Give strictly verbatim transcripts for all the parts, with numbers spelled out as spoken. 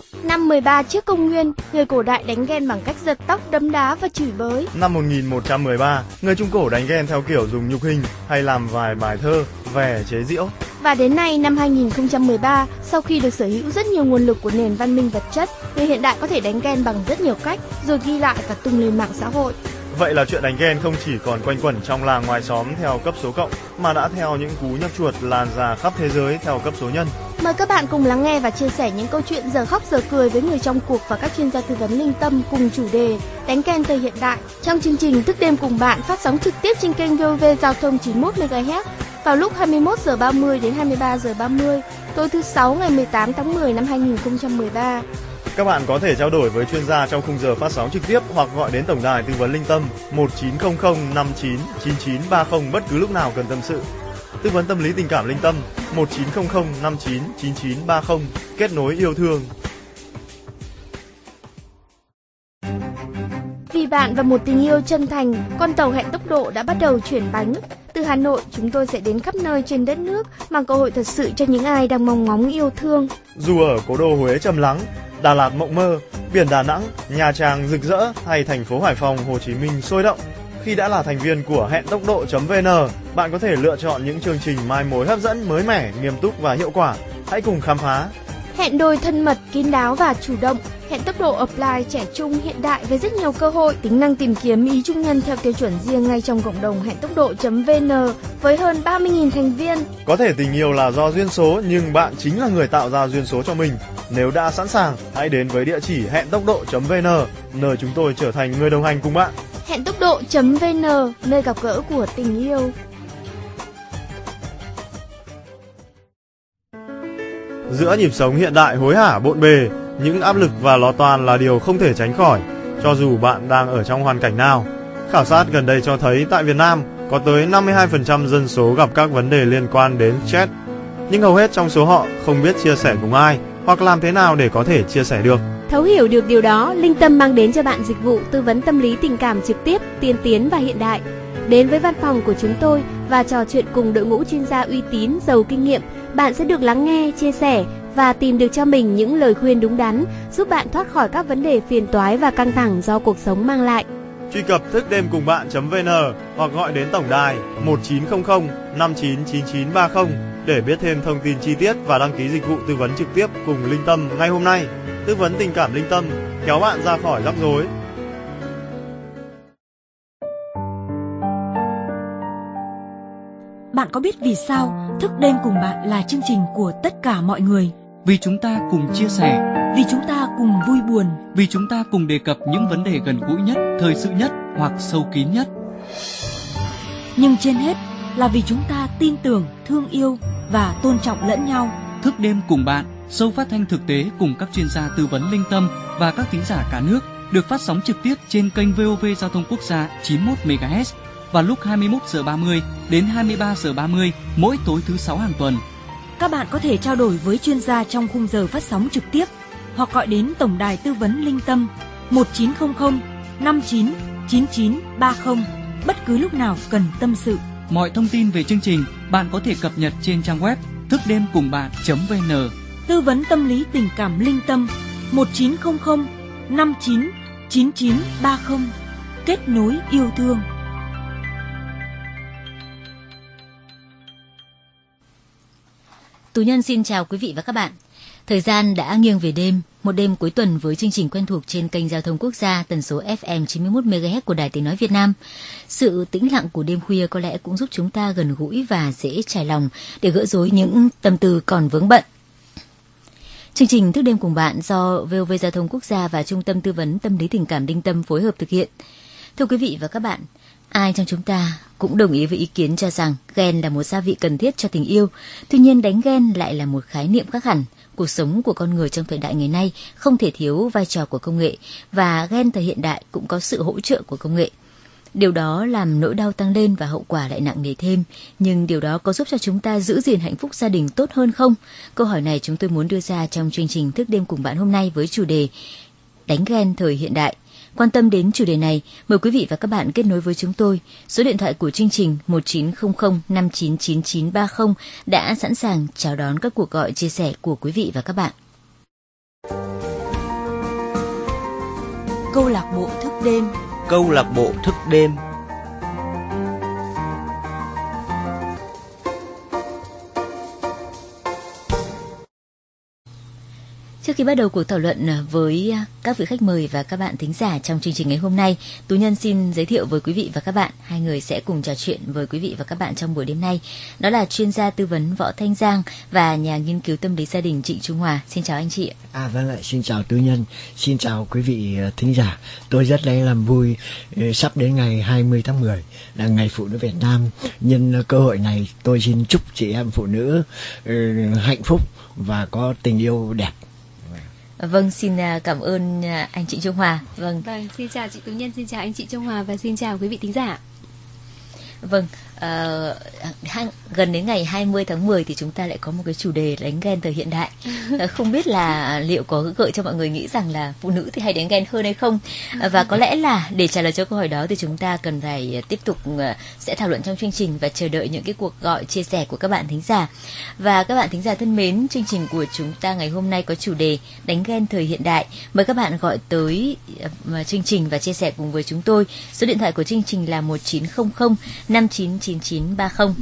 Năm mười ba trước công nguyên, người cổ đại đánh ghen bằng cách giật tóc, đấm đá và chửi bới. Năm một nghìn một trăm mười ba, người Trung Cổ đánh ghen theo kiểu dùng nhục hình hay làm vài bài thơ, vè chế giễu. Và đến nay, năm hai nghìn không trăm mười ba, sau khi được sở hữu rất nhiều nguồn lực của nền văn minh vật chất, người hiện đại có thể đánh ghen bằng rất nhiều cách, rồi ghi lại và tung lên mạng xã hội. Vậy là chuyện đánh ghen không chỉ còn quanh quẩn trong làng ngoài xóm theo cấp số cộng, mà đã theo những cú nhấp chuột lan ra khắp thế giới theo cấp số nhân. Mời các bạn cùng lắng nghe và chia sẻ những câu chuyện giờ khóc giờ cười với người trong cuộc và các chuyên gia tư vấn linh tâm cùng chủ đề đánh ghen thời hiện đại trong chương trình Thức đêm cùng bạn phát sóng trực tiếp trên kênh vê o vê Giao thông chín mươi mốt mê ga héc vào lúc hai mươi mốt giờ ba mươi đến hai mươi ba giờ ba mươi tối thứ sáu ngày mười tám tháng mười năm hai nghìn không trăm mười ba. Các bạn có thể trao đổi với chuyên gia trong khung giờ phát sóng trực tiếp hoặc gọi đến tổng đài tư vấn linh tâm một chín không không năm chín chín chín ba không bất cứ lúc nào cần tâm sự. Tư vấn tâm lý tình cảm linh tâm một chín không không năm chín chín chín ba không, kết nối yêu thương. Vì bạn và một tình yêu chân thành, con tàu hẹn tốc độ đã bắt đầu chuyển bánh. Từ Hà Nội, chúng tôi sẽ đến khắp nơi trên đất nước, mang cơ hội thật sự cho những ai đang mong ngóng yêu thương. Dù ở cố đô Huế trầm lắng, Đà Lạt mộng mơ, biển Đà Nẵng, Nha Trang rực rỡ hay thành phố Hải Phòng, Hồ Chí Minh sôi động, khi đã là thành viên của hẹn tốc độ chấm vê en, bạn có thể lựa chọn những chương trình mai mối hấp dẫn, mới mẻ, nghiêm túc và hiệu quả. Hãy cùng khám phá. Hẹn đôi thân mật, kín đáo và chủ động. Hẹn tốc độ offline trẻ trung hiện đại với rất nhiều cơ hội, tính năng tìm kiếm ý chung nhân theo tiêu chuẩn riêng ngay trong cộng đồng hẹn tốc độ chấm vê en với hơn ba mươi nghìn thành viên. Có thể tình yêu là do duyên số, nhưng bạn chính là người tạo ra duyên số cho mình. Nếu đã sẵn sàng, hãy đến với địa chỉ hẹn tốc độ chấm vê en, nơi chúng tôi trở thành người đồng hành cùng bạn. Hẹn tốc độ chấm vê en, nơi gặp gỡ của tình yêu. Giữa nhịp sống hiện đại hối hả bộn bề, những áp lực và lo toan là điều không thể tránh khỏi, cho dù bạn đang ở trong hoàn cảnh nào. Khảo sát gần đây cho thấy tại Việt Nam có tới năm mươi hai phần trăm dân số gặp các vấn đề liên quan đến stress, nhưng hầu hết trong số họ không biết chia sẻ cùng ai hoặc làm thế nào để có thể chia sẻ được. Thấu hiểu được điều đó, Linh Tâm mang đến cho bạn dịch vụ tư vấn tâm lý tình cảm trực tiếp, tiên tiến và hiện đại. Đến với văn phòng của chúng tôi và trò chuyện cùng đội ngũ chuyên gia uy tín, giàu kinh nghiệm, bạn sẽ được lắng nghe, chia sẻ và tìm được cho mình những lời khuyên đúng đắn, giúp bạn thoát khỏi các vấn đề phiền toái và căng thẳng do cuộc sống mang lại. Truy cập thức đêm cùng bạn chấm vê en hoặc gọi đến tổng đài một chín không không năm chín chín chín ba không để biết thêm thông tin chi tiết và đăng ký dịch vụ tư vấn trực tiếp cùng Linh Tâm ngay hôm nay. Tư vấn tình cảm Linh Tâm, kéo bạn ra khỏi rắc rối. Bạn có biết vì sao Thức đêm cùng bạn là chương trình của tất cả mọi người? Vì chúng ta cùng chia sẻ, vì chúng ta cùng vui buồn, vì chúng ta cùng đề cập những vấn đề gần gũi nhất, thời sự nhất hoặc sâu kín nhất. Nhưng trên hết là vì chúng ta tin tưởng, thương yêu và tôn trọng lẫn nhau. Thức đêm cùng bạn, show phát thanh thực tế cùng các chuyên gia tư vấn Linh Tâm và các thính giả cả nước, được phát sóng trực tiếp trên kênh vê o vê Giao thông Quốc gia chín mươi mốt mê ga héc vào lúc hai mươi mốt giờ ba mươi đến hai mươi ba giờ ba mươi mỗi tối thứ sáu hàng tuần. Các bạn có thể trao đổi với chuyên gia trong khung giờ phát sóng trực tiếp hoặc gọi đến tổng đài tư vấn Linh Tâm một chín không không năm chín chín chín ba không bất cứ lúc nào cần tâm sự. Mọi thông tin về chương trình bạn có thể cập nhật trên trang web thức đêm cùng bạn chấm vê en. Tư vấn tâm lý tình cảm Linh Tâm một chín không không năm chín chín chín ba không, kết nối yêu thương. Tú Nhân xin chào quý vị và các bạn. Thời gian đã nghiêng về đêm, một đêm cuối tuần với chương trình quen thuộc trên kênh Giao thông Quốc gia tần số ép em chín mươi mốt mê ga héc của Đài Tiếng nói Việt Nam. Sự tĩnh lặng của đêm khuya có lẽ cũng giúp chúng ta gần gũi và dễ trải lòng để gỡ rối những tâm tư còn vướng bận. Chương trình Thức đêm cùng bạn do vê o vê Giao thông Quốc gia và Trung tâm Tư vấn Tâm lý Tình cảm Linh Tâm phối hợp thực hiện. Thưa quý vị và các bạn, ai trong chúng ta cũng đồng ý với ý kiến cho rằng ghen là một gia vị cần thiết cho tình yêu. Tuy nhiên đánh ghen lại là một khái niệm khác hẳn. Cuộc sống của con người trong thời đại ngày nay không thể thiếu vai trò của công nghệ, và ghen thời hiện đại cũng có sự hỗ trợ của công nghệ. Điều đó làm nỗi đau tăng lên và hậu quả lại nặng nề thêm. Nhưng điều đó có giúp cho chúng ta giữ gìn hạnh phúc gia đình tốt hơn không? Câu hỏi này chúng tôi muốn đưa ra trong chương trình Thức đêm cùng bạn hôm nay với chủ đề đánh ghen thời hiện đại. Quan tâm đến chủ đề này, mời quý vị và các bạn kết nối với chúng tôi. Số điện thoại của chương trình một chín không không năm chín chín chín ba không đã sẵn sàng chào đón các cuộc gọi chia sẻ của quý vị và các bạn. Câu lạc bộ thức đêm. Câu lạc bộ thức đêm. Trước khi bắt đầu cuộc thảo luận với các vị khách mời và các bạn thính giả trong chương trình ngày hôm nay, Tú Nhân xin giới thiệu với quý vị và các bạn, hai người sẽ cùng trò chuyện với quý vị và các bạn trong buổi đêm nay. Đó là chuyên gia tư vấn Võ Thanh Giang và nhà nghiên cứu tâm lý gia đình Trịnh Trung Hòa. Xin chào anh chị. À vâng ạ, xin chào Tú Nhân, xin chào quý vị thính giả. Tôi rất lấy làm vui, sắp đến ngày hai mươi tháng mười là ngày phụ nữ Việt Nam. Nhân cơ hội này tôi xin chúc chị em phụ nữ hạnh phúc và có tình yêu đẹp. Vâng, xin cảm ơn anh Trịnh Trung Hòa. Vâng. Vâng, xin chào chị Tú Nhân, xin chào anh Trịnh Trung Hòa và xin chào quý vị thính giả. Vâng, uh, gần đến ngày hai mươi tháng mười thì chúng ta lại có một cái chủ đề đánh ghen thời hiện đại. uh, Không biết là liệu có gợi cho mọi người nghĩ rằng là phụ nữ thì hay đánh ghen hơn hay không. uh, Và có lẽ là để trả lời cho câu hỏi đó thì chúng ta cần phải tiếp tục uh, sẽ thảo luận trong chương trình và chờ đợi những cái cuộc gọi chia sẻ của các bạn thính giả. Và các bạn thính giả thân mến, chương trình của chúng ta ngày hôm nay có chủ đề đánh ghen thời hiện đại. Mời các bạn gọi tới uh, chương trình và chia sẻ cùng với chúng tôi. Số điện thoại của chương trình là một chín không không năm chín chín chín ba không.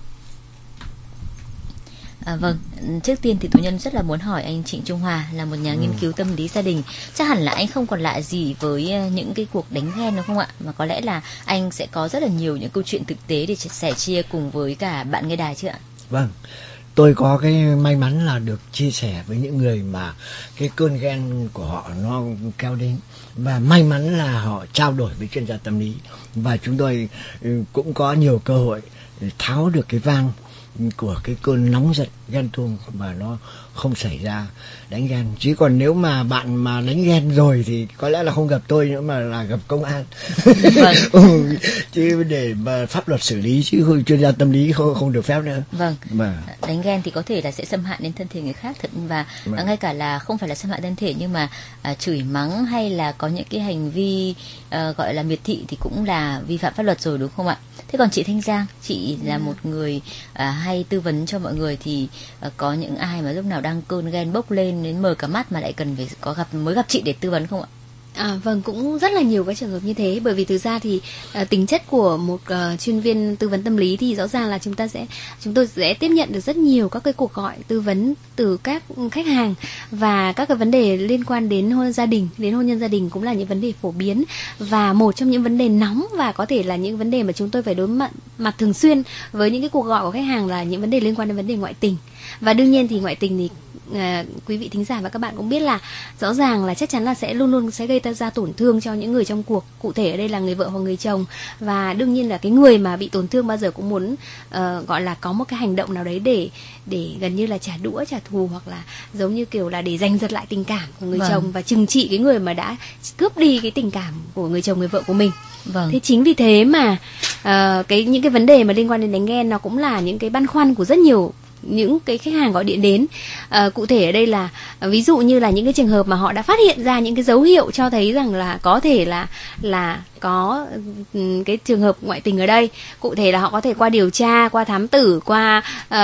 À, vâng, trước tiên thì Tú Nhân rất là muốn hỏi anh Trịnh Trung Hòa là một nhà ừ. nghiên cứu tâm lý gia đình. Chắc hẳn là anh không còn lạ gì với những cái cuộc đánh ghen đúng không ạ? Mà có lẽ là anh sẽ có rất là nhiều những câu chuyện thực tế để sẻ chia cùng với cả bạn nghe đài chứ ạ? Vâng, tôi có cái may mắn là được chia sẻ với những người mà cái cơn ghen của họ nó kéo đến. Và may mắn là họ trao đổi với chuyên gia tâm lý. Và chúng tôi cũng có nhiều cơ hội tháo được cái vang của cái cơn nóng giận ghen tuông mà nó không xảy ra đánh ghen. Chứ còn nếu mà bạn mà đánh ghen rồi thì có lẽ là không gặp tôi nữa mà là gặp công an. Vâng. ừ, chứ để mà pháp luật xử lý chứ chuyên gia tâm lý không, không được phép nữa. Vâng. Mà đánh ghen thì có thể là sẽ xâm hại đến thân thể người khác thật, và vâng. ngay cả là không phải là xâm hại thân thể nhưng mà à, chửi mắng hay là có những cái hành vi à, gọi là miệt thị thì cũng là vi phạm pháp luật rồi đúng không ạ? Thế còn chị Thanh Giang, chị là một người à, hay tư vấn cho mọi người thì à, có những ai mà lúc nào đang cơn ghen bốc lên đến mờ cả mắt mà lại cần phải có gặp mới gặp chị để tư vấn không ạ? À, vâng, cũng rất là nhiều các trường hợp như thế, bởi vì thực ra thì uh, tính chất của một uh, chuyên viên tư vấn tâm lý thì rõ ràng là chúng ta sẽ chúng tôi sẽ tiếp nhận được rất nhiều các cái cuộc gọi tư vấn từ các khách hàng, và các cái vấn đề liên quan đến hôn gia đình, đến hôn nhân gia đình cũng là những vấn đề phổ biến, và một trong những vấn đề nóng và có thể là những vấn đề mà chúng tôi phải đối mặt mặt thường xuyên với những cái cuộc gọi của khách hàng là những vấn đề liên quan đến vấn đề ngoại tình. Và đương nhiên thì ngoại tình thì À, quý vị thính giả và các bạn cũng biết là rõ ràng là chắc chắn là sẽ luôn luôn sẽ gây ra tổn thương cho những người trong cuộc, cụ thể ở đây là người vợ hoặc người chồng. Và đương nhiên là cái người mà bị tổn thương bao giờ cũng muốn uh, gọi là có một cái hành động nào đấy để để gần như là trả đũa, trả thù, hoặc là giống như kiểu là để giành giật lại tình cảm của người vâng. chồng và trừng trị cái người mà đã cướp đi cái tình cảm của người chồng, người vợ của mình. Vâng. Thế chính vì thế mà uh, cái những cái vấn đề mà liên quan đến đánh ghen nó cũng là những cái băn khoăn của rất nhiều những cái khách hàng gọi điện đến. À, cụ thể ở đây là ví dụ như là những cái trường hợp mà họ đã phát hiện ra những cái dấu hiệu cho thấy rằng là có thể là là có cái trường hợp ngoại tình ở đây. Cụ thể là họ có thể qua điều tra, qua thám tử, qua uh,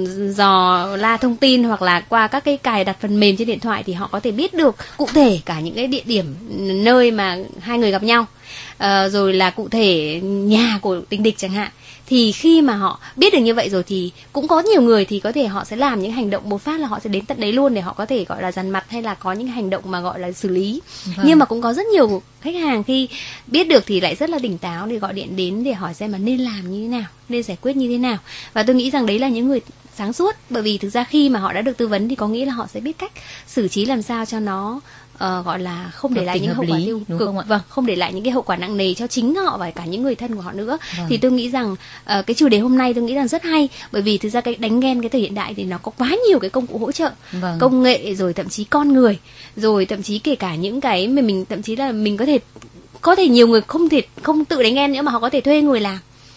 dò la thông tin, hoặc là qua các cái cài đặt phần mềm trên điện thoại thì họ có thể biết được cụ thể cả những cái địa điểm nơi mà hai người gặp nhau, uh, rồi là cụ thể nhà của tình địch chẳng hạn. Thì khi mà họ biết được như vậy rồi thì cũng có nhiều người thì có thể họ sẽ làm những hành động một phát là họ sẽ đến tận đấy luôn để họ có thể gọi là dằn mặt hay là có những hành động mà gọi là xử lý. Vâng. Nhưng mà cũng có rất nhiều khách hàng khi biết được thì lại rất là tỉnh táo để gọi điện đến để hỏi xem mà nên làm như thế nào, nên giải quyết như thế nào. Và tôi nghĩ rằng đấy là những người sáng suốt, bởi vì thực ra khi mà họ đã được tư vấn thì có nghĩa là họ sẽ biết cách xử trí làm sao cho nó Uh, gọi là không để hợp lại những hậu quả tiêu cực, không, vâng, không để lại những cái hậu quả nặng nề cho chính họ và cả những người thân của họ nữa. Vâng. Thì tôi nghĩ rằng uh, cái chủ đề hôm nay tôi nghĩ rằng rất hay, bởi vì thực ra cái đánh ghen cái thời hiện đại thì nó có quá nhiều cái công cụ hỗ trợ, vâng. công nghệ, rồi thậm chí con người, rồi thậm chí kể cả những cái mà mình thậm chí là mình có thể có thể nhiều người không thể không tự đánh ghen nữa mà họ có thể thuê người làm.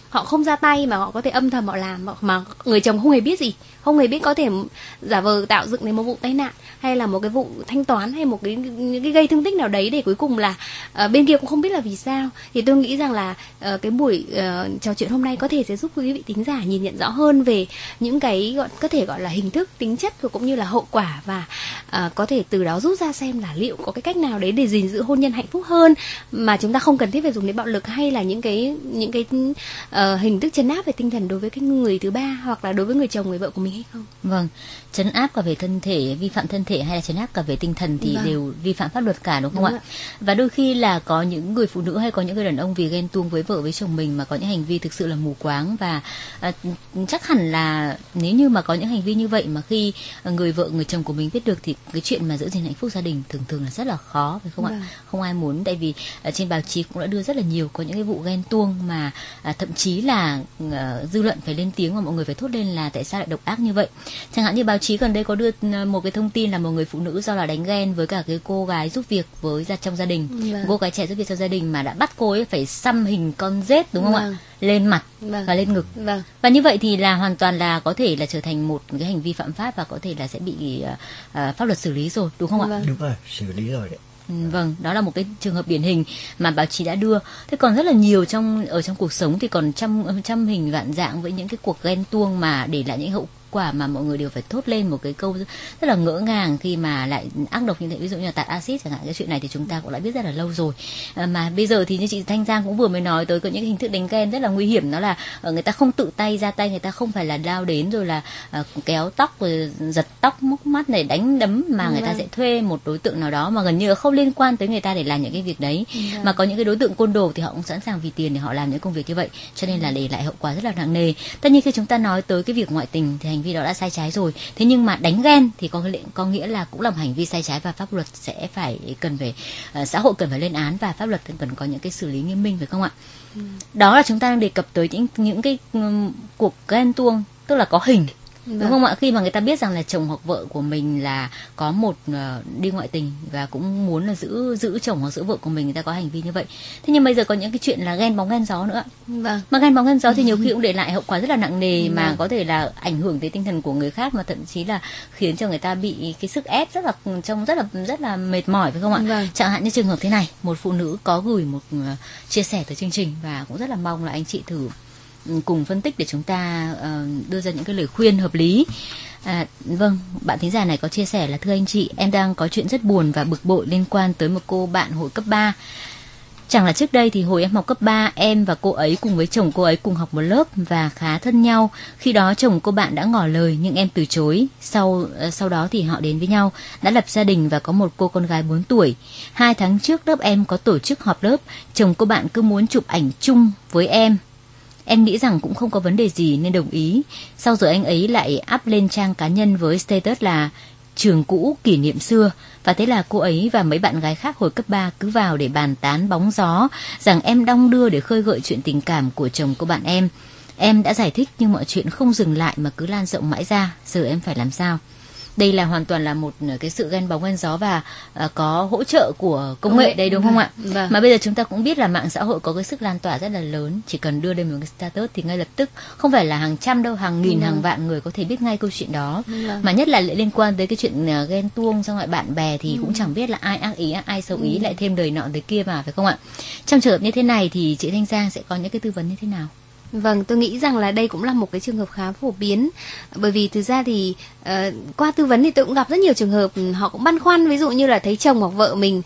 họ không ra tay mà họ có thể âm thầm họ làm, mà người chồng không hề biết gì, không hề biết, có thể giả vờ tạo dựng đến một vụ tai nạn hay là một cái vụ thanh toán hay một cái những cái gây thương tích nào đấy để cuối cùng là uh, bên kia cũng không biết là vì sao. Thì tôi nghĩ rằng là uh, cái buổi uh, trò chuyện hôm nay có thể sẽ giúp quý vị thính giả nhìn nhận rõ hơn về những cái gọi có thể gọi là hình thức, tính chất và cũng như là hậu quả, và uh, có thể từ đó rút ra xem là liệu có cái cách nào đấy để gìn giữ hôn nhân hạnh phúc hơn mà chúng ta không cần thiết phải dùng đến bạo lực hay là những cái những cái uh, hình thức trấn áp về tinh thần đối với cái người thứ ba hoặc là đối với người chồng người vợ của mình hay không. Vâng, trấn áp cả về thân thể, vi phạm thân thể hay là trấn áp cả về tinh thần thì vâng. đều vi phạm pháp luật cả, đúng không đúng ạ? ạ? Và đôi khi là có những người phụ nữ hay có những người đàn ông vì ghen tuông với vợ với chồng mình mà có những hành vi thực sự là mù quáng, và à, chắc hẳn là nếu như mà có những hành vi như vậy mà khi người vợ người chồng của mình biết được thì cái chuyện mà giữ gìn hạnh phúc gia đình thường thường là rất là khó, phải không vâng. ạ? Không ai muốn, tại vì à, trên báo chí cũng đã đưa rất là nhiều có những cái vụ ghen tuông mà à, thậm chí là à, dư luận phải lên tiếng và mọi người phải thốt lên là tại sao lại độc ác như vậy. Chẳng hạn như báo chí gần đây có đưa một cái thông tin là một người phụ nữ do là đánh ghen với cả cái cô gái giúp việc với ra trong gia đình, vâng. cô gái trẻ giúp việc trong gia đình mà đã bắt cô ấy phải xăm hình con rết, đúng không vâng. ạ, lên mặt vâng. và lên ngực, vâng. và như vậy thì là hoàn toàn là có thể là trở thành một cái hành vi phạm pháp và có thể là sẽ bị uh, pháp luật xử lý rồi, đúng không vâng. ạ? Đúng rồi, xử lý rồi đấy. Vâng, đó là một cái trường hợp điển hình mà báo chí đã đưa. Thế còn rất là nhiều trong ở trong cuộc sống thì còn trăm trăm hình vạn dạng với những cái cuộc ghen tuông mà để lại những hậu quả mà mọi người đều phải thốt lên một cái câu rất là ngỡ ngàng khi mà lại ác độc như thế, ví dụ như là tạt axit chẳng hạn. Cái chuyện này thì chúng ta cũng đã biết rất là lâu rồi, à, mà bây giờ thì như chị Thanh Giang cũng vừa mới nói tới có những hình thức đánh ghen rất là nguy hiểm, đó là người ta không tự tay ra tay, người ta không phải là lao đến rồi là uh, kéo tóc rồi giật tóc móc mắt này đánh đấm, mà người ta sẽ thuê một đối tượng nào đó mà gần như là không liên quan tới người ta để làm những cái việc đấy. Mà có những cái đối tượng côn đồ thì họ cũng sẵn sàng vì tiền để họ làm những công việc như vậy, cho nên là để lại hậu quả rất là nặng nề. Tất nhiên khi chúng ta nói tới cái việc ngoại tình thì hành vi đó đã sai trái rồi, thế nhưng mà đánh ghen thì có có nghĩa là cũng là một hành vi sai trái và pháp luật sẽ phải cần phải uh, xã hội cần phải lên án và pháp luật cần có những cái xử lý nghiêm minh, phải không ạ? Ừ. Đó là chúng ta đang đề cập tới những những cái um, cuộc ghen tuông tức là có hình. Đúng vâng. không ạ? Khi mà người ta biết rằng là chồng hoặc vợ của mình là có một uh, đi ngoại tình và cũng muốn là giữ giữ chồng hoặc giữ vợ của mình, người ta có hành vi như vậy. Thế nhưng bây giờ có những cái chuyện là ghen bóng ghen gió nữa. Vâng. Mà ghen bóng ghen gió thì nhiều khi cũng để lại hậu quả rất là nặng nề, vâng. mà có thể là ảnh hưởng tới tinh thần của người khác, mà thậm chí là khiến cho người ta bị cái sức ép rất là trông rất là rất là mệt mỏi, phải không ạ? Vâng. Chẳng hạn như trường hợp thế này, một phụ nữ có gửi một uh, chia sẻ tới chương trình và cũng rất là mong là anh chị thử cùng phân tích để chúng ta uh, đưa ra những cái lời khuyên hợp lý. À, vâng, bạn thính giả này có chia sẻ là: thưa anh chị, em đang có chuyện rất buồn và bực bội liên quan tới một cô bạn hồi cấp ba. Chẳng là trước đây thì hồi em học cấp ba, em và cô ấy cùng với chồng cô ấy cùng học một lớp và khá thân nhau. Khi đó chồng cô bạn đã ngỏ lời nhưng em từ chối. Sau sau đó thì họ đến với nhau, đã lập gia đình và có một cô con gái bốn tuổi. Hai tháng trước lớp em có tổ chức họp lớp, chồng cô bạn cứ muốn chụp ảnh chung với em. Em nghĩ rằng cũng không có vấn đề gì nên đồng ý. Sau rồi anh ấy lại up lên trang cá nhân với status là trường cũ kỷ niệm xưa. Và thế là cô ấy và mấy bạn gái khác hồi cấp ba cứ vào để bàn tán bóng gió rằng em đong đưa để khơi gợi chuyện tình cảm của chồng cô bạn em. Em đã giải thích nhưng mọi chuyện không dừng lại mà cứ lan rộng mãi ra. Giờ em phải làm sao? Đây là hoàn toàn là một cái sự ghen bóng ghen gió và uh, có hỗ trợ của công, công nghệ đây, đúng vâng, không ạ? Vâng. Mà bây giờ chúng ta cũng biết là mạng xã hội có cái sức lan tỏa rất là lớn. Chỉ cần đưa lên một cái status thì ngay lập tức, không phải là hàng trăm đâu, hàng nghìn, vâng. hàng vạn người có thể biết ngay câu chuyện đó. Vâng. Mà nhất là lại liên quan tới cái chuyện uh, ghen tuông xong lại bạn bè thì vâng. cũng chẳng biết là ai ác ý, ai xấu ý, vâng. lại thêm đời nọ đời kia mà, phải không ạ? Trong trường hợp như thế này thì chị Thanh Giang sẽ có những cái tư vấn như thế nào? Vâng, tôi nghĩ rằng là đây cũng là một cái trường hợp khá phổ biến. Bởi vì thực ra thì uh, qua tư vấn thì tôi cũng gặp rất nhiều trường hợp họ cũng băn khoăn. Ví dụ như là thấy chồng hoặc vợ mình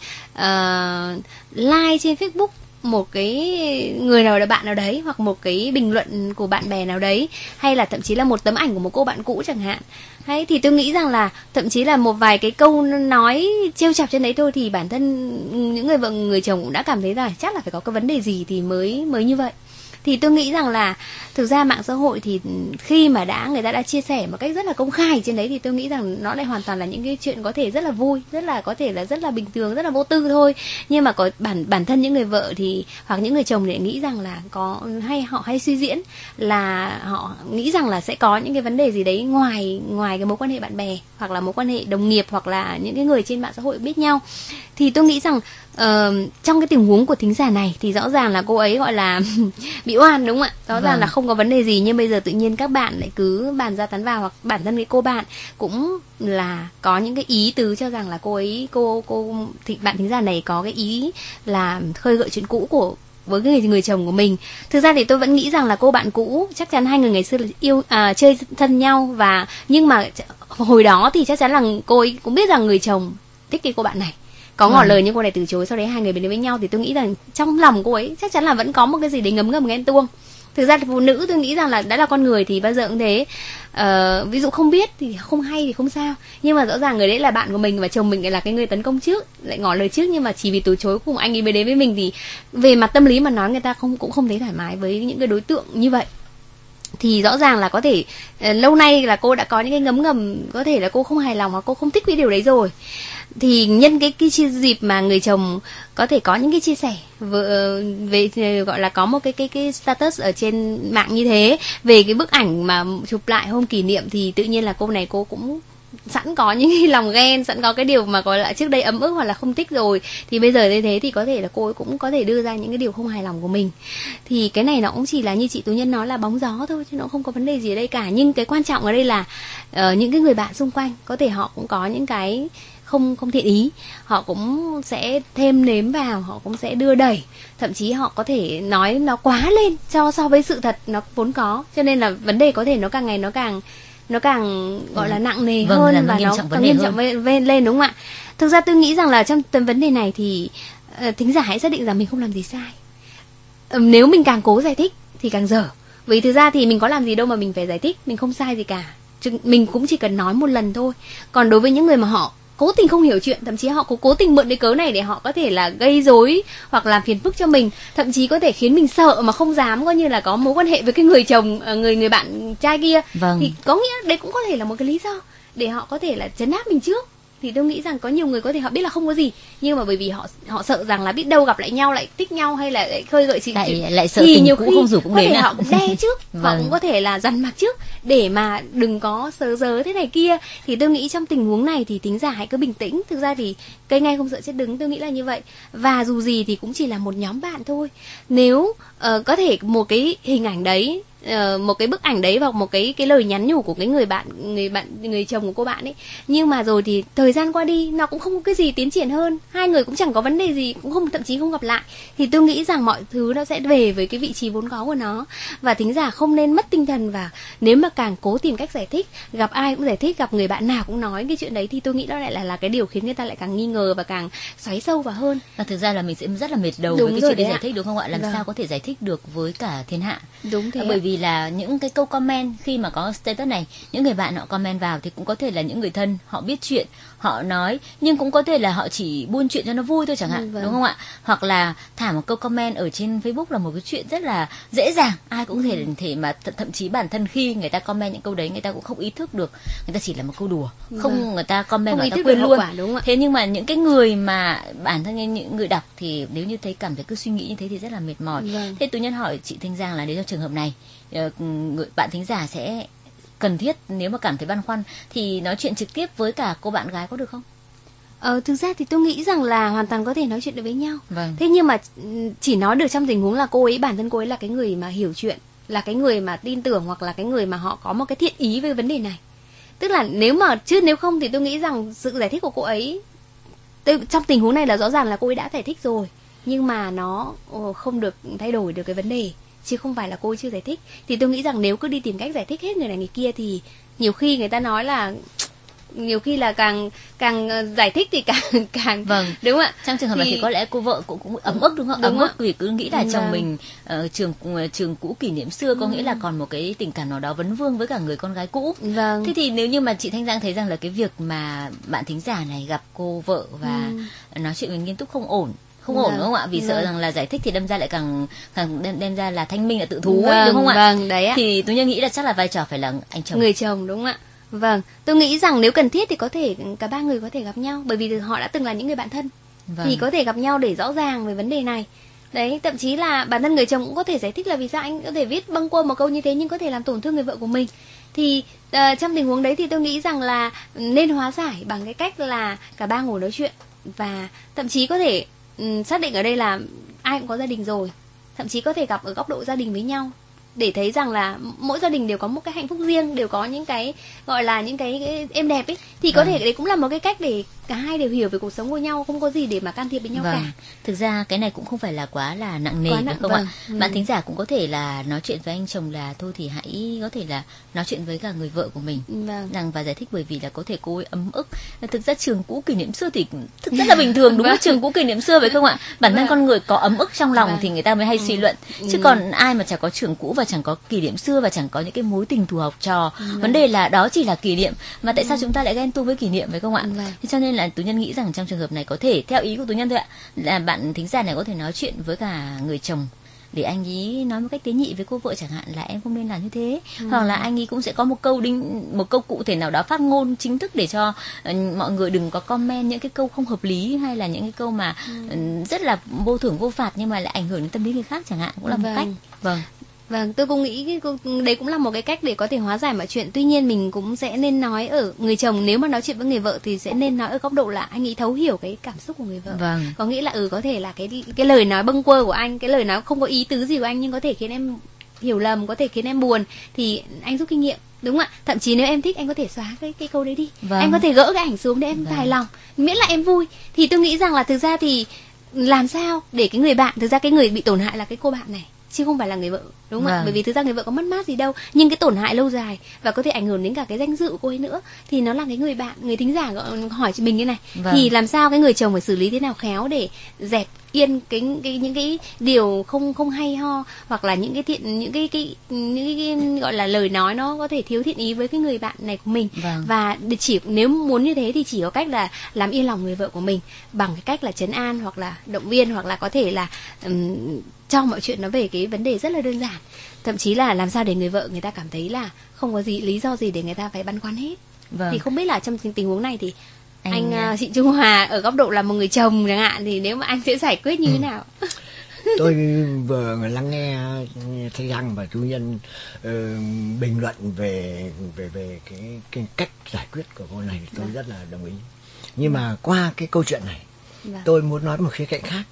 uh, like trên Facebook một cái người nào đó, bạn nào đấy, hoặc một cái bình luận của bạn bè nào đấy, hay là thậm chí là một tấm ảnh của một cô bạn cũ chẳng hạn. Hay thì tôi nghĩ rằng là thậm chí là một vài cái câu nói trêu chọc trên đấy thôi thì bản thân những người vợ người chồng cũng đã cảm thấy là chắc là phải có cái vấn đề gì thì mới mới như vậy. Thì tôi nghĩ rằng là thực ra mạng xã hội thì khi mà đã người ta đã chia sẻ một cách rất là công khai trên đấy thì tôi nghĩ rằng nó lại hoàn toàn là những cái chuyện có thể rất là vui, rất là có thể là rất là bình thường, rất là vô tư thôi. Nhưng mà có bản bản thân những người vợ thì hoặc những người chồng thì nghĩ rằng là có hay họ hay suy diễn là họ nghĩ rằng là sẽ có những cái vấn đề gì đấy ngoài ngoài cái mối quan hệ bạn bè hoặc là mối quan hệ đồng nghiệp hoặc là những cái người trên mạng xã hội biết nhau. Thì tôi nghĩ rằng uh, trong cái tình huống của thính giả này thì rõ ràng là cô ấy gọi là bị oan, đúng không ạ? Rõ vâng. ràng là không có vấn đề gì, nhưng bây giờ tự nhiên các bạn lại cứ bàn ra tán vào, hoặc bản thân cái cô bạn cũng là có những cái ý tứ cho rằng là cô ấy cô cô thì bạn thính giả này có cái ý là khơi gợi chuyện cũ của với người người chồng của mình. Thực ra thì tôi vẫn nghĩ rằng là cô bạn cũ chắc chắn hai người ngày xưa là yêu à, chơi thân nhau, và nhưng mà hồi đó thì chắc chắn là cô ấy cũng biết rằng người chồng thích cái cô bạn này, có ngỏ ừ. lời nhưng cô này từ chối, sau đấy hai người đến với nhau thì tôi nghĩ rằng trong lòng cô ấy chắc chắn là vẫn có một cái gì đấy ngấm ngầm ghen tuông. Thực ra thì phụ nữ tôi nghĩ rằng là đã là con người thì bao giờ cũng thế, uh, ví dụ không biết thì không hay thì không sao, nhưng mà rõ ràng người đấy là bạn của mình và chồng mình lại là cái người tấn công trước, lại ngỏ lời trước, nhưng mà chỉ vì từ chối cùng anh ấy mới đến với mình, thì về mặt tâm lý mà nói người ta không cũng không thấy thoải mái với những cái đối tượng như vậy. Thì rõ ràng là có thể uh, lâu nay là cô đã có những cái ngấm ngầm, có thể là cô không hài lòng hoặc cô không thích cái điều đấy rồi. Thì nhân cái, cái dịp mà người chồng có thể có những cái chia sẻ về, về gọi là có một cái cái cái status ở trên mạng như thế về cái bức ảnh mà chụp lại hôm kỷ niệm, thì tự nhiên là cô này cô cũng sẵn có những cái lòng ghen, sẵn có cái điều mà gọi là trước đây ấm ức hoặc là không thích rồi, thì bây giờ như thế thì có thể là cô ấy cũng có thể đưa ra những cái điều không hài lòng của mình. Thì cái này nó cũng chỉ là như chị Tú Nhân nói là bóng gió thôi, chứ nó không có vấn đề gì ở đây cả. Nhưng cái quan trọng ở đây là uh, những cái người bạn xung quanh có thể họ cũng có những cái không không thiện ý, họ cũng sẽ thêm nếm vào, họ cũng sẽ đưa đẩy, thậm chí họ có thể nói nó quá lên cho so với sự thật nó vốn có, cho nên là vấn đề có thể nó càng ngày nó càng nó càng gọi là nặng nề vâng, hơn và nó càng nghiêm trọng lên, lên đúng không ạ? Thực ra tôi nghĩ rằng là trong tầm vấn đề này thì uh, thính giả hãy xác định rằng mình không làm gì sai. Uh, nếu mình càng cố giải thích thì càng dở, vì thực ra thì mình có làm gì đâu mà mình phải giải thích, mình không sai gì cả, mình cũng chỉ cần nói một lần thôi. Còn đối với những người mà họ cố tình không hiểu chuyện, thậm chí họ cố cố tình mượn cái cớ này để họ có thể là gây rối hoặc làm phiền phức cho mình, thậm chí có thể khiến mình sợ mà không dám coi như là có mối quan hệ với cái người chồng, người người bạn trai kia. Vâng. Thì có nghĩa đấy cũng có thể là một cái lý do để họ có thể là trấn áp mình trước. Thì tôi nghĩ rằng có nhiều người có thể họ biết là không có gì, nhưng mà bởi vì họ họ sợ rằng là biết đâu gặp lại nhau lại thích nhau hay là lại khơi gợi chị lại, lại sợ thì tình nhiều cũ khi không rủ cũng có đến thể à? Họ cũng đe trước, vâng. họ cũng có thể là dằn mặt trước để mà đừng có sớ dớ thế này kia. Thì tôi nghĩ trong tình huống này thì thính giả hãy cứ bình tĩnh. Thực ra thì cây ngay không sợ chết đứng, tôi nghĩ là như vậy. Và dù gì thì cũng chỉ là một nhóm bạn thôi. Nếu uh, có thể một cái hình ảnh đấy, Uh, một cái bức ảnh đấy hoặc một cái cái lời nhắn nhủ của cái người bạn người bạn người chồng của cô bạn ấy, nhưng mà rồi thì thời gian qua đi nó cũng không có cái gì tiến triển hơn, hai người cũng chẳng có vấn đề gì, cũng không thậm chí không gặp lại, thì tôi nghĩ rằng mọi thứ nó sẽ về với cái vị trí vốn có của nó. Và thính giả không nên mất tinh thần, và nếu mà càng cố tìm cách giải thích, gặp ai cũng giải thích, gặp người bạn nào cũng nói cái chuyện đấy, thì tôi nghĩ đó lại là là cái điều khiến người ta lại càng nghi ngờ và càng xoáy sâu vào hơn. Và thực ra là mình sẽ rất là mệt đầu đúng với cái chuyện đi giải ạ. thích đúng không ạ? Làm vâng. sao có thể giải thích được với cả thiên hạ? Đúng thế. À, bởi vì là những cái câu comment khi mà có status này, những người bạn họ comment vào thì cũng có thể là những người thân, họ biết chuyện, họ nói, nhưng cũng có thể là họ chỉ buôn chuyện cho nó vui thôi chẳng hạn, ừ, vâng. đúng không ạ? Hoặc là thả một câu comment ở trên Facebook là một cái chuyện rất là dễ dàng, ai cũng ừ. thể thể mà th- thậm chí bản thân khi người ta comment những câu đấy, người ta cũng không ý thức được, người ta chỉ là một câu đùa, ừ. không người ta comment không và ta quên luôn. Quả, đúng thế nhưng mà những cái người mà bản thân những người đọc thì nếu như thấy cảm thấy cứ suy nghĩ như thế thì rất là mệt mỏi. Vâng. Thế tôi nhân hỏi chị Thanh Giang là nếu trong trường hợp này người bạn thính giả sẽ cần thiết nếu mà cảm thấy băn khoăn thì nói chuyện trực tiếp với cả cô bạn gái có được không? Ờ, thực ra thì tôi nghĩ rằng là hoàn toàn có thể nói chuyện được với nhau. Vâng. Thế nhưng mà chỉ nói được trong tình huống là cô ấy, bản thân cô ấy là cái người mà hiểu chuyện, là cái người mà tin tưởng, hoặc là cái người mà họ có một cái thiện ý với vấn đề này. Tức là nếu mà, chứ nếu không thì tôi nghĩ rằng sự giải thích của cô ấy, tôi, trong tình huống này là rõ ràng là cô ấy đã giải thích rồi, nhưng mà nó không được thay đổi được cái vấn đề, chứ không phải là cô ấy chưa giải thích. Thì tôi nghĩ rằng nếu cứ đi tìm cách giải thích hết người này người kia thì nhiều khi người ta nói là nhiều khi là càng càng giải thích thì càng càng vâng đúng không ạ? Trong trường hợp thì... này thì có lẽ cô vợ cũng cũng ấm ức đúng không? Đúng ấm ức vì cứ nghĩ là chồng vâng. mình uh, trường trường cũ kỷ niệm xưa, có ừ. nghĩa là còn một cái tình cảm nào đó vấn vương với cả người con gái cũ. Vâng. Thế thì nếu như mà chị Thanh Giang thấy rằng là cái việc mà bạn thính giả này gặp cô vợ và ừ. nói chuyện nghiêm túc không ổn, không ổn vâng. đúng không ạ? Vì vâng. sợ rằng là giải thích thì đâm ra lại càng càng đem, đem ra là thanh minh là tự thú vâng. ấy, đúng không ạ? Vâng, đấy ạ. Thì tôi nghĩ là chắc là vai trò phải là anh chồng, người chồng, đúng không ạ? Vâng, tôi nghĩ rằng nếu cần thiết thì có thể cả ba người có thể gặp nhau, bởi vì họ đã từng là những người bạn thân, vâng. thì có thể gặp nhau để rõ ràng về vấn đề này. Đấy, thậm chí là bản thân người chồng cũng có thể giải thích là vì sao anh có thể viết bâng quơ một câu như thế nhưng có thể làm tổn thương người vợ của mình. Thì uh, trong tình huống đấy thì tôi nghĩ rằng là nên hóa giải bằng cái cách là cả ba ngồi nói chuyện, và thậm chí có thể um, xác định ở đây là ai cũng có gia đình rồi, thậm chí có thể gặp ở góc độ gia đình với nhau để thấy rằng là mỗi gia đình đều có một cái hạnh phúc riêng, đều có những cái gọi là những cái, cái êm đẹp ấy, thì có vâng. thể đấy cũng là một cái cách để cả hai đều hiểu về cuộc sống của nhau, không có gì để mà can thiệp với nhau vâng. cả. Thực ra cái này cũng không phải là quá là nặng nề, quá phải nặng, không vâng. ạ? Ừ. Bạn thính giả cũng có thể là nói chuyện với anh chồng là thôi thì hãy có thể là nói chuyện với cả người vợ của mình, vâng. rằng và giải thích, bởi vì là có thể cô ấy ấm ức. Thực ra trường cũ kỷ niệm xưa thì thực rất là bình thường, đúng không? Trường cũ kỷ niệm xưa phải không ạ? Bản thân vâng. con người có ấm ức trong lòng vâng. thì người ta mới hay suy luận, ừ. chứ còn ai mà chẳng có trường cũ và chẳng có kỷ niệm xưa và chẳng có những cái mối tình thù học trò. Vâng. Vấn đề là đó chỉ là kỷ niệm, mà tại sao chúng ta lại ghen tuông với kỷ niệm, phải không ạ? Vâng. Cho nên là Tú Nhân nghĩ rằng trong trường hợp này có thể, theo ý của Tú Nhân thôi ạ, là bạn thính giả này có thể nói chuyện với cả người chồng để anh ấy nói một cách tế nhị với cô vợ, chẳng hạn là em không nên làm như thế, ừ. hoặc là anh ấy cũng sẽ có một câu đinh một câu cụ thể nào đó phát ngôn chính thức để cho uh, mọi người đừng có comment những cái câu không hợp lý, hay là những cái câu mà ừ. uh, rất là vô thưởng vô phạt nhưng mà lại ảnh hưởng đến tâm lý người khác chẳng hạn, cũng là vâng. một cách. Vâng. Vâng, tôi cũng nghĩ đấy cũng là một cái cách để có thể hóa giải mọi chuyện. Tuy nhiên mình cũng sẽ nên nói ở người chồng, nếu mà nói chuyện với người vợ thì sẽ nên nói ở góc độ là anh ấy thấu hiểu cái cảm xúc của người vợ. Vâng. Có nghĩa là ừ có thể là cái cái lời nói bâng quơ của anh, cái lời nói không có ý tứ gì của anh nhưng có thể khiến em hiểu lầm, có thể khiến em buồn, thì anh rút kinh nghiệm, đúng không ạ? Thậm chí nếu em thích anh có thể xóa cái cái câu đấy đi. Vâng. Anh có thể gỡ cái ảnh xuống để em vâng. hài lòng, miễn là em vui. Thì tôi nghĩ rằng là thực ra thì làm sao để cái người bạn, thực ra cái người bị tổn hại là cái cô bạn này, chứ không phải là người vợ, đúng không ạ? Vâng. Bởi vì thực ra người vợ có mất mát gì đâu, nhưng cái tổn hại lâu dài và có thể ảnh hưởng đến cả cái danh dự của cô ấy nữa, thì nó là cái người bạn. Người thính giả hỏi chị mình như này, vâng. thì làm sao cái người chồng phải xử lý thế nào khéo để dẹp yên cái, cái những cái điều không không hay ho, hoặc là những cái thiện những cái cái những cái, cái gọi là lời nói nó có thể thiếu thiện ý với cái người bạn này của mình. Vâng. Và chỉ nếu muốn như thế thì chỉ có cách là làm yên lòng người vợ của mình bằng cái cách là trấn an, hoặc là động viên, hoặc là có thể là um, cho mọi chuyện nó về cái vấn đề rất là đơn giản, thậm chí là làm sao để người vợ người ta cảm thấy là không có gì lý do gì để người ta phải băn khoăn hết. Vâng. Thì không biết là trong tình huống này thì anh, anh uh, chị Trung Hòa ở góc độ là một người chồng chẳng hạn, thì nếu mà anh sẽ giải quyết như ừ. thế nào? Tôi vừa lắng nghe Thanh Hằng và Tú Nhân uh, bình luận về về về cái, cái cách giải quyết của cô này, tôi vâng. rất là đồng ý. Nhưng mà qua cái câu chuyện này, vâng. tôi muốn nói một khía cạnh khác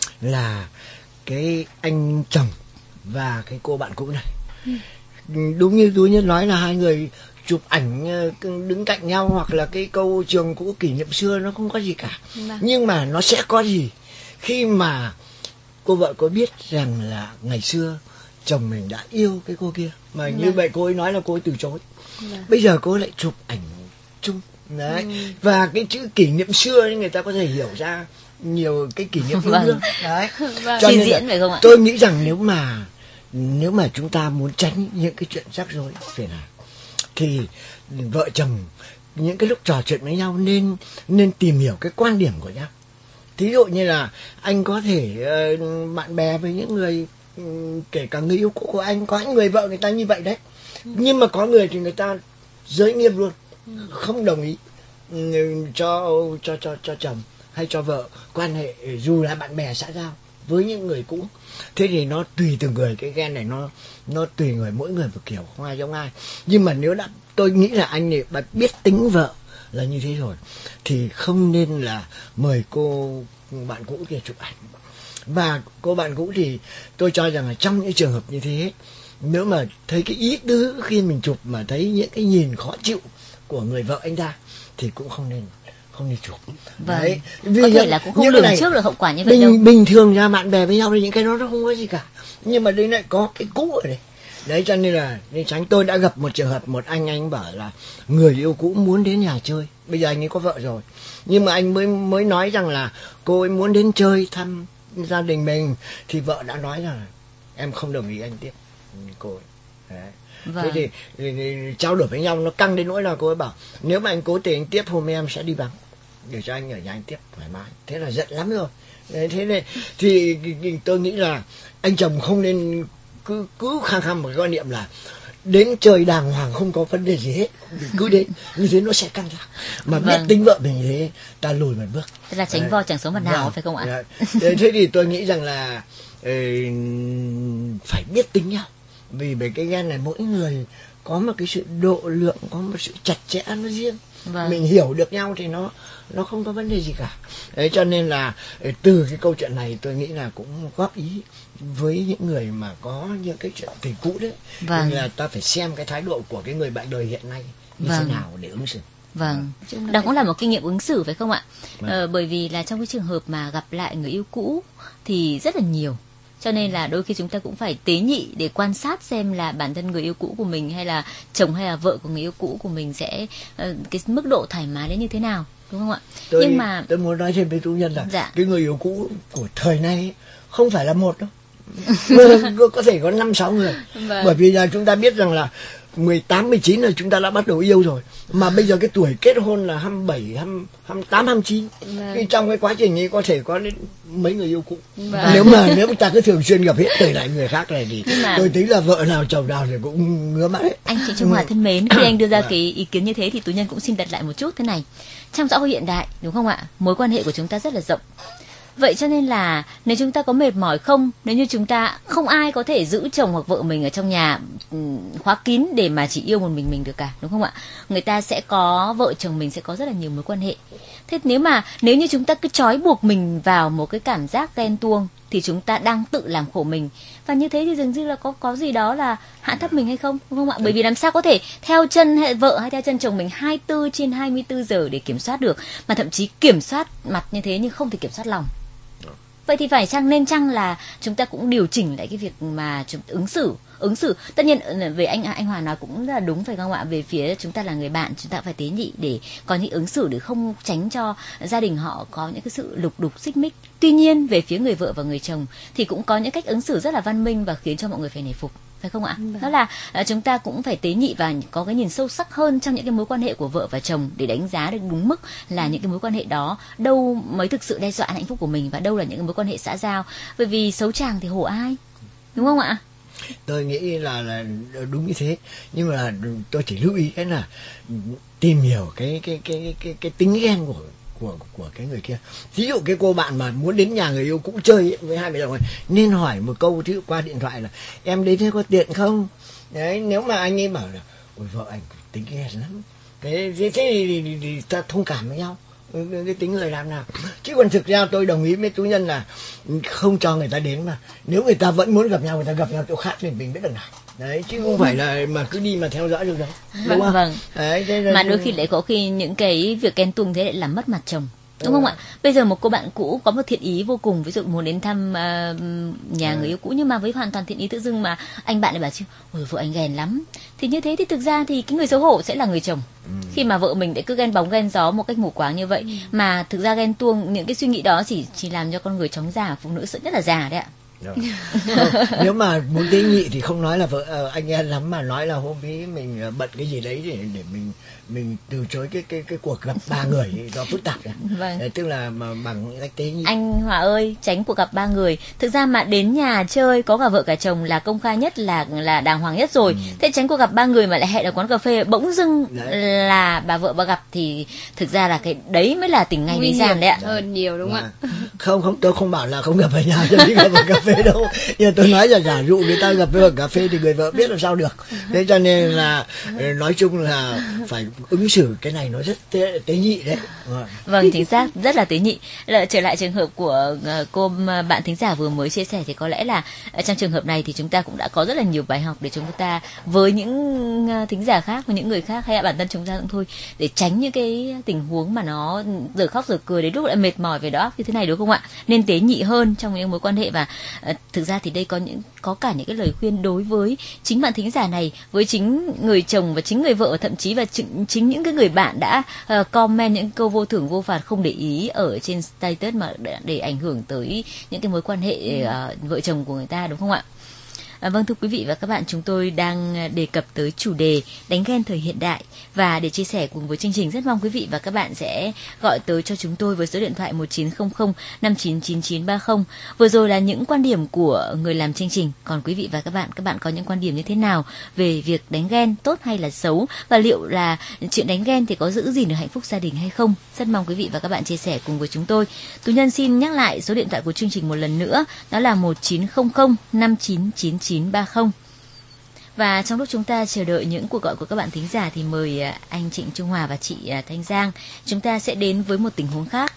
là cái anh chồng và cái cô bạn cũ này. Ừ. Đúng như Tú Nhân nói là hai người chụp ảnh đứng cạnh nhau, hoặc là cái câu trường cũ kỷ niệm xưa, nó không có gì cả. Vâng. Nhưng mà nó sẽ có gì khi mà cô vợ có biết rằng là ngày xưa chồng mình đã yêu cái cô kia, mà vâng. như vậy cô ấy nói là cô ấy từ chối. Vâng. Bây giờ cô ấy lại chụp ảnh chung đấy. Ừ. Và cái chữ kỷ niệm xưa người ta có thể hiểu ra nhiều cái kỷ niệm yêu đương. Vâng. Đấy. Vâng. Cho nên diễn phải không ạ? Tôi nghĩ rằng nếu mà nếu mà chúng ta muốn tránh những cái chuyện rắc rối phiền hà, thì vợ chồng những cái lúc trò chuyện với nhau nên nên tìm hiểu cái quan điểm của nhau. Thí dụ như là anh có thể uh, bạn bè với những người um, kể cả người yêu cũ của anh, có những người vợ người ta như vậy đấy. Ừ. Nhưng mà có người thì người ta giới nghiêm luôn, ừ. không đồng ý um, cho cho cho cho chồng hay cho vợ quan hệ dù là bạn bè xã giao với những người cũ. Thế thì nó tùy từng người, cái ghen này nó nó tùy người, mỗi người một kiểu, không ai giống ai. Nhưng mà nếu đã, tôi nghĩ là anh này biết tính vợ là như thế rồi, thì không nên là mời cô bạn cũ kia chụp ảnh. Và cô bạn cũ thì tôi cho rằng là trong những trường hợp như thế, nếu mà thấy cái ý tứ khi mình chụp mà thấy những cái nhìn khó chịu của người vợ anh ta thì cũng không nên không nên chụp. Vâng. Đấy. Vì có thể là cũng không lường trước được hậu quả như vậy bình, đâu. Bình thường ra bạn bè với nhau thì những cái đó nó không có gì cả. Nhưng mà đây lại có cái cũ ở đây. Đấy, cho nên là nên tránh. Tôi đã gặp một trường hợp, một anh anh bảo là người yêu cũ muốn đến nhà chơi. Bây giờ anh ấy có vợ rồi, nhưng mà anh mới mới nói rằng là cô ấy muốn đến chơi thăm gia đình mình, thì vợ đã nói rằng là em không đồng ý anh tiếp cô ấy. Đấy. Vâng. Thế thì, thì, thì trao đổi với nhau nó căng đến nỗi là cô ấy bảo nếu mà anh cố tình anh tiếp hôm em sẽ đi vắng để cho anh ở nhà anh tiếp thoải mái. Thế là giận lắm rồi. Đấy, thế này thì, thì, thì tôi nghĩ là anh chồng không nên cứ cứ khăng khăng một cái quan niệm là đến chơi đàng hoàng không có vấn đề gì hết, cứ đến như thế nó sẽ căng thẳng. Mà vâng. biết tính vợ mình như thế ta lùi một bước. Thế là tránh Đấy. vo chẳng sống mặt nào, vâng. phải không ạ? Đấy. Thế thì tôi nghĩ rằng là ừ, phải biết tính nhau. Vì về cái ghen này mỗi người có một cái sự độ lượng, có một sự chặt chẽ nó riêng. Vâng. Mình hiểu được nhau thì nó nó không có vấn đề gì cả. Đấy, cho nên là từ cái câu chuyện này tôi nghĩ là cũng góp ý với những người mà có những cái chuyện tình cũ đấy. Vâng. Là ta phải xem cái thái độ của cái người bạn đời hiện nay như Vâng. thế nào để ứng xử. Vâng, đó cũng là một kinh nghiệm ứng xử phải không ạ? Vâng. Ờ, bởi vì là trong cái trường hợp mà gặp lại người yêu cũ thì rất là nhiều. Cho nên là đôi khi chúng ta cũng phải tế nhị để quan sát xem là bản thân người yêu cũ của mình hay là chồng hay là vợ của người yêu cũ của mình sẽ uh, cái mức độ thoải mái đến như thế nào, đúng không ạ? Tôi, Nhưng mà tôi muốn nói thêm với tú nhân là dạ. cái người yêu cũ của thời nay không phải là một đâu. Có thể có năm sáu người. Vâng. Bởi vì là chúng ta biết rằng là mười tám, mười chín là chúng ta đã bắt đầu yêu rồi. Mà bây giờ cái tuổi kết hôn là hai mươi bảy, hai mươi tám, hai mươi chín. Vâng. Thì trong cái quá trình ấy có thể có đến mấy người yêu cũ. Vâng. Nếu mà nếu mà ta cứ thường xuyên gặp hiện đời lại người khác này thì mà... tôi tính là vợ nào chồng nào thì cũng ngứa mắt hết. Anh chị Trung Hòa thân mến, khi anh đưa ra cái ý kiến như thế thì tú nhân cũng xin đặt lại một chút thế này. Trong xã hội hiện đại, đúng không ạ? Mối quan hệ của chúng ta rất là rộng. Vậy cho nên là nếu chúng ta có mệt mỏi không, nếu như chúng ta không ai có thể giữ chồng hoặc vợ mình ở trong nhà khóa kín để mà chỉ yêu một mình mình được cả, đúng không ạ? Người ta sẽ có, vợ chồng mình sẽ có rất là nhiều mối quan hệ. Thế nếu mà nếu như chúng ta cứ trói buộc mình vào một cái cảm giác ghen tuông thì chúng ta đang tự làm khổ mình. Và như thế thì dường như là có có gì đó là hạ thấp mình hay không, đúng không ạ? Bởi vì làm sao có thể theo chân hay vợ hay theo chân chồng mình hai mươi tư trên hai mươi tư giờ để kiểm soát được, mà thậm chí kiểm soát mặt như thế nhưng không thể kiểm soát lòng. Vậy thì phải chăng nên chăng là chúng ta cũng điều chỉnh lại cái việc mà chúng ứng xử ứng xử tất nhiên về anh anh Hòa nói cũng là đúng phải không ạ? Về phía chúng ta là người bạn, chúng ta phải tế nhị để có những ứng xử để không tránh cho gia đình họ có những cái sự lục đục xích mích. Tuy nhiên về phía người vợ và người chồng thì cũng có những cách ứng xử rất là văn minh và khiến cho mọi người phải nể phục, phải không ạ? Vâng. Đó là chúng ta cũng phải tế nhị và có cái nhìn sâu sắc hơn trong những cái mối quan hệ của vợ và chồng để đánh giá được đúng mức là những cái mối quan hệ đó đâu mới thực sự đe dọa hạnh phúc của mình và đâu là những cái mối quan hệ xã giao. Bởi vì xấu chàng thì hổ ai, đúng không ạ? Tôi nghĩ là là đúng như thế, nhưng mà tôi chỉ lưu ý cái là tìm hiểu cái cái cái cái cái tính ghen của của của cái người kia. Ví dụ cái cô bạn mà muốn đến nhà người yêu cũ chơi ấy, với hai vợ chồng nên hỏi một câu chứ qua điện thoại là em đến thế có tiện không? Đấy, nếu mà anh ấy bảo là ôi vợ anh tính ghen lắm, cái thế thì, thì, thì, thì ta thông cảm với nhau. Cái tính người làm nào, chứ còn thực ra tôi đồng ý với tú nhân là không cho người ta đến, mà nếu người ta vẫn muốn gặp nhau người ta gặp nhau chỗ khác thì mình biết được nào. Đấy, chứ không phải là mà cứ đi mà theo dõi được đâu, đúng vâng, không? Vâng. Đấy, thế mà đôi khi lại có khi những cái việc ghen tuông thế lại làm mất mặt chồng, đúng không ạ? Bây giờ một cô bạn cũ có một thiện ý vô cùng, ví dụ muốn đến thăm uh, nhà người yêu cũ, nhưng mà với hoàn toàn thiện ý, tự dưng mà anh bạn lại bảo chứ ôi vợ anh ghen lắm, thì như thế thì thực ra thì cái người xấu hổ sẽ là người chồng. Ừ. Khi mà vợ mình lại cứ ghen bóng ghen gió một cách mù quáng như vậy, ừ. mà thực ra ghen tuông, những cái suy nghĩ đó chỉ chỉ làm cho con người chóng già, phụ nữ sẽ rất là già đấy ạ. Không, nếu mà muốn tế nhị thì không nói là vợ anh em lắm, mà nói là hôm ấy mình bận cái gì đấy để để mình mình từ chối cái cái cái cuộc gặp ba người do phức tạp này. Vâng. Đấy, tức là mà bằng cách tế nhị. Anh Hòa ơi, tránh cuộc gặp ba người. Thực ra mà đến nhà chơi có cả vợ cả chồng là công khai nhất, là là đàng hoàng nhất rồi. Ừ. Thế tránh cuộc gặp ba người mà lại hẹn ở quán cà phê bỗng dưng đấy. Là bà vợ bà gặp thì thực ra là cái đấy mới là tình ngay lý gian đấy ạ. Hơn nhiều đúng không ạ? Không không, tôi không bảo là không gặp ở nhà cho đi gặp ở cà phê đâu. Nhưng tôi nói là giả dụ người ta gặp ở cà phê thì người vợ biết làm sao được. Thế cho nên là nói chung là phải ứng xử cái này nó rất tế, tế nhị đấy. Vâng, chính xác, rất là tế nhị. Là trở lại trường hợp của cô bạn thính giả vừa mới chia sẻ thì có lẽ là trong trường hợp này thì chúng ta cũng đã có rất là nhiều bài học để chúng ta với những thính giả khác, với những người khác hay là bản thân chúng ta cũng thôi, để tránh những cái tình huống mà nó giờ khóc giờ cười đến lúc lại mệt mỏi về đó như thế này, đúng không ạ? Nên tế nhị hơn trong những mối quan hệ. Và uh, thực ra thì đây có những có cả những cái lời khuyên đối với chính bạn thính giả này, với chính người chồng và chính người vợ, thậm chí và chính, chính những cái người bạn đã uh, comment những câu vô thưởng vô phạt không để ý ở trên status mà để, để ảnh hưởng tới những cái mối quan hệ uh, vợ chồng của người ta, đúng không ạ? À, vâng, thưa quý vị và các bạn, chúng tôi đang đề cập tới chủ đề đánh ghen thời hiện đại, và để chia sẻ cùng với chương trình rất mong quý vị và các bạn sẽ gọi tới cho chúng tôi với số điện thoại một chín không không năm chín chín chín ba không. Vừa rồi là những quan điểm của người làm chương trình, còn quý vị và các bạn, các bạn có những quan điểm như thế nào về việc đánh ghen, tốt hay là xấu, và liệu là chuyện đánh ghen thì có giữ gìn được hạnh phúc gia đình hay không? Rất mong quý vị và các bạn chia sẻ cùng với chúng tôi. Tú Nhân xin nhắc lại số điện thoại của chương trình một lần nữa, đó là một chín không không năm chín chín chín ba không. Và trong lúc chúng ta chờ đợi những cuộc gọi của các bạn thính giả thì mời anh Trịnh Trung Hòa và chị Thanh Giang, chúng ta sẽ đến với một tình huống khác.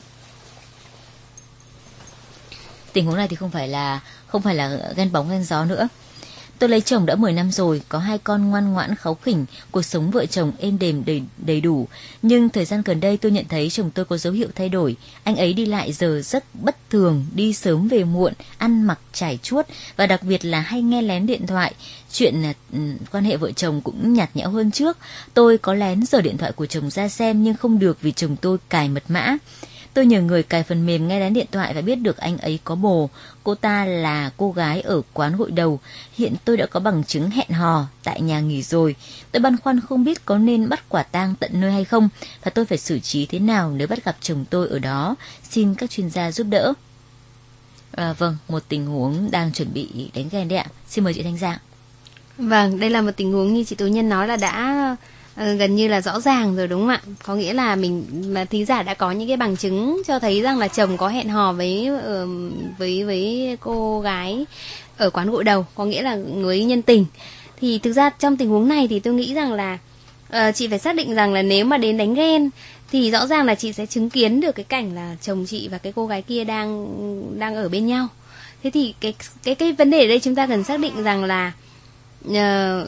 Tình huống này thì không phải là không phải là ghen bóng ghen gió nữa. Tôi lấy chồng đã mười năm rồi, có hai con ngoan ngoãn kháu khỉnh, cuộc sống vợ chồng êm đềm đầy, đầy đủ. Nhưng thời gian gần đây tôi nhận thấy chồng tôi có dấu hiệu thay đổi. Anh ấy đi lại giờ rất bất thường, đi sớm về muộn, ăn mặc trải chuốt và đặc biệt là hay nghe lén điện thoại. Chuyện uh, quan hệ vợ chồng cũng nhạt nhẽo hơn trước. Tôi có lén giở điện thoại của chồng ra xem nhưng không được vì chồng tôi cài mật mã. Tôi nhờ người cài phần mềm nghe lén điện thoại và biết được anh ấy có bồ. Cô ta là cô gái ở quán gội đầu. Hiện tôi đã có bằng chứng hẹn hò tại nhà nghỉ rồi. Tôi băn khoăn không biết có nên bắt quả tang tận nơi hay không, và tôi phải xử trí thế nào nếu bắt gặp chồng tôi ở đó. Xin các chuyên gia giúp đỡ. À, vâng, một tình huống đang chuẩn bị đánh ghen đấy ạ. Xin mời chị Thanh Giang. Vâng, đây là một tình huống như chị Tú Nhân nói là đã uh, gần như là rõ ràng rồi đúng không ạ? Có nghĩa là mình mà thính giả đã có những cái bằng chứng cho thấy rằng là chồng có hẹn hò với uh, với với cô gái ở quán gội đầu, có nghĩa là người nhân tình. Thì thực ra trong tình huống này thì tôi nghĩ rằng là uh, chị phải xác định rằng là nếu mà đến đánh ghen thì rõ ràng là chị sẽ chứng kiến được cái cảnh là chồng chị và cái cô gái kia đang đang ở bên nhau. Thế thì cái cái cái vấn đề ở đây chúng ta cần xác định rằng là uh,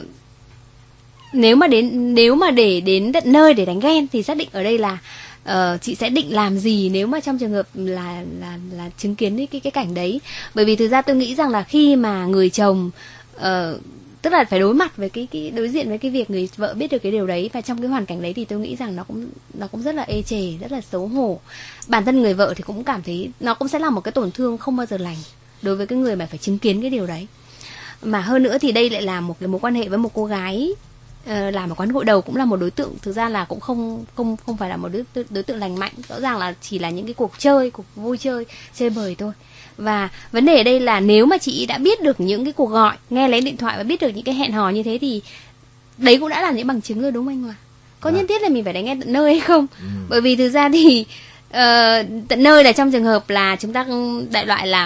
nếu mà đến nếu mà để đến tận nơi để đánh ghen thì xác định ở đây là uh, chị sẽ định làm gì nếu mà trong trường hợp là là là chứng kiến cái cái cảnh đấy. Bởi vì thực ra tôi nghĩ rằng là khi mà người chồng uh, tức là phải đối mặt với cái cái đối diện với cái việc người vợ biết được cái điều đấy, và trong cái hoàn cảnh đấy thì tôi nghĩ rằng nó cũng nó cũng rất là ê chề, rất là xấu hổ. Bản thân người vợ thì cũng cảm thấy nó cũng sẽ là một cái tổn thương không bao giờ lành đối với cái người mà phải chứng kiến cái điều đấy. Mà hơn nữa thì đây lại là một cái mối quan hệ với một cô gái uh, làm ở quán gội đầu, cũng là một đối tượng thực ra là cũng không không không phải là một đối, đối tượng lành mạnh, rõ ràng là chỉ là những cái cuộc chơi, cuộc vui chơi, chơi bời thôi. Và vấn đề ở đây là nếu mà chị đã biết được những cái cuộc gọi, nghe lấy điện thoại và biết được những cái hẹn hò như thế thì đấy cũng đã là những bằng chứng rồi đúng không anh Hòa? Có à. Nhất thiết là mình phải đánh ghen tận nơi hay không? Ừ. Bởi vì thực ra thì uh, tận nơi là trong trường hợp là chúng ta đại loại là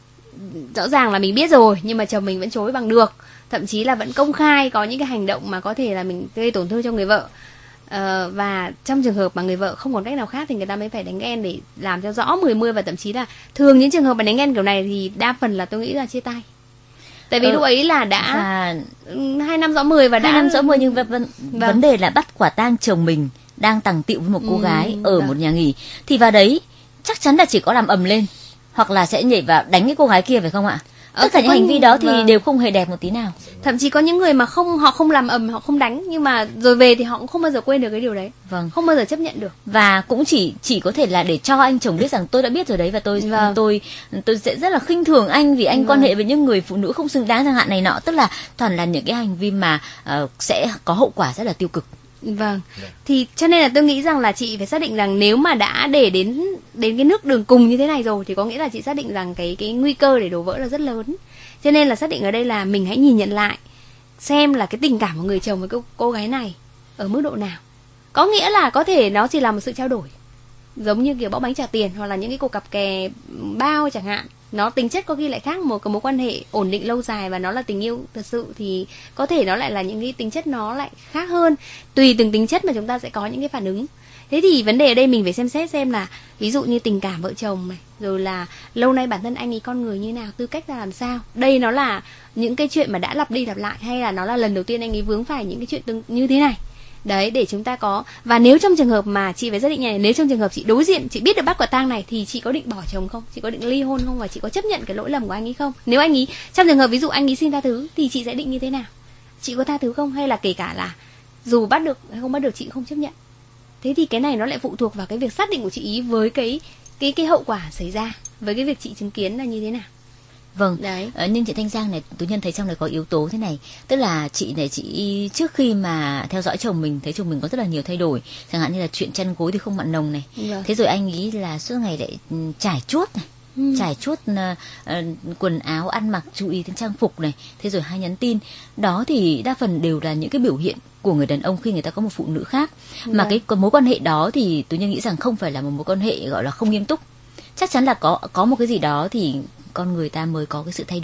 rõ ràng là mình biết rồi nhưng mà chồng mình vẫn chối bằng được, thậm chí là vẫn công khai có những cái hành động mà có thể là mình gây tổn thương cho người vợ. Uh, và trong trường hợp mà người vợ không còn cách nào khác thì người ta mới phải đánh ghen để làm cho rõ mười mươi, và thậm chí là thường những trường hợp mà đánh ghen kiểu này thì đa phần là tôi nghĩ là chia tay. Tại vì ừ, lúc ấy là đã và... hai năm rõ mười và đã hai năm rõ mười nhưng v- v- vâng. vấn đề là bắt quả tang chồng mình đang tằng tịu với một cô ừ, gái ở vâng. một nhà nghỉ thì vào đấy chắc chắn là chỉ có làm ầm lên hoặc là sẽ nhảy vào đánh cái cô gái kia phải không ạ? Tất cả những hành vi đó thì vâng. đều không hề đẹp một tí nào. Thậm chí có những người mà không họ không làm ầm, họ không đánh, nhưng mà rồi về thì họ cũng không bao giờ quên được cái điều đấy. Vâng. Không bao giờ chấp nhận được. Và cũng chỉ chỉ có thể là để cho anh chồng biết rằng tôi đã biết rồi đấy, và tôi vâng. tôi tôi sẽ rất là khinh thường anh vì anh vâng. quan hệ với những người phụ nữ không xứng đáng chẳng hạn này nọ, tức là toàn là những cái hành vi mà uh, sẽ có hậu quả rất là tiêu cực. Vâng. Thì cho nên là tôi nghĩ rằng là chị phải xác định rằng nếu mà đã để đến đến cái nước đường cùng như thế này rồi thì có nghĩa là chị xác định rằng cái cái nguy cơ để đổ vỡ là rất lớn. Cho nên là xác định ở đây là mình hãy nhìn nhận lại xem là cái tình cảm của người chồng với cô, cô gái này ở mức độ nào. Có nghĩa là có thể nó chỉ là một sự trao đổi, giống như kiểu bóc bánh trả tiền hoặc là những cái cuộc cặp kè bao chẳng hạn. Nó tính chất có khi lại khác, một cái mối quan hệ ổn định lâu dài và nó là tình yêu thật sự thì có thể nó lại là những cái tính chất nó lại khác hơn. Tùy từng tính chất mà chúng ta sẽ có những cái phản ứng. Thế thì vấn đề ở đây mình phải xem xét xem là ví dụ như tình cảm vợ chồng này, rồi là lâu nay bản thân anh ấy con người như nào, tư cách ra làm sao. Đây nó là những cái chuyện mà đã lặp đi lặp lại hay là nó là lần đầu tiên anh ấy vướng phải những cái chuyện tương như thế này. Đấy, để chúng ta có. Và nếu trong trường hợp mà chị phải xác định này, nếu trong trường hợp chị đối diện, chị biết được bắt quả tang này thì chị có định bỏ chồng không? Chị có định ly hôn không? Và chị có chấp nhận cái lỗi lầm của anh ấy không? Nếu anh ấy, trong trường hợp ví dụ anh ấy xin tha thứ thì chị sẽ định như thế nào? Chị có tha thứ không? Hay là kể cả là dù bắt được hay không bắt được chị không chấp nhận? Thế thì cái này nó lại phụ thuộc vào cái việc xác định của chị ý với cái cái cái hậu quả xảy ra, với cái việc chị chứng kiến là như thế nào. Vâng, đấy. Ờ, nhưng chị Thanh Giang này, Tú Nhân thấy trong này có yếu tố thế này, tức là chị này chị trước khi mà theo dõi chồng mình thấy chồng mình có rất là nhiều thay đổi, chẳng hạn như là chuyện chăn gối thì không mặn nồng này, vâng. thế rồi anh nghĩ là suốt ngày lại trải chuốt này, ừ. trải chuốt uh, uh, quần áo ăn mặc, chú ý đến trang phục này, thế rồi hay nhắn tin, đó thì đa phần đều là những cái biểu hiện của người đàn ông khi người ta có một phụ nữ khác, vâng. mà cái mối quan hệ đó thì Tú Nhân nghĩ rằng không phải là một mối quan hệ gọi là không nghiêm túc, chắc chắn là có có một cái gì đó thì con người ta mới có cái sự thay đổi.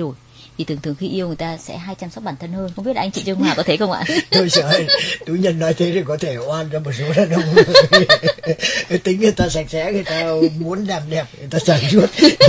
thì thường thường khi yêu người ta sẽ hay chăm sóc bản thân hơn. Không biết là anh chị Trung Hòa có thấy không ạ? Tôi sợ tú nhân nói thế thì có thể oan cho một số đàn ông. Tính người ta sạch sẽ, người ta muốn làm đẹp, người ta sản xuất.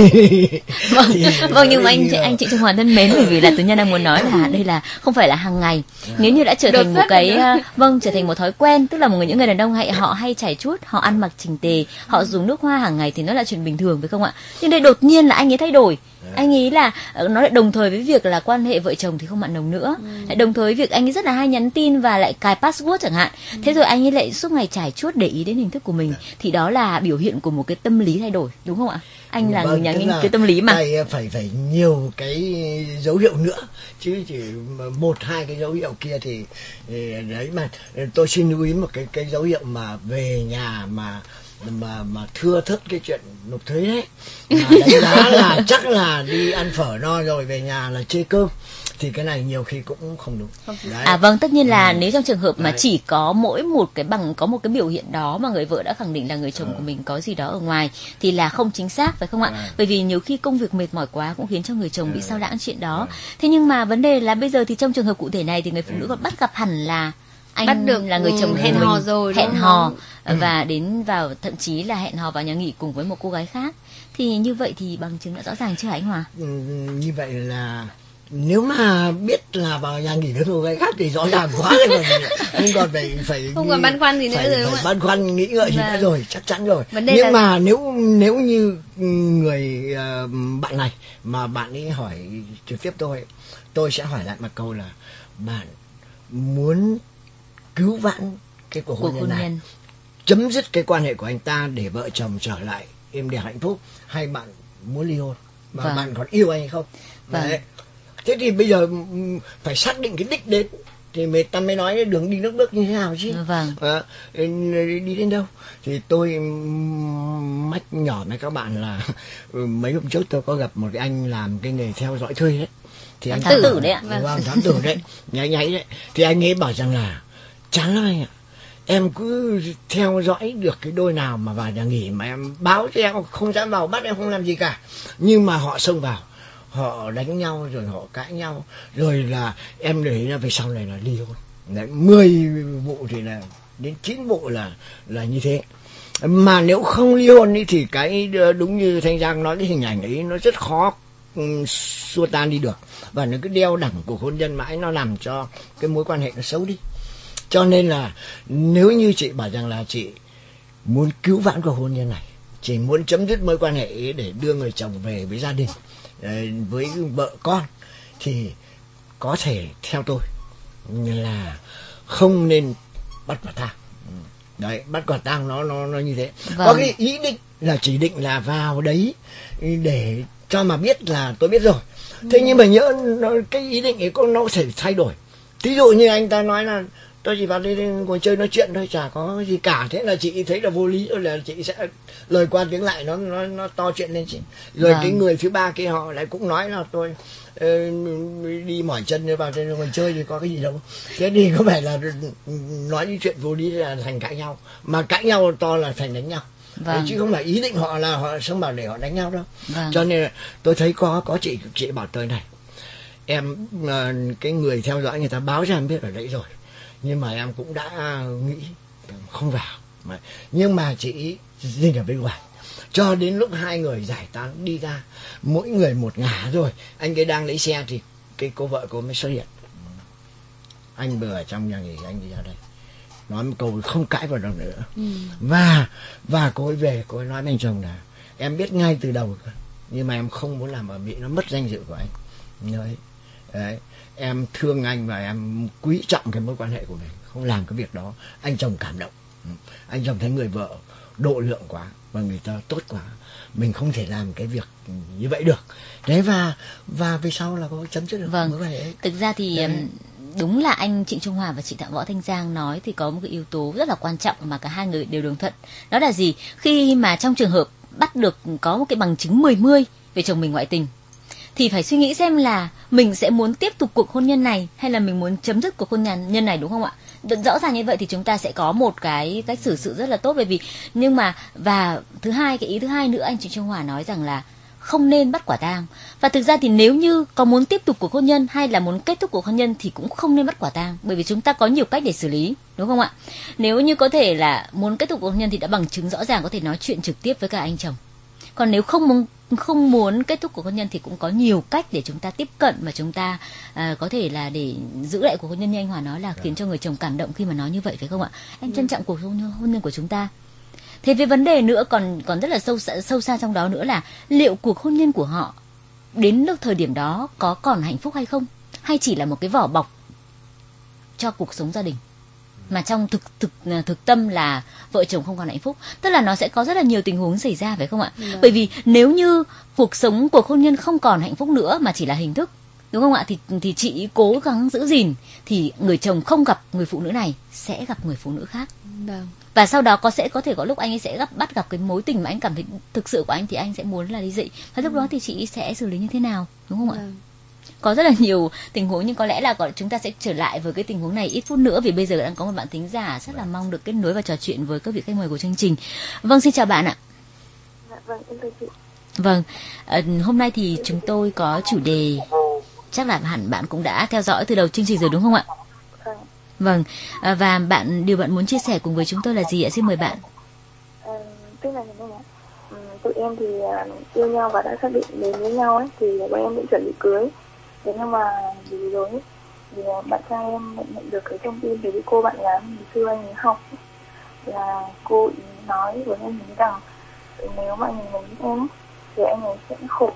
Vâng, vâng nhưng mà anh chị, anh chị Trung Hòa thân mến, bởi vì là tú nhân đang muốn nói là đây là không phải là hàng ngày. Nếu như đã trở thành một cái uh, vâng trở thành một thói quen, tức là một người những người đàn ông hay họ hay chải chuốt, họ ăn mặc chỉnh tề, họ dùng nước hoa hàng ngày thì nó là chuyện bình thường phải không ạ? Nhưng đây đột nhiên là anh ấy thay đổi. Anh ấy là nó lại đồng thời với việc là quan hệ vợ chồng thì không mặn nồng nữa, ừ. lại đồng thời với việc anh ấy rất là hay nhắn tin và lại cài password chẳng hạn, ừ. thế rồi anh ấy lại suốt ngày trải chuốt để ý đến hình thức của mình, thì đó là biểu hiện của một cái tâm lý thay đổi, đúng không ạ? Anh là vâng, người nhà nghiên cứu tâm lý mà. Phải phải nhiều cái dấu hiệu nữa, chứ chỉ một hai cái dấu hiệu kia thì đấy mà tôi xin lưu ý một cái cái dấu hiệu mà về nhà mà mà mà thưa thớt cái chuyện nộp thuế đấy, mà đánh giá là chắc là đi ăn phở no rồi về nhà là chê cơm, thì cái này nhiều khi cũng không đúng. Đấy. À vâng, tất nhiên là ừ. nếu trong trường hợp mà Đấy. chỉ có mỗi một cái bằng có một cái biểu hiện đó mà người vợ đã khẳng định là người chồng ừ. của mình có gì đó ở ngoài thì là không chính xác phải không ạ? À. Bởi vì nhiều khi công việc mệt mỏi quá cũng khiến cho người chồng ừ. bị sao lãng chuyện đó. Ừ. Thế nhưng mà vấn đề là bây giờ thì trong trường hợp cụ thể này thì người phụ nữ còn bắt gặp hẳn là anh bắt được là người chồng hẹn của hò mình, rồi hẹn hò ừ. và đến vào thậm chí là hẹn hò vào nhà nghỉ cùng với một cô gái khác, thì như vậy thì bằng chứng đã rõ ràng chưa anh Hòa? Ừ, như vậy là nếu mà biết là vào nhà nghỉ với cô gái khác thì rõ ràng quá rồi, không còn phải phải không còn băn khoăn gì nữa phải, rồi, phải băn khoăn nghĩ ngợi gì nữa rồi, chắc chắn rồi. Nhưng là... mà nếu nếu như người uh, bạn này mà bạn ấy hỏi trực tiếp tôi, tôi sẽ hỏi lại một câu là bạn muốn cứu vãn cái cuộc hôn nhân này, nhân. chấm dứt cái quan hệ của anh ta để vợ chồng trở lại êm đẹp hạnh phúc, hay bạn muốn ly hôn mà vâng. bạn còn yêu anh hay không? Vâng. Đấy. Thế thì bây giờ phải xác định cái đích đến thì người ta mới nói đường đi nước bước như thế nào chứ. Vâng. À, đi đến đâu thì tôi mách nhỏ với các bạn là mấy hôm trước tôi có gặp một cái anh làm cái nghề theo dõi thuê đấy, thì anh thám tử đấy ạ. Vâng, thám tử đấy, nháy nháy đấy, thì anh ấy bảo rằng là chán lắm anh ạ, em cứ theo dõi được cái đôi nào mà vào nhà nghỉ mà em báo cho em không dám vào, bắt em không làm gì cả, nhưng mà họ xông vào, họ đánh nhau rồi họ cãi nhau, rồi là em để ý là về sau này là ly hôn. Đấy, mười vụ thì là đến chín vụ là là như thế. Mà nếu không ly hôn ý, thì cái đúng như Thanh Giang nói, cái hình ảnh ấy nó rất khó um, xua tan đi được, và nó cứ đeo đẳng của hôn nhân mãi, nó làm cho cái mối quan hệ nó xấu đi. Cho nên là nếu như chị bảo rằng là chị muốn cứu vãn cuộc hôn nhân này, chị muốn chấm dứt mối quan hệ để đưa người chồng về với gia đình, với vợ con, thì có thể theo tôi là không nên bắt quả tang. Đấy, bắt quả tang nó nó nó như thế. Vâng. Có cái ý định là chỉ định là vào đấy để cho mà biết là tôi biết rồi. Thế nhưng mà nhớ nó, cái ý định ấy có nó có thể thay đổi. Ví dụ như anh ta nói là tôi chỉ vào đây ngồi chơi nói chuyện thôi, chả có gì cả, thế là chị thấy là vô lý, rồi là chị sẽ lời qua tiếng lại, nó nó nó to chuyện lên chị. Rồi vâng. cái người thứ ba kia họ lại cũng nói là tôi uh, đi mỏi chân vào đây ngồi chơi thì có cái gì đâu. Thế thì có phải là nói những chuyện vô lý là thành cãi nhau, mà cãi nhau to là thành đánh nhau. Vâng. Chứ không phải ý định họ là họ xông vào để họ đánh nhau đâu. Vâng. Cho nên là tôi thấy có có chị chị bảo tôi này, em uh, cái người theo dõi người ta báo cho em biết ở đấy rồi, nhưng mà em cũng đã nghĩ không vào. Nhưng mà chị dinh ở bên ngoài cho đến lúc hai người giải tán đi ra mỗi người một ngả rồi, anh ấy đang lấy xe thì cái cô vợ cô mới xuất hiện. Anh vừa ở trong nhà nghỉ, anh đi ra đây nói một câu không cãi vào đâu nữa. ừ. và và cô ấy về, cô ấy nói với anh chồng là em biết ngay từ đầu nhưng mà em không muốn làm ở Mỹ nó mất danh dự của anh. Đấy. Đấy. Em thương anh và em quý trọng cái mối quan hệ của mình, không làm cái việc đó. Anh chồng cảm động. Anh chồng thấy người vợ độ lượng quá và người ta tốt quá, mình không thể làm cái việc như vậy được. Đấy, và và về sau là có chấm dứt được vâng. mối quan hệ ấy. Thực ra thì đấy. Đúng là anh Trịnh Trung Hòa và chị Võ Thanh Giang nói thì có một cái yếu tố rất là quan trọng mà cả hai người đều đồng thuận. Đó là gì? Khi mà trong trường hợp bắt được có một cái bằng chứng mười mươi về chồng mình ngoại tình, thì phải suy nghĩ xem là mình sẽ muốn tiếp tục cuộc hôn nhân này hay là mình muốn chấm dứt cuộc hôn nhân này, đúng không ạ? Rõ ràng như vậy thì chúng ta sẽ có một cái cách xử sự rất là tốt, bởi vì nhưng mà và thứ hai, cái ý thứ hai nữa anh Trịnh Trung Hòa nói rằng là không nên bắt quả tang. Và thực ra thì nếu như có muốn tiếp tục cuộc hôn nhân hay là muốn kết thúc cuộc hôn nhân thì cũng không nên bắt quả tang, bởi vì chúng ta có nhiều cách để xử lý, đúng không ạ? Nếu như có thể là muốn kết thúc cuộc hôn nhân thì đã bằng chứng rõ ràng, có thể nói chuyện trực tiếp với cả anh chồng. Còn nếu không muốn không muốn kết thúc cuộc hôn nhân thì cũng có nhiều cách để chúng ta tiếp cận và chúng ta à, có thể là để giữ lại cuộc hôn nhân, như anh Hòa nói là khiến cho người chồng cảm động khi mà nói như vậy, phải không ạ? Em trân trọng cuộc hôn, hôn nhân của chúng ta. Thế về vấn đề nữa còn còn rất là sâu sâu xa trong đó nữa là liệu cuộc hôn nhân của họ đến lúc thời điểm đó có còn hạnh phúc hay không, hay chỉ là một cái vỏ bọc cho cuộc sống gia đình, mà trong thực thực thực tâm là vợ chồng không còn hạnh phúc. Tức là nó sẽ có rất là nhiều tình huống xảy ra, phải không ạ? Ừ. Bởi vì nếu như cuộc sống cuộc hôn nhân không còn hạnh phúc nữa mà chỉ là hình thức, đúng không ạ, thì thì chị cố gắng giữ gìn thì người chồng không gặp người phụ nữ này sẽ gặp người phụ nữ khác. Vâng. Và sau đó có sẽ có thể có lúc anh ấy sẽ gặp bắt gặp cái mối tình mà anh cảm thấy thực sự của anh thì anh sẽ muốn là ly dị. Và lúc ừ. đó thì chị sẽ xử lý như thế nào, đúng không ạ? Vâng. Có rất là nhiều tình huống, nhưng có lẽ là chúng ta sẽ trở lại với cái tình huống này ít phút nữa, vì bây giờ đang có một bạn thính giả rất là mong được kết nối và trò chuyện với các vị khách mời của chương trình. Vâng, xin chào bạn ạ. Vâng, em thưa chị. Vâng, à, hôm nay thì chúng tôi có chủ đề, chắc là hẳn bạn cũng đã theo dõi từ đầu chương trình rồi đúng không ạ? Vâng. Vâng, à, và bạn điều bạn muốn chia sẻ cùng với chúng tôi là gì ạ? Xin mời bạn. À, tức là như thế này, ừ, tụi em thì yêu nhau và đã xác định đến với nhau ấy, thì bọn em cũng chuẩn bị cưới. Thế nhưng mà vì rồi ấy, thì bạn trai em nhận được cái thông tin về cái cô bạn gái ngày xưa anh ấy học ấy, là cô ý nói với anh ấy rằng nếu mà anh ấy lấy em thì anh ấy sẽ khổ.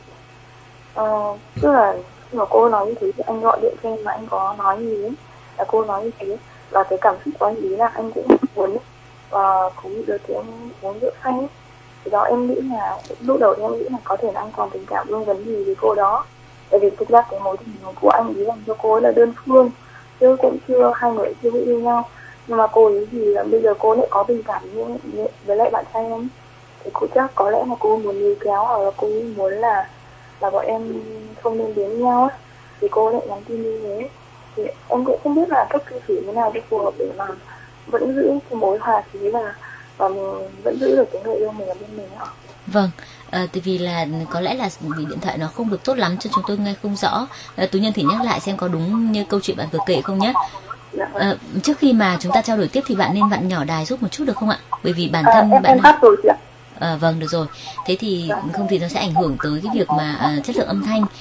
Ờ, tức là khi mà cô nói như thế thì anh gọi điện cho em mà anh có nói gì ấy, là cô nói như thế, và cái cảm xúc của anh ý là anh cũng muốn và cũng được thì anh uống rượu say ấy. Thì đó em nghĩ là lúc đầu thì em nghĩ là có thể là anh còn tình cảm vương vấn gì với cô đó. Tại vì thực ra cái mối tình của anh ấy dành cho cô ấy là đơn phương, chứ cũng chưa, hai người chưa yêu nhau. Nhưng mà cô ấy thì bây giờ cô lại có tình cảm với, với lại bạn trai em, thì cô chắc có lẽ là cô muốn níu kéo, hoặc là cô muốn là là bọn em không nên đến với nhau ấy. Thì cô lại nhắn tin như thế. Thì em cũng không biết là cách cư xử thế nào để phù hợp để mà vẫn giữ cái mối hòa khí và và mình vẫn giữ được cái người yêu mình ở bên mình ạ. Vâng. À, tại vì là có lẽ là vì điện thoại nó không được tốt lắm cho chúng tôi nghe không rõ. À, Tú Nhân thử nhắc lại xem có đúng như câu chuyện bạn vừa kể không nhé. À, trước khi mà chúng ta trao đổi tiếp thì bạn nên vặn nhỏ đài giúp một chút được không ạ? Bởi vì bản thân à, em, bạn em tắt rồi chị ạ. À, vâng, được rồi. Thế thì không thì nó sẽ ảnh hưởng tới cái việc mà à, chất lượng âm thanh.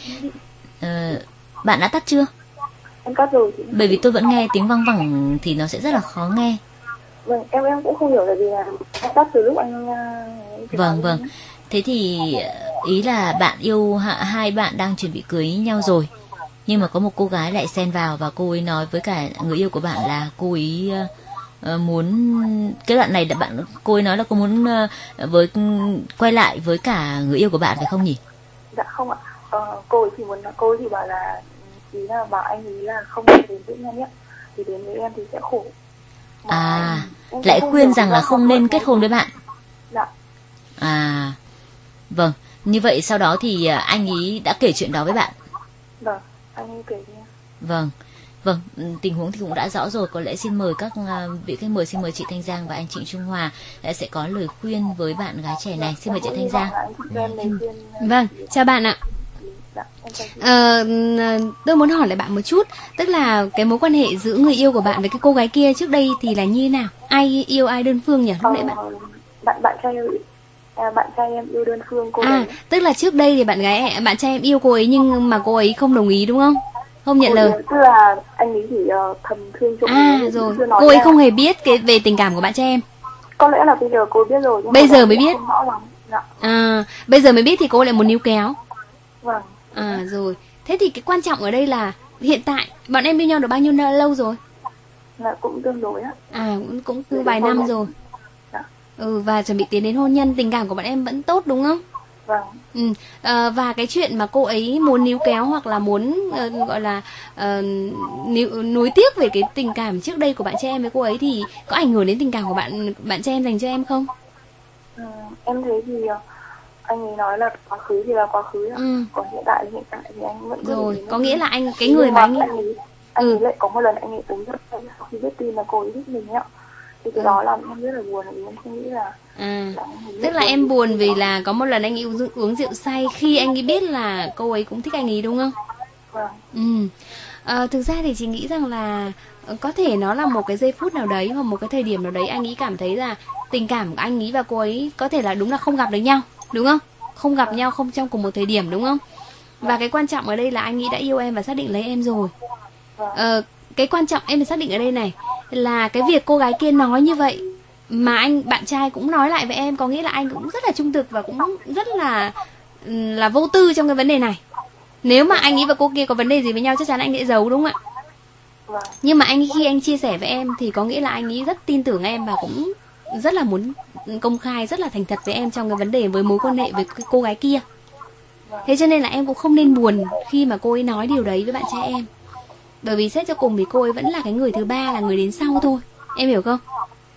À, bạn đã tắt chưa? Em tắt rồi chị. Bởi vì tôi vẫn nghe tiếng văng vẳng thì nó sẽ rất là khó nghe. Vâng, em em cũng không hiểu là vì là em tắt từ lúc anh. Vâng vâng. Thế thì ý là bạn yêu hai bạn đang chuẩn bị cưới nhau rồi, nhưng mà có một cô gái lại xen vào và cô ấy nói với cả người yêu của bạn là cô ấy uh, muốn cái đoạn này là bạn cô ấy nói là cô muốn uh, với quay lại với cả người yêu của bạn, phải không nhỉ? Dạ không ạ. Ờ, cô ấy chỉ muốn cô ấy chỉ bảo là ý là bảo anh ấy là không nên đến với nhau nhé, thì đến với em thì sẽ khổ. Mà à lại khuyên rằng là không nên kết hôn với bạn. Dạ. À vâng, như vậy sau đó thì anh ấy đã kể chuyện đó với bạn. Vâng, anh ấy kể với em. Vâng, vâng, tình huống thì cũng đã rõ rồi. Có lẽ xin mời các vị khách mời, xin mời chị Thanh Giang và anh Trịnh Trung Hòa sẽ có lời khuyên với bạn gái trẻ này. Xin mời chị Thanh Giang. Vâng, chào bạn ạ. Ờ, tôi muốn hỏi lại bạn một chút, tức là cái mối quan hệ giữa người yêu của bạn với cái cô gái kia trước đây thì là như thế nào? Ai yêu ai đơn phương nhỉ? Lúc nãy bạn bạn bạn trai À, bạn trai em yêu đơn phương cô à, ấy. Tức là trước đây thì bạn gái bạn trai em yêu cô ấy nhưng mà cô ấy không đồng ý đúng không? Không nhận cô lời. Tức là anh ấy chỉ uh, thầm thương cho à, ấy, rồi. Cô ấy ra. không hề biết cái về tình cảm của bạn trai em. Có lẽ là bây giờ cô biết rồi. Nhưng bây giờ mới biết. Dạ. À, bây giờ mới biết thì cô lại muốn níu kéo. Vâng. À rồi. Thế thì cái quan trọng ở đây là hiện tại bọn em yêu nhau được bao nhiêu lâu rồi? Là cũng tương đối á. À cũng cũng vài năm rồi. Ừ, và chuẩn bị tiến đến hôn nhân, tình cảm của bọn em vẫn tốt đúng không? Vâng. Ừ, à, và cái chuyện mà cô ấy muốn níu kéo hoặc là muốn uh, gọi là uh, níu, nuối tiếc về cái tình cảm trước đây của bạn trai em với cô ấy thì có ảnh hưởng đến tình cảm của bạn bạn trai em dành cho em không? Ừ, em thấy thì anh ấy nói là quá khứ thì là quá khứ, ừ. Còn hiện tại thì hiện tại thì anh vẫn rồi. Có nghĩa là anh cái người mà anh ấy, anh ấy, anh ấy ừ. lại có một lần anh ấy uống rất say sau khi biết tin là cô ấy thích mình ấy. Thì cái ừ. đó làm em rất là buồn, vì em không nghĩ là À, tức là em buồn vì là có một lần anh ấy uống, uống rượu say khi anh ấy biết là cô ấy cũng thích anh ấy đúng không? Vâng. Ừ. À, thực ra thì chị nghĩ rằng là có thể nó là một cái giây phút nào đấy hoặc một cái thời điểm nào đấy anh ấy cảm thấy là tình cảm của anh ấy và cô ấy có thể là đúng là không gặp được nhau, đúng không? Không gặp nhau không trong cùng một thời điểm đúng không? Và cái quan trọng ở đây là anh ấy đã yêu em và xác định lấy em rồi. Ờ, cái quan trọng em phải xác định ở đây này là cái việc cô gái kia nói như vậy mà anh bạn trai cũng nói lại với em, có nghĩa là anh cũng rất là trung thực và cũng rất là là vô tư trong cái vấn đề này. Nếu mà anh ấy và cô kia có vấn đề gì với nhau chắc chắn anh sẽ giấu đúng không ạ? Nhưng mà anh khi anh chia sẻ với em thì có nghĩa là anh ấy rất tin tưởng em và cũng rất là muốn công khai, rất là thành thật với em trong cái vấn đề với mối quan hệ với cô gái kia. Thế cho nên là em cũng không nên buồn khi mà cô ấy nói điều đấy với bạn trai em. Bởi vì xét cho cùng thì cô ấy vẫn là cái người thứ ba, là người đến sau thôi. Em hiểu không?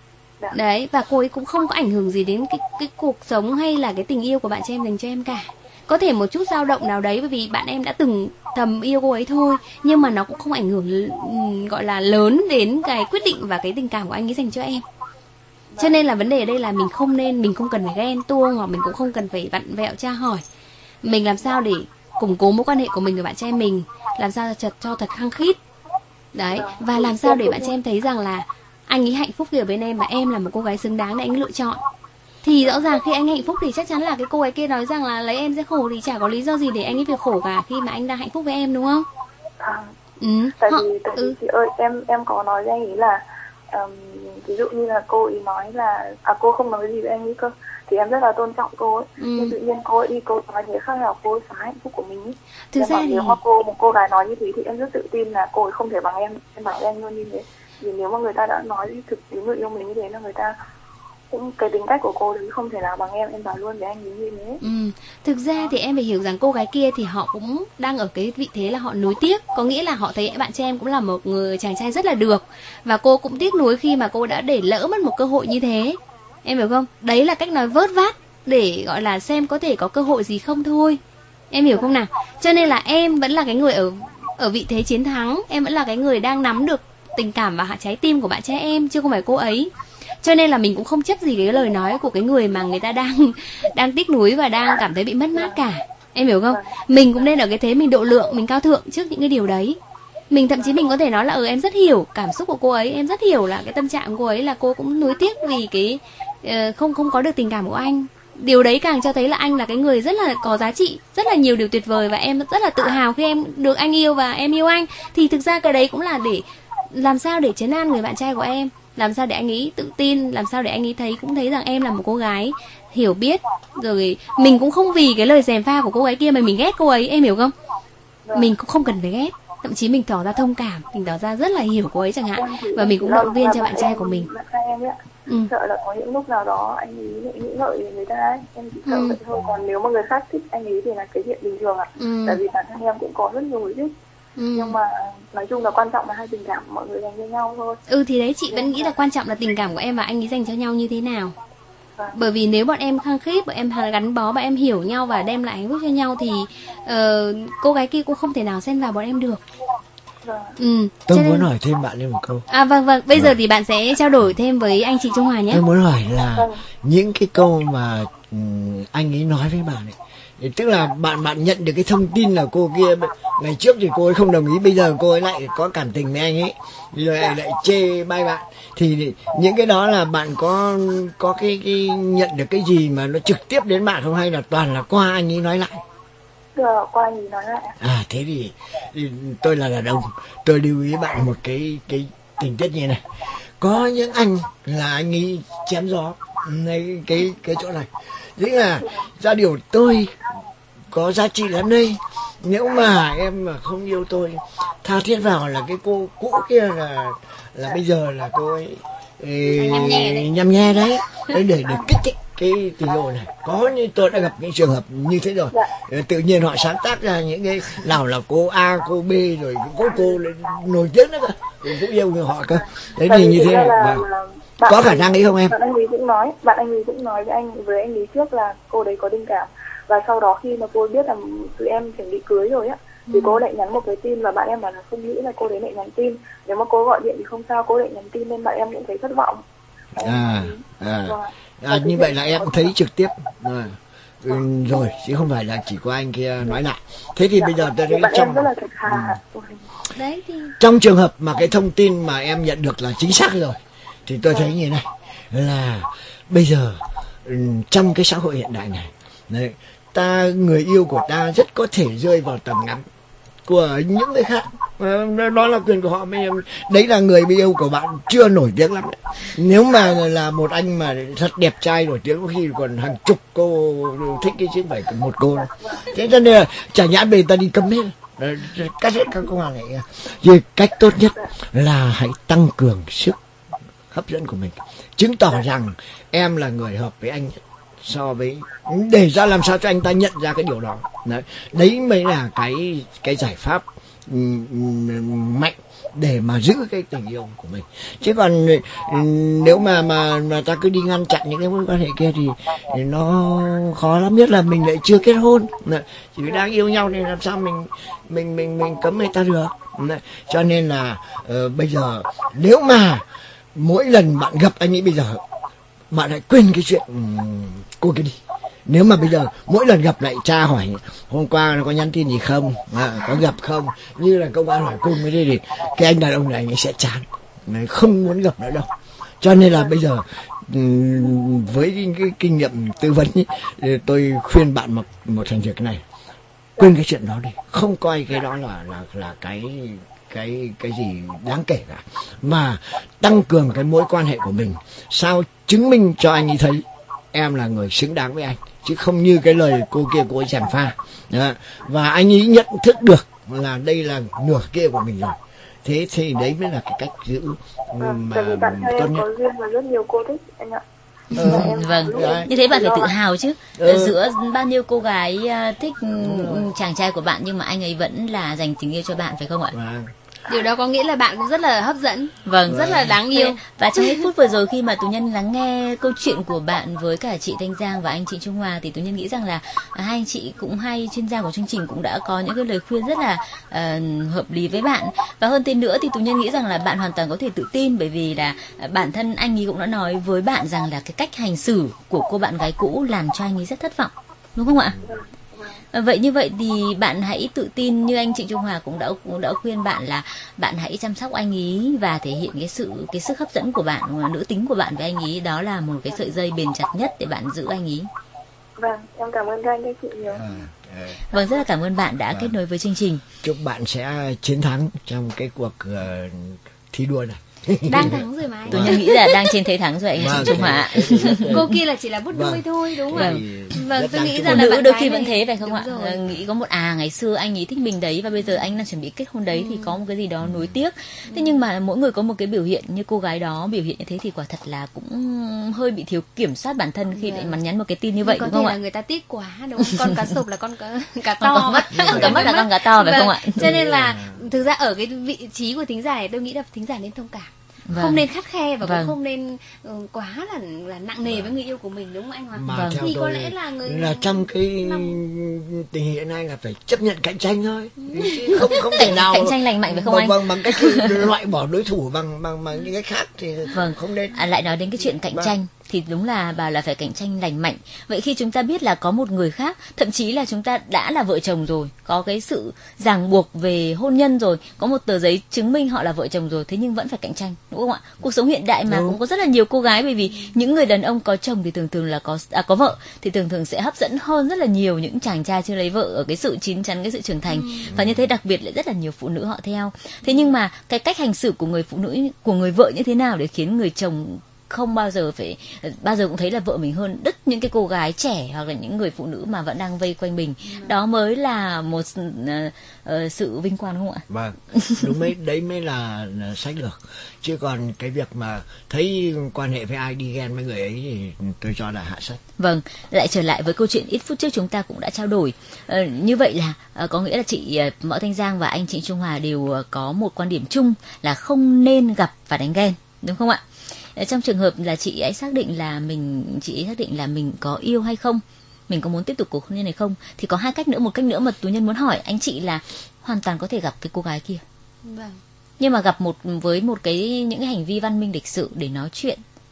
Đấy, và cô ấy cũng không có ảnh hưởng gì đến cái, cái cuộc sống hay là cái tình yêu của bạn trai em dành cho em cả. Có thể một chút dao động nào đấy bởi vì bạn em đã từng thầm yêu cô ấy thôi, nhưng mà nó cũng không ảnh hưởng gọi là lớn đến cái quyết định và cái tình cảm của anh ấy dành cho em. Cho nên là vấn đề ở đây là mình không nên, mình không cần phải ghen tuông, hoặc mình cũng không cần phải vặn vẹo tra hỏi. Mình làm sao để củng cố mối quan hệ của mình với bạn trai mình, làm sao cho, cho thật khăng khít. Đấy, và làm sao để bạn trai em thấy rằng là anh ấy hạnh phúc ở bên em và em là một cô gái xứng đáng để anh lựa chọn. Thì rõ ràng khi anh hạnh phúc thì chắc chắn là cái cô ấy kia nói rằng là lấy em sẽ khổ thì chả có lý do gì để anh ấy phải khổ cả khi mà anh đang hạnh phúc với em, đúng không? À, ừ. Tại Họ, vì, tại ừ. vì chị ơi, em em có nói với anh ấy là um, ví dụ như là cô ấy nói là à cô không nói gì với anh ấy cơ, thì em rất là tôn trọng cô ấy. Ừ. Nhưng tự nhiên cô ấy đi cô nói thế khác nào cô ấy phá hạnh phúc của mình ấy. Thực nhưng ra mà thì nếu mà cô một cô gái nói như thế thì em rất tự tin là cô ấy không thể bằng em, em bảo em luôn như thế. Vì nếu mà người ta đã nói thực với người yêu mình như thế là người ta cũng cái tính cách của cô đấy không thể nào bằng em, em bảo luôn với anh ấy như thế. Ừ. Thực ra thì em phải hiểu rằng cô gái kia thì họ cũng đang ở cái vị thế là họ nuối tiếc, có nghĩa là họ thấy bạn trai em cũng là một người chàng trai rất là được, và cô cũng tiếc nuối khi mà cô đã để lỡ mất một cơ hội như thế. Em hiểu không? Đấy là cách nói vớt vát để gọi là xem có thể có cơ hội gì không thôi. Em hiểu không nào? Cho nên là em vẫn là cái người ở ở vị thế chiến thắng, em vẫn là cái người đang nắm được tình cảm và trái tim của bạn trai em, chứ không phải cô ấy. Cho nên là mình cũng không chấp gì cái lời nói của cái người mà người ta đang đang tiếc nuối và đang cảm thấy bị mất mát cả. Em hiểu không? Mình cũng nên ở cái thế mình độ lượng, mình cao thượng trước những cái điều đấy. Mình thậm chí mình có thể nói là ừ em rất hiểu cảm xúc của cô ấy, em rất hiểu là cái tâm trạng của cô ấy, là cô cũng nuối tiếc vì cái uh, không không có được tình cảm của anh. Điều đấy càng cho thấy là anh là cái người rất là có giá trị, rất là nhiều điều tuyệt vời, và em rất là tự hào khi em được anh yêu và em yêu anh. Thì thực ra cái đấy cũng là để làm sao để trấn an người bạn trai của em, làm sao để anh ấy tự tin, làm sao để anh ấy thấy cũng thấy rằng em là một cô gái hiểu biết. Rồi mình cũng không vì cái lời gièm pha của cô gái kia mà mình ghét cô ấy, em hiểu không? Mình cũng không cần phải ghét, thậm chí mình tỏ ra thông cảm, mình tỏ ra rất là hiểu cô ấy chẳng hạn, và mình cũng động viên cho bạn trai của mình. Bạn trai em ấy, ừ. sợ là có những lúc nào đó anh ấy lại nghĩ ngợi về người ta ấy, em chỉ sợ ừ. vậy thôi. Còn nếu mà người khác thích anh ấy thì là cái chuyện bình thường ạ. ừ. Tại vì bản thân em cũng có rất nhiều người thích. Ừ. Nhưng mà nói chung là quan trọng là hai tình cảm mọi người dành cho nhau thôi. Ừ thì đấy, chị vẫn nghĩ là quan trọng là tình cảm của em và anh ấy dành cho nhau như thế nào. À. Bởi vì nếu bọn em khăng khít, bọn em gắn bó, bọn em hiểu nhau và đem lại hạnh phúc cho nhau thì uh, cô gái kia cũng không thể nào xen vào bọn em được. Ừ, tôi nên... muốn hỏi thêm bạn lên một câu. À vâng vâng, bây vâng. giờ thì bạn sẽ trao đổi thêm với anh chị Trung Hòa nhé. Tôi muốn hỏi là vâng. những cái câu mà um, anh ấy nói với bạn ấy, tức là bạn bạn nhận được cái thông tin là cô kia ngày trước thì cô ấy không đồng ý, bây giờ cô ấy lại có cảm tình với anh ấy, rồi lại, lại chê bai bạn, thì những cái đó là bạn có có cái, cái nhận được cái gì mà nó trực tiếp đến bạn không, hay là toàn là qua anh ấy nói lại? Được, qua anh ấy nói lại. À thế thì, thì tôi là đàn ông, tôi lưu ý bạn một cái cái tình tiết như này. Có những anh là anh ấy chém gió cái cái cái chỗ này, tức là ra điều tôi có giá trị lắm đây, nếu mà em mà không yêu tôi, tha thiết vào là cái cô cũ kia là là bây giờ là cô ấy nhăm nhe đấy, để để kích thích cái tình yêu này. Có như tôi đã gặp những trường hợp như thế rồi. Dạ. Tự nhiên họ sáng tác ra những cái nào là cô A, cô B, rồi có cô nổi tiếng nữa cơ, cũng yêu người họ cơ. Đấy thì như thế này là, là có khả năng ấy không em? Bạn anh ấy cũng nói, bạn anh ấy cũng nói với anh với anh ấy trước là cô đấy có tình cảm, và sau đó khi mà cô biết là tụi em chuẩn bị cưới rồi á, thì ừ. cô lại nhắn một cái tin, và bạn em bảo là không nghĩ là cô đấy lại nhắn tin, nếu mà cô gọi điện thì không sao, cô lại nhắn tin nên bạn em cũng thấy thất vọng. À, à, à như vậy là em thấy trực tiếp à, ừ, rồi chứ không phải là chỉ có anh kia nói lại. Thế thì bây giờ tôi thấy trong ừ. Đấy thì... trong trường hợp mà cái thông tin mà em nhận được là chính xác rồi thì tôi thấy như này là bây giờ trong cái xã hội hiện đại này đấy, ta người yêu của ta rất có thể rơi vào tầm ngắm của những người khác, đó là quyền của họ. Đấy là người yêu của bạn chưa nổi tiếng lắm đấy. Nếu mà là một anh mà thật đẹp trai nổi tiếng có khi còn hàng chục cô thích cái chứ không phải một cô đâu. Thế cho nên là chả nhãn về ta đi cấm hết, cắt hết các công an này. Vì cách tốt nhất là hãy tăng cường sức hấp dẫn của mình, chứng tỏ rằng em là người hợp với anh so với, để ra làm sao cho anh ta nhận ra cái điều đó. Đấy, đấy mới là cái cái giải pháp um, mạnh để mà giữ cái tình yêu của mình. Chứ còn um, nếu mà mà mà ta cứ đi ngăn chặn những cái mối quan hệ kia thì, thì nó khó lắm, nhất là mình lại chưa kết hôn, Đấy, chỉ đang yêu nhau thì làm sao mình mình mình mình cấm người ta được. Đấy, cho nên là uh, bây giờ nếu mà mỗi lần bạn gặp anh ấy bây giờ bạn hãy quên cái chuyện um, cô kia đi. Nếu mà bây giờ mỗi lần gặp lại cha hỏi hôm qua nó có nhắn tin gì không, à, có gặp không, như là công an hỏi cung cái gì thì cái anh đàn ông này anh ấy sẽ chán, không muốn gặp nữa đâu. Cho nên là bây giờ um, với cái kinh nghiệm tư vấn ý, tôi khuyên bạn một một thành việc này, quên cái chuyện đó đi, không coi cái đó là là là cái cái cái gì đáng kể cả, mà tăng cường cái mối quan hệ của mình, sao chứng minh cho anh ấy thấy em là người xứng đáng với anh, chứ không như cái lời cô kia cô ấy gièm pha. Đó. Và anh ấy nhận thức được là đây là nửa kia của mình rồi, thế thì đấy mới là cái cách giữ mà tại vì bạn trai tốt em nhất. có duyên và rất nhiều cô thích anh ạ. Ừ, vâng, như thế bạn phải tự hào chứ. Ừ. Giữa bao nhiêu cô gái thích chàng trai của bạn nhưng mà anh ấy vẫn là dành tình yêu cho bạn, phải không ạ? Vâng. Điều đó có nghĩa là bạn cũng rất là hấp dẫn, vâng, rất là đáng yêu. Và trong ít phút vừa rồi khi mà Tú Nhân lắng nghe câu chuyện của bạn với cả chị Thanh Giang và anh chị Trung Hòa thì Tú Nhân nghĩ rằng là hai anh chị cũng hay chuyên gia của chương trình cũng đã có những cái lời khuyên rất là uh, hợp lý với bạn. Và hơn thế nữa thì Tú Nhân nghĩ rằng là bạn hoàn toàn có thể tự tin, bởi vì là bản thân anh ấy cũng đã nói với bạn rằng là cái cách hành xử của cô bạn gái cũ làm cho anh ấy rất thất vọng, đúng không ạ? Vậy như vậy thì bạn hãy tự tin như anh chị Trung Hòa cũng đã cũng đã khuyên bạn là bạn hãy chăm sóc anh ý và thể hiện cái sự cái sức hấp dẫn của bạn, nữ tính của bạn với anh ý, đó là một cái sợi dây bền chặt nhất để bạn giữ anh ý. Vâng, em cảm ơn anh các chị nhiều. À, à, vâng, rất là cảm ơn bạn đã vâng. kết nối với chương trình. Chúc bạn sẽ chiến thắng trong cái cuộc uh, thi đua này. Đang thắng rồi mà anh. Tôi vâng. nghĩ là đang trên thế thắng rồi anh vâng, Trung Hòa. Cô kia là chỉ là bút đuôi vâng. thôi, đúng không ạ? Vâng, vâng tôi nghĩ rằng là nữ đôi khi vẫn thế phải không ạ? Rồi. Nghĩ có một à ngày xưa anh ấy thích mình đấy và bây giờ anh đang chuẩn bị kết hôn đấy ừ. thì có một cái gì đó nuối tiếc. Thế nhưng mà mỗi người có một cái biểu hiện, như cô gái đó biểu hiện như thế thì quả thật là cũng hơi bị thiếu kiểm soát bản thân khi lại nhắn một cái tin như vậy, có đúng không ạ? Có thể là người ta tiếc quá, đúng không? Con cá sụp là con cá, cá to mất, con cá mất là con cá to phải không ạ? Cho nên là thực ra ở cái vị trí của thính giả này tôi nghĩ là thính giả nên thông cảm. Vâng. Không nên khắt khe và vâng. cũng không nên uh, quá là là nặng nề vâng. với người yêu của mình, đúng không anh Hoàng? Mà vâng. theo thì tôi có lẽ là người là trong cái năm... tình hiện nay là phải chấp nhận cạnh tranh thôi, chứ không không thể nào cạnh tranh lành mạnh phải không bằng, anh? Bằng bằng cách loại bỏ đối thủ bằng bằng bằng những cái khác thì vâng. không nên. À, lại nói đến cái chuyện cạnh vâng. tranh thì đúng là bảo là phải cạnh tranh lành mạnh. Vậy khi chúng ta biết là có một người khác, thậm chí là chúng ta đã là vợ chồng rồi, có cái sự ràng buộc về hôn nhân rồi, có một tờ giấy chứng minh họ là vợ chồng rồi, thế nhưng vẫn phải cạnh tranh, đúng không ạ? Cuộc sống hiện đại mà đúng. Cũng có rất là nhiều cô gái, bởi vì những người đàn ông có chồng thì thường thường là có à, có vợ thì thường thường sẽ hấp dẫn hơn rất là nhiều những chàng trai chưa lấy vợ ở cái sự chín chắn, cái sự trưởng thành. Ừ. Và như thế đặc biệt lại rất là nhiều phụ nữ họ theo. Thế nhưng mà cái cách hành xử của người phụ nữ, của người vợ như thế nào để khiến người chồng không bao giờ phải bao giờ cũng thấy là vợ mình hơn đứt những cái cô gái trẻ hoặc là những người phụ nữ mà vẫn đang vây quanh mình, ừ. đó mới là một uh, uh, sự vinh quang, đúng không ạ? Vâng, đúng mấy đấy mới là, là sách lược, chứ còn cái việc mà thấy quan hệ với ai đi ghen với người ấy thì tôi cho là hạ sách. Vâng, lại trở lại với câu chuyện ít phút trước chúng ta cũng đã trao đổi, uh, như vậy là uh, có nghĩa là chị uh, Mỡ Thanh Giang và anh Trịnh Trung Hòa đều uh, có một quan điểm chung là không nên gặp và đánh ghen, đúng không ạ? Trong trường hợp là chị ấy xác định là mình chị ấy xác định là mình có yêu hay không, mình có muốn tiếp tục cuộc hôn nhân này không, thì có hai cách nữa. Một cách nữa mà Tú Nhân muốn hỏi anh chị là hoàn toàn có thể gặp cái cô gái kia, vâng. nhưng mà gặp một với một cái những cái hành vi văn minh lịch sự để nói chuyện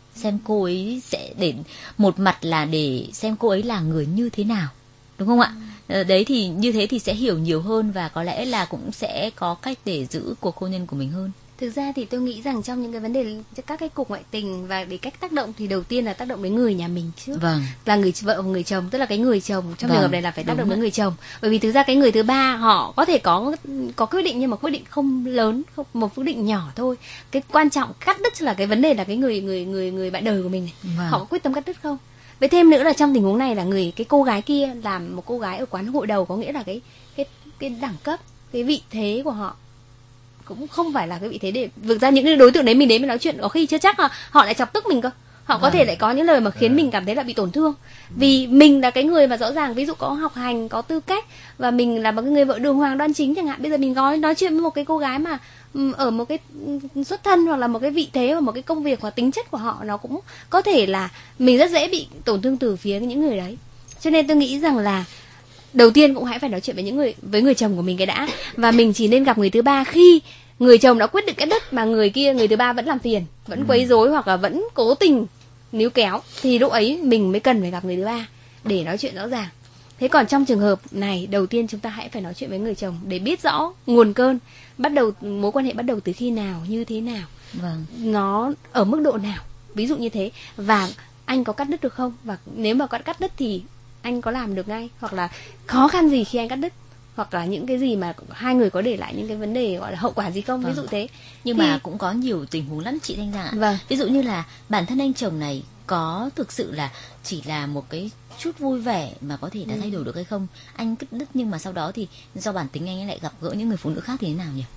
xem cô ấy sẽ để một mặt là để xem cô ấy là người như thế nào, đúng không ạ? Ừ. Đấy thì như thế thì sẽ hiểu nhiều hơn và có lẽ là cũng sẽ có cách để giữ cuộc hôn nhân của mình hơn. Thực ra thì tôi nghĩ rằng trong những cái vấn đề các cái cuộc ngoại tình và để cách tác động thì đầu tiên là tác động đến người nhà mình trước. Vâng. Là người vợ và người chồng, tức là cái người chồng trong vâng. trường hợp này là phải tác động đến người chồng. Bởi vì thực ra cái người thứ ba họ có thể có có quyết định nhưng mà quyết định không lớn, không, một quyết định nhỏ thôi. Cái quan trọng cắt đứt là cái vấn đề là cái người người người người bạn đời của mình này. Vâng. Họ có quyết tâm cắt đứt không? Với thêm nữa là trong tình huống này là người cái cô gái kia làm một cô gái ở quán hội đầu, có nghĩa là cái cái cái đẳng cấp, cái vị thế của họ cũng không phải là cái vị thế để vượt ra những cái đối tượng đấy mình đến mình nói chuyện, có khi chưa chắc là họ lại chọc tức mình cơ. Họ có thể lại có những lời mà khiến mình cảm thấy là bị tổn thương. Vì mình là cái người mà rõ ràng ví dụ có học hành, có tư cách và mình là một cái người vợ đường hoàng đoan chính chẳng hạn. Bây giờ mình nói nói chuyện với một cái cô gái mà ở một cái xuất thân hoặc là một cái vị thế và một cái công việc và tính chất của họ nó cũng có thể là mình rất dễ bị tổn thương từ phía những người đấy. Cho nên tôi nghĩ rằng là đầu tiên cũng hãy phải nói chuyện với những người với người chồng của mình cái đã, và mình chỉ nên gặp người thứ ba khi người chồng đã quyết định cắt đứt mà người kia người thứ ba vẫn làm phiền, vẫn quấy rối hoặc là vẫn cố tình níu kéo, thì lúc ấy mình mới cần phải gặp người thứ ba để nói chuyện rõ ràng. Thế còn trong trường hợp này, đầu tiên chúng ta hãy phải nói chuyện với người chồng để biết rõ nguồn cơn, bắt đầu mối quan hệ bắt đầu từ khi nào, như thế nào, vâng. nó ở mức độ nào, ví dụ như thế, và anh có cắt đứt được không, và nếu mà có cắt đứt thì anh có làm được ngay, hoặc là khó khăn gì khi anh cắt đứt, hoặc là những cái gì mà hai người có để lại những cái vấn đề gọi là hậu quả gì không, vâng. ví dụ thế. Nhưng thì... mà cũng có nhiều tình huống lắm chị Thanh Giang ạ. Vâng. Ví dụ như là bản thân anh chồng này có thực sự là chỉ là một cái chút vui vẻ mà có thể đã thay đổi được hay không, anh cắt đứt nhưng mà sau đó thì do bản tính anh ấy lại gặp gỡ những người phụ nữ khác thì thế nào nhỉ?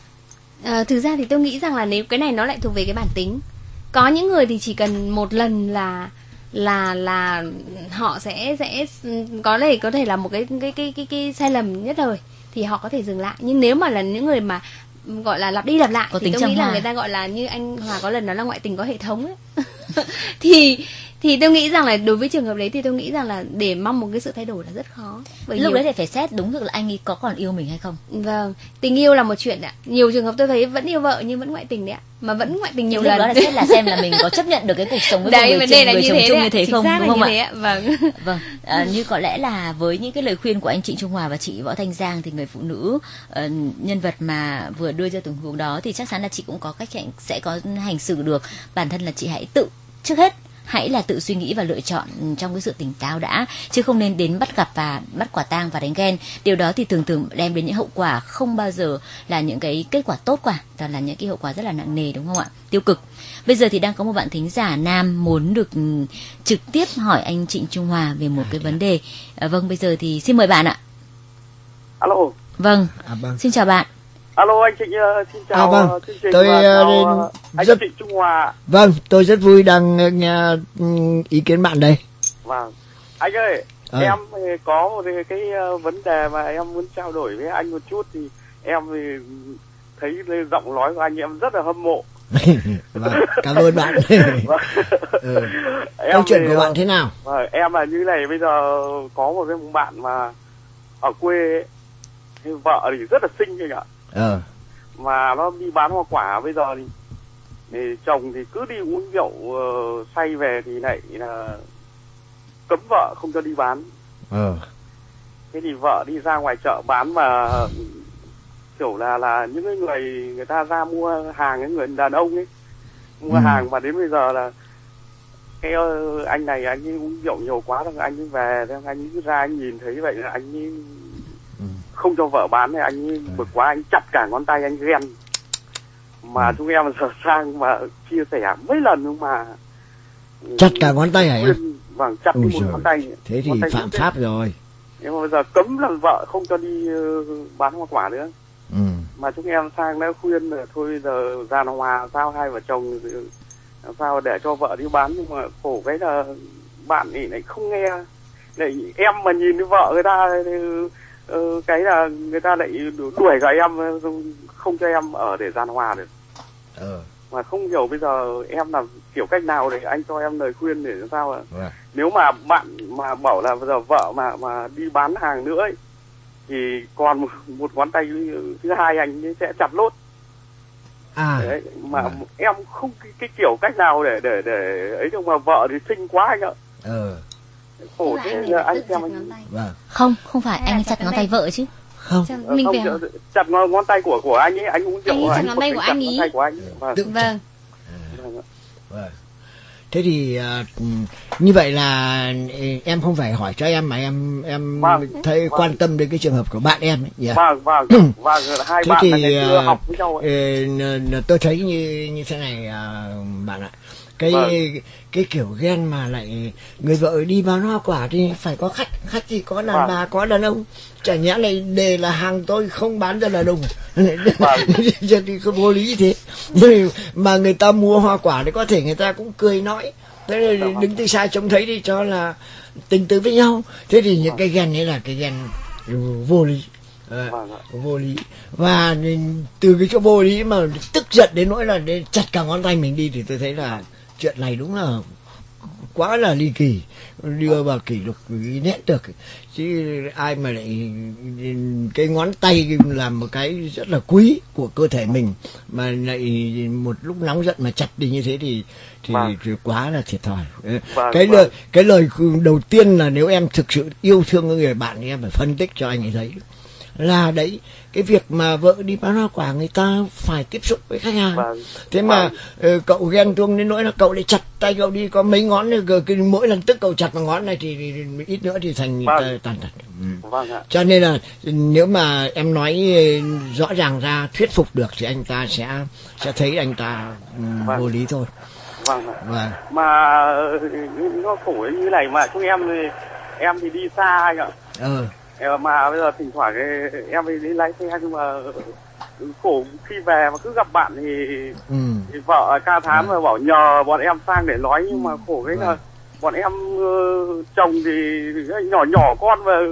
À, thực ra thì tôi nghĩ rằng là nếu cái này nó lại thuộc về cái bản tính. Có những người thì chỉ cần một lần là là là họ sẽ sẽ có thể có thể là một cái cái cái cái, cái sai lầm nhất thời thì họ có thể dừng lại. Nhưng nếu mà là những người mà gọi là lặp đi lặp lại có thì tôi nghĩ là người ta gọi là như anh Hòa có lần nói là ngoại tình có hệ thống ấy. thì thì tôi nghĩ rằng là đối với trường hợp đấy thì tôi nghĩ rằng là để mong một cái sự thay đổi là rất khó. Bởi lúc nhiều... đấy thì phải xét đúng được là anh ấy có còn yêu mình hay không. Vâng, tình yêu là một chuyện ạ. Nhiều trường hợp tôi thấy vẫn yêu vợ nhưng vẫn ngoại tình đấy ạ, mà vẫn ngoại tình nhiều thì lần. Lúc đó là xét là xem là mình có chấp nhận được cái cuộc sống với đấy, người chồng, người chồng chung như thế chính không, đúng không ạ? Vâng. Vâng. À, như có lẽ là với những cái lời khuyên của anh Trịnh Trung Hòa và chị Võ Thanh Giang thì người phụ nữ uh, nhân vật mà vừa đưa ra tình huống đó thì chắc chắn là chị cũng có cách sẽ có hành xử được. Bản thân là chị hãy tự trước hết hãy là tự suy nghĩ và lựa chọn trong cái sự tỉnh táo đã, chứ không nên đến bắt gặp và bắt quả tang và đánh ghen. Điều đó thì thường thường đem đến những hậu quả không bao giờ là những cái kết quả tốt quả, toàn là những cái hậu quả rất là nặng nề, đúng không ạ? Tiêu cực. Bây giờ thì đang có một bạn thính giả nam muốn được trực tiếp hỏi anh Trịnh Trung Hòa về một cái vấn đề. À, vâng, bây giờ thì xin mời bạn ạ. Alo. Vâng. À, vâng. Xin chào bạn. Alo anh Trịnh, uh, xin chào. À, vâng. Chương trình tôi và chào, uh, anh rất... Trịnh Trung Hòa. Vâng, tôi rất vui đang nghe ý kiến bạn đây. Vâng. Anh ơi, à. em có một cái, cái uh, vấn đề mà em muốn trao đổi với anh một chút, thì em thì thấy giọng nói của anh em rất là hâm mộ. Vâng, cảm ơn bạn. Vâng. ừ. Câu chuyện thì, của bạn thế nào? Vâng, em là như này, bây giờ có một cái bạn mà ở quê ấy, vợ thì rất là xinh anh ạ. Ờ. Mà nó đi bán hoa quả, bây giờ thì, thì chồng thì cứ đi uống rượu uh, say về thì lại là cấm vợ không cho đi bán. Ờ. Thế thì vợ đi ra ngoài chợ bán mà kiểu là là những cái người người ta ra mua hàng, cái người đàn ông ấy mua ừ. hàng, mà đến bây giờ là cái uh, anh này anh ấy uống rượu nhiều quá rồi anh ấy về, anh ấy cứ ra anh nhìn thấy vậy là anh ấy ừ. không cho vợ bán, này anh ấy bực quá, anh chặt cả ngón tay, anh ghen. Mà ừ. chúng em giờ sang mà chia sẻ mấy lần nhưng mà chặt cả ngón tay hả em? Vâng, chặt đi một ngón tay. Thế thì phạm pháp rồi. Nhưng mà bây giờ cấm làm vợ không cho đi uh, bán hoa quả nữa. Ừ. Mà chúng em sang đã khuyên là thôi giờ giàn hòa sao hai vợ chồng sao để cho vợ đi bán, nhưng mà khổ cái là bạn ấy lại không nghe. Lại em mà nhìn thấy vợ người ta thì, uh, cái là người ta lại đuổi cả em, không cho em ở để giàn hòa được. Ừ. Mà không hiểu bây giờ em làm kiểu cách nào để anh cho em lời khuyên để làm sao ạ? Ừ. Nếu mà bạn mà bảo là bây giờ vợ mà mà đi bán hàng nữa ấy, thì còn một, một ngón tay thứ hai anh ấy sẽ chặt lốt. À. Đấy, mà Vâng. em không cái, cái kiểu cách nào để để để ấy đâu, mà vợ thì xinh quá anh ạ. Ờ. Khổ thế anh, anh xem anh. Vâng. Không, không phải Hay là anh chặt chặt ngón ngón tay? tay vợ chứ. Không. Ờ, Mình không, phải chặt- chặt ngón, ngón tay của của anh ấy, anh uống rượu. Anh ấy chặt anh ngón tay có của chặt anh ngón ý. tay của anh. Vâng. Tự Vâng. Vâng. Vâng. Thế thì à, như vậy là ừ, em không phải hỏi cho em mà em em Vâng. thấy Vâng. quan tâm đến cái trường hợp của bạn em ấy. Yeah. Vâng, vâng, vâng, hai Thế bạn là thì ngày xưa à, học với nhau ấy. ờ, n- n- tôi thấy như như thế này à, bạn ạ. Cái Vâng. cái kiểu ghen mà lại người vợ đi bán hoa quả thì phải có khách, khách thì có đàn Vâng. bà có đàn ông. Chả nhẽ này đề là hàng tôi không bán cho đàn ông. Vâng. Thì không vô lý thế. Nhưng mà người ta mua hoa quả thì có thể người ta cũng cười nói. Thế là Vâng. đứng từ xa trông thấy đi cho là tình tứ với nhau. Thế thì những cái ghen ấy là cái ghen vô lý. Ờ, Vâng ạ. vô lý. Và từ cái chỗ vô lý mà tức giận đến nỗi là để chặt cả ngón tay mình đi thì tôi thấy là chuyện này đúng là quá là ly kỳ, đưa vào kỷ lục Guinness được. Chứ ai mà lại cái ngón tay là một cái rất là quý của cơ thể mình mà lại một lúc nóng giận mà chặt đi như thế thì thì, Vâng. thì quá là thiệt thòi. Vâng, cái vâng. lời cái lời đầu tiên là nếu em thực sự yêu thương cái người bạn thì em phải phân tích cho anh ấy thấy là đấy, cái việc mà vợ đi bán hoa quả người ta phải tiếp xúc với khách hàng. Vâng. Thế mà ờ, cậu ghen tuông đến nỗi là cậu lại chặt tay cậu đi có mấy ngón này, cái mỗi lần tức cậu chặt một ngón này thì, thì, thì ít nữa thì thành Vâng. tàn tật. Ừ. Vâng ạ. Cho nên là nếu mà em nói ờ, rõ ràng ra thuyết phục được thì anh ta sẽ sẽ thấy anh ta um, Vâng. vô lý thôi. Vâng ạ. Và Mà nó khổ như này mà chúng em thì em thì đi xa anh ạ. ờ Em mà bây giờ thỉnh thoảng thì em thì đi lái xe nhưng mà khổ khi về mà cứ gặp bạn thì, ừ. thì vợ ca thán mà bảo nhờ bọn em sang để nói, nhưng mà khổ cái là Vâng. bọn em uh, chồng thì nhỏ nhỏ con và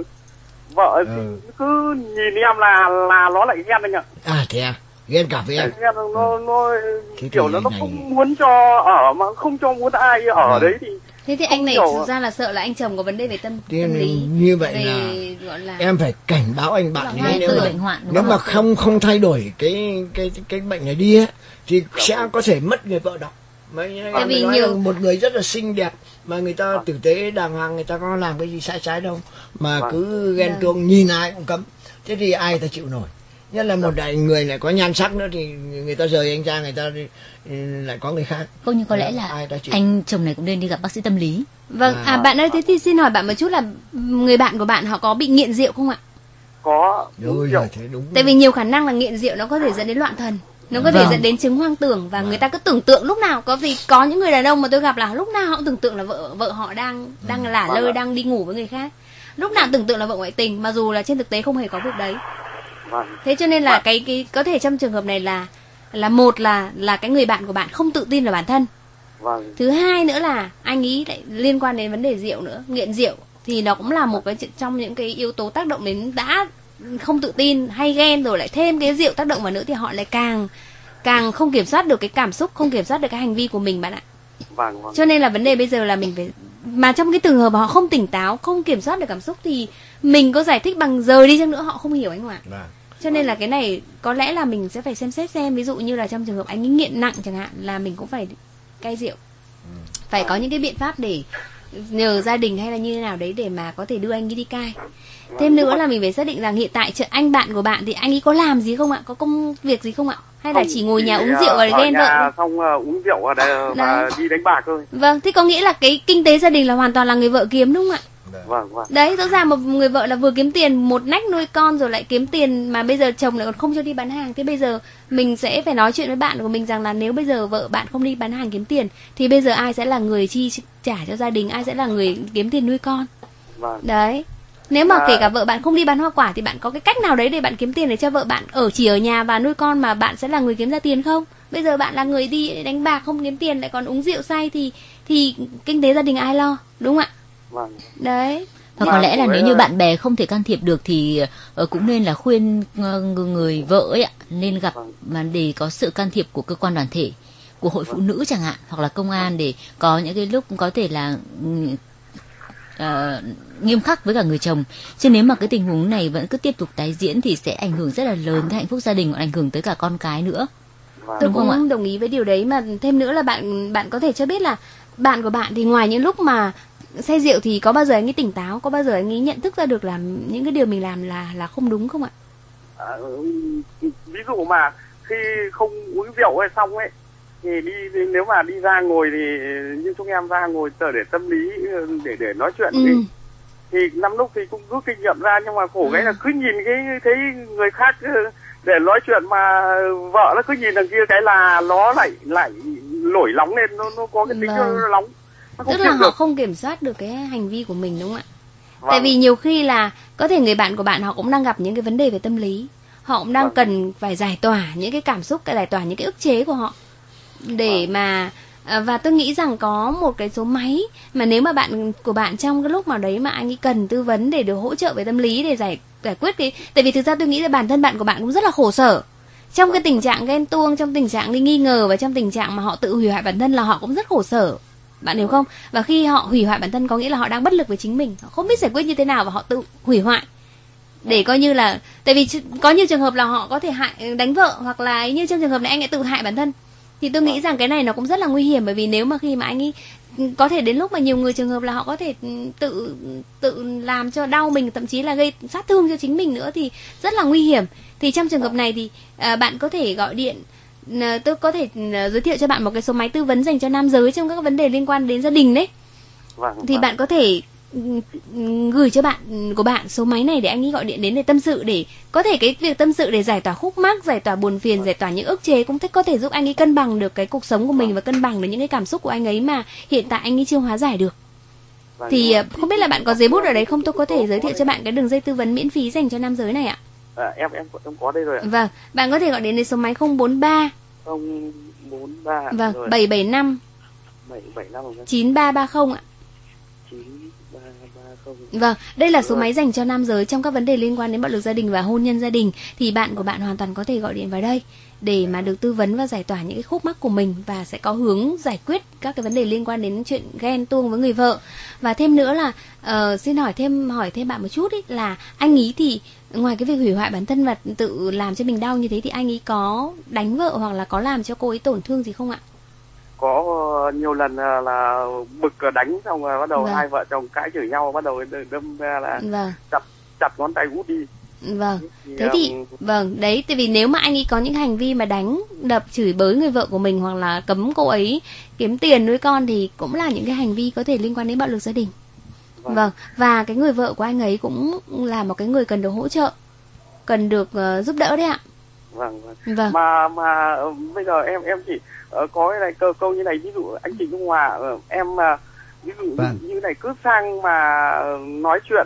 vợ thì Ừ. cứ nhìn em là là nó lại ghen anh ạ. À thế à, ghen cả với em. Ghen nó nó Thế kiểu thì là nó này- không muốn cho ở mà không cho muốn ai ở Vâng. đấy thì Thế thì anh này hiểu. thực ra là sợ là anh chồng có vấn đề về tâm, Thế tâm lý. như vậy về, là gọi là em phải cảnh báo anh bạn Là ấy, hai nếu từ mà, bệnh hoạn, đúng nếu không mà ạ? không không thay đổi cái cái cái bệnh này đi á thì sẽ có thể mất người vợ đó. Mấy Tại em vì mới nói nhiều- là một người rất là xinh đẹp mà người ta tử tế đàng hoàng, người ta có làm cái gì sai trái đâu mà Vâng. cứ ghen Vâng. tuông nhìn ai cũng cấm. Thế thì ai ta chịu nổi? Nhất là một đại người lại có nhan sắc nữa thì người ta rời anh ra, người ta đi, lại có người khác. Không, nhưng có lẽ là Ai ta chịu? anh chồng này cũng nên đi gặp bác sĩ tâm lý. Vâng, à bạn ơi, thế thì xin hỏi bạn một chút là người bạn của bạn họ có bị nghiện rượu không ạ? có uống Ôi rượu. giời, thế đúng. Tại vì nhiều khả năng là nghiện rượu nó có thể dẫn đến loạn thần. Nó có thể Vâng. dẫn đến chứng hoang tưởng và người ta cứ tưởng tượng lúc nào có vì có những người đàn ông mà tôi gặp là lúc nào họ cũng tưởng tượng là vợ vợ họ đang đang lả Vâng lơi, ạ. đang đi ngủ với người khác. Lúc nào tưởng tượng là vợ ngoại tình mà dù là trên thực tế không hề có việc đấy. Vâng. Thế cho nên là Vâng. cái cái có thể trong trường hợp này là là một là là cái người bạn của bạn không tự tin vào bản thân. Vâng. Thứ hai nữa là anh ý lại liên quan đến vấn đề rượu nữa, nghiện rượu thì nó cũng là một cái trong những cái yếu tố tác động đến đã không tự tin hay ghen rồi lại thêm cái rượu tác động vào nữa thì họ lại càng càng không kiểm soát được cái cảm xúc, không kiểm soát được cái hành vi của mình bạn ạ. Vâng. Vâng. Cho nên là vấn đề bây giờ là mình phải mà trong cái trường hợp mà họ không tỉnh táo, không kiểm soát được cảm xúc thì mình có giải thích bằng giờ đi chăng nữa họ không hiểu anh Hoàng. Vâng. Cho nên là cái này có lẽ là mình sẽ phải xem xét xem, ví dụ như là trong trường hợp anh ấy nghiện nặng chẳng hạn là mình cũng phải cai rượu. Phải có những cái biện pháp để nhờ gia đình hay là như thế nào đấy để mà có thể đưa anh ấy đi cai. Thêm nữa là mình phải xác định rằng hiện tại chợ- anh bạn của bạn thì anh ấy có làm gì không ạ? Có công việc gì không ạ? Hay là Không, chỉ ngồi nhà chỉ, uống ờ, rượu và ở ghen nhà vợ thôi? xong uh, uống rượu và, đe- và Đấy. đi đánh bạc thôi. Vâng, thế có nghĩa là cái kinh tế gia đình là hoàn toàn là người vợ kiếm đúng không ạ? Vâng. Vâng. Đấy, rõ ràng một người vợ là vừa kiếm tiền một nách nuôi con rồi lại kiếm tiền mà bây giờ chồng lại còn không cho đi bán hàng. Thế bây giờ mình sẽ phải nói chuyện với bạn của mình rằng là nếu bây giờ vợ bạn không đi bán hàng kiếm tiền thì bây giờ ai sẽ là người chi trả cho gia đình, ai sẽ là người kiếm tiền nuôi con. Vâng. Đấy. Nếu mà À. kể cả vợ bạn không đi bán hoa quả thì bạn có cái cách nào đấy để bạn kiếm tiền để cho vợ bạn ở chỉ ở nhà và nuôi con mà bạn sẽ là người kiếm ra tiền không? Bây giờ bạn là người đi đánh bạc không kiếm tiền lại còn uống rượu say thì thì kinh tế gia đình ai lo, đúng không ạ? Vâng. Đấy. Và Mà có lẽ là với nếu như là- bạn bè không thể can thiệp được thì ờ, cũng nên là khuyên ờ, người, người vợ ấy ạ, nên gặp Vâng. mà để có sự can thiệp của cơ quan đoàn thể, của hội phụ nữ chẳng hạn, hoặc là công an để có những cái lúc có thể là ừm, ờ, nghiêm khắc với cả người chồng. Chứ nếu mà cái tình huống này vẫn cứ tiếp tục tái diễn thì sẽ ảnh hưởng rất là lớn tới hạnh phúc gia đình, ảnh hưởng tới cả con cái nữa. Vâng. Tôi Đúng cũng không ạ? đồng ý với điều đấy, mà thêm nữa là bạn bạn có thể cho biết là bạn của bạn thì ngoài những lúc mà say rượu thì có bao giờ anh ấy tỉnh táo, có bao giờ anh ấy nhận thức ra được là những cái điều mình làm là là không đúng không ạ? À, ví dụ mà khi không uống rượu hay xong ấy thì đi, đi nếu mà đi ra ngồi thì như chúng em ra ngồi chờ để tâm lý để để nói chuyện Ừ. thì, thì năm lúc thì cũng rút kinh nghiệm ra, nhưng mà khổ cái là cứ nhìn cái thấy người khác để nói chuyện mà vợ nó cứ nhìn đằng kia cái là nó lại lại nổi nóng lên, nó nó có cái tính Vâng. nó nóng, nó không Tức là chịu họ được. không kiểm soát được cái hành vi của mình, đúng không ạ? Vâng. Tại vì nhiều khi là có thể người bạn của bạn họ cũng đang gặp những cái vấn đề về tâm lý, họ cũng đang Vâng. cần phải giải tỏa những cái cảm xúc, giải tỏa những cái ức chế của họ để Vâng. mà à, và tôi nghĩ rằng có một cái số máy mà nếu mà bạn của bạn trong cái lúc nào đấy mà anh ấy cần tư vấn để được hỗ trợ về tâm lý để giải giải quyết cái, tại vì thực ra tôi nghĩ là bản thân bạn của bạn cũng rất là khổ sở trong cái tình trạng ghen tuông, trong tình trạng đi nghi ngờ và trong tình trạng mà họ tự hủy hoại bản thân, là họ cũng rất khổ sở, bạn hiểu không? Và khi họ hủy hoại bản thân có nghĩa là họ đang bất lực với chính mình, họ không biết giải quyết như thế nào và họ tự hủy hoại để coi như là, tại vì có nhiều trường hợp là họ có thể hại đánh vợ, hoặc là như trong trường hợp này anh ấy tự hại bản thân, thì tôi nghĩ rằng cái này nó cũng rất là nguy hiểm, bởi vì nếu mà khi mà anh ấy có thể đến lúc mà nhiều người trường hợp là họ có thể tự tự làm cho đau mình, thậm chí là gây sát thương cho chính mình nữa, thì rất là nguy hiểm. Thì trong trường hợp này thì à, bạn có thể gọi điện, à, tôi có thể à, giới thiệu cho bạn một cái số máy tư vấn dành cho nam giới trong các vấn đề liên quan đến gia đình đấy. Vâng. Thì Vâng. bạn có thể ừm, gửi cho bạn của bạn số máy này để anh ấy gọi điện đến để tâm sự, để có thể cái việc tâm sự để giải tỏa khúc mắc, giải tỏa buồn phiền, giải tỏa những ức chế cũng thích có thể giúp anh ấy cân bằng được cái cuộc sống của mình và cân bằng được những cái cảm xúc của anh ấy mà hiện tại anh ấy chưa hóa giải được. Vâng. Thì à, không biết là bạn có giấy bút ở đấy không, tôi có thể giới thiệu cho bạn cái đường dây tư vấn miễn phí dành cho nam giới này ạ. À, em em em có đây rồi ạ. Vâng, bạn có thể gọi đến đến số máy không bốn ba không bốn ba vâng rồi. bảy bảy năm bảy bảy năm chín ba ba không ạ. chín ba ba không. Vâng, đây là số máy dành cho nam giới trong các vấn đề liên quan đến bạo lực gia đình và hôn nhân gia đình. Thì bạn của bạn hoàn toàn có thể gọi điện vào đây để mà được tư vấn và giải tỏa những cái khúc mắc của mình, và sẽ có hướng giải quyết các cái vấn đề liên quan đến chuyện ghen tuông với người vợ. Và thêm nữa là uh, xin hỏi thêm hỏi thêm bạn một chút ý, là anh ý thì ngoài cái việc hủy hoại bản thân và tự làm cho mình đau như thế thì anh ý có đánh vợ hoặc là có làm cho cô ấy tổn thương gì không ạ? Có nhiều lần là, là bực đánh xong rồi bắt đầu Vâng. hai vợ chồng cãi chửi nhau, bắt đầu đâm ra là Vâng. chặt chặt ngón tay út đi. Vâng, Thì, thế thì um, vâng, đấy, tại vì nếu mà anh ấy có những hành vi mà đánh, đập, chửi bới người vợ của mình hoặc là cấm cô ấy kiếm tiền nuôi con thì cũng là những cái hành vi có thể liên quan đến bạo lực gia đình. Vâng. Vâng, và cái người vợ của anh ấy cũng là một cái người cần được hỗ trợ, cần được uh, giúp đỡ đấy ạ. Vâng, vâng. Vâng. Mà mà uh, bây giờ em em chỉ uh, có cái này câu câu như này, ví dụ anh Trịnh Trung Hòa uh, em uh, ví dụ Vâng. như, như này cứ sang mà nói chuyện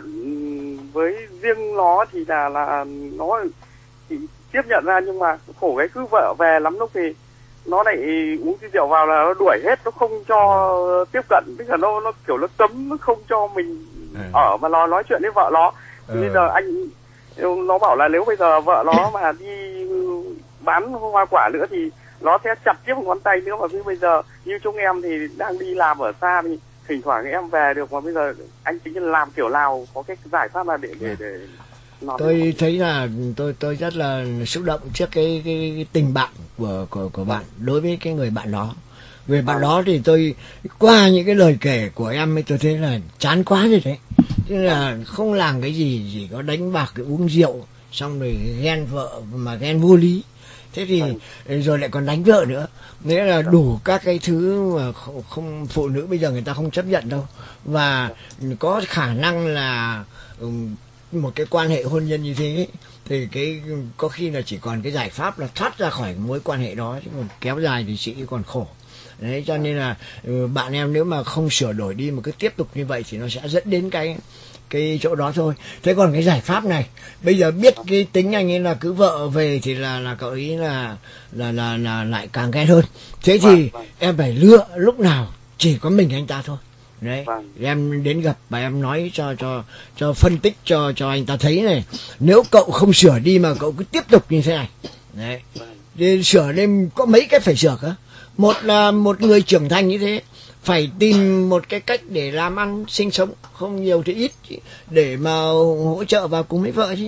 với riêng nó thì là là nó thì tiếp nhận ra, nhưng mà khổ cái cứ vợ về lắm lúc thì nó lại uống cái rượu vào là nó đuổi hết, nó không cho tiếp cận, tức là nó nó kiểu nó cấm, nó không cho mình Ừ. ở mà nó nói chuyện với vợ nó. Thì Ừ. bây giờ anh nó bảo là nếu bây giờ vợ nó mà đi bán hoa quả nữa thì nó sẽ chặt tiếp một ngón tay nữa, mà bây giờ như chúng em thì đang đi làm ở xa thì thỉnh thoảng em về được, mà bây giờ anh tính làm kiểu nào, có cái giải pháp là để để để nó Tôi thấy là tôi tôi rất là xúc động trước cái, cái, cái tình bạn của của của bạn đối với cái người bạn đó. Về bạn đó thì tôi qua những cái lời kể của em ấy tôi thấy là chán quá rồi đấy. Tức là không làm cái gì, chỉ có đánh bạc, cái uống rượu, xong rồi ghen vợ mà ghen vô lý. Thế thì rồi lại còn đánh vợ nữa. Nghĩa là đủ các cái thứ mà không, không phụ nữ bây giờ người ta không chấp nhận đâu. Và có khả năng là um, một cái quan hệ hôn nhân như thế ấy, thì cái có khi là chỉ còn cái giải pháp là thoát ra khỏi mối quan hệ đó, chứ còn kéo dài thì sẽ còn khổ. Đấy, cho nên là bạn em nếu mà không sửa đổi đi mà cứ tiếp tục như vậy thì nó sẽ dẫn đến cái cái chỗ đó thôi. Thế còn cái giải pháp này, bây giờ biết cái tính anh ấy là cứ vợ về thì là là cậu ý là là là là lại càng ghen hơn. Thế thì Vâng, vâng. em phải lựa lúc nào chỉ có mình anh ta thôi. Đấy, Vâng. em đến gặp và em nói cho cho cho phân tích cho cho anh ta thấy này, nếu cậu không sửa đi mà cậu cứ tiếp tục như thế này. Đấy. Thì sửa lên có mấy cái phải sửa cả. Một là một người trưởng thành như thế phải tìm một cái cách để làm ăn sinh sống, không nhiều thì ít, để mà hỗ trợ vào cùng với vợ chứ.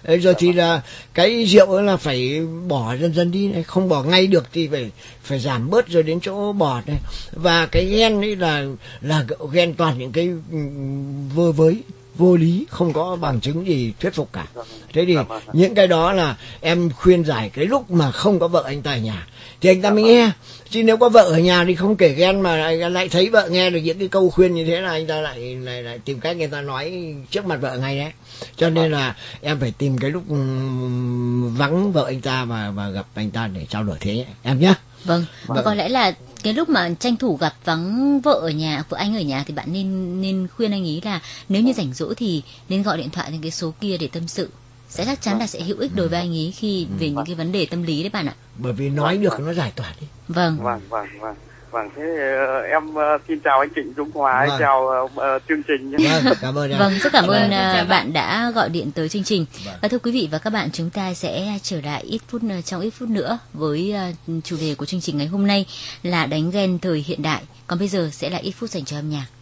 Rồi thì là cái rượu là phải bỏ dần dần đi này, không bỏ ngay được thì phải phải giảm bớt rồi đến chỗ bọt này. Và cái ghen ấy là là ghen toàn những cái vơ với vô lý, không có bằng chứng gì thuyết phục cả. Thế thì những cái đó là em khuyên giải cái lúc mà không có vợ anh ta ở nhà thì anh ta mới nghe. Chứ nếu có vợ ở nhà thì không kể ghen mà lại thấy vợ nghe được những cái câu khuyên như thế là anh ta lại lại, lại tìm cách người ta nói trước mặt vợ ngay đấy. Cho nên là em phải tìm cái lúc vắng vợ anh ta và và gặp anh ta để trao đổi thế nhé, em nhé. Vâng, và có lẽ là cái lúc mà tranh thủ gặp vắng vợ ở nhà, vợ anh ở nhà thì bạn nên nên khuyên anh ý là nếu như rảnh rỗi thì nên gọi điện thoại đến cái số kia để tâm sự. Sẽ chắc chắn là sẽ hữu ích đối với anh ý khi về những cái vấn đề tâm lý đấy bạn ạ. Bởi vì nói được nó giải tỏa đi. Vâng. Vâng, vâng, vâng. Vâng, thế uh, em uh, xin chào anh Trịnh Dũng Hóa, vâng. chào uh, uh, chương trình. Vâng, cảm ơn em. Vâng, rất cảm ơn uh, bạn đã gọi điện tới chương trình. Vâng. Và thưa quý vị và các bạn, chúng ta sẽ trở lại ít phút uh, trong ít phút nữa với uh, chủ đề của chương trình ngày hôm nay là đánh ghen thời hiện đại. Còn bây giờ sẽ là ít phút dành cho âm nhạc.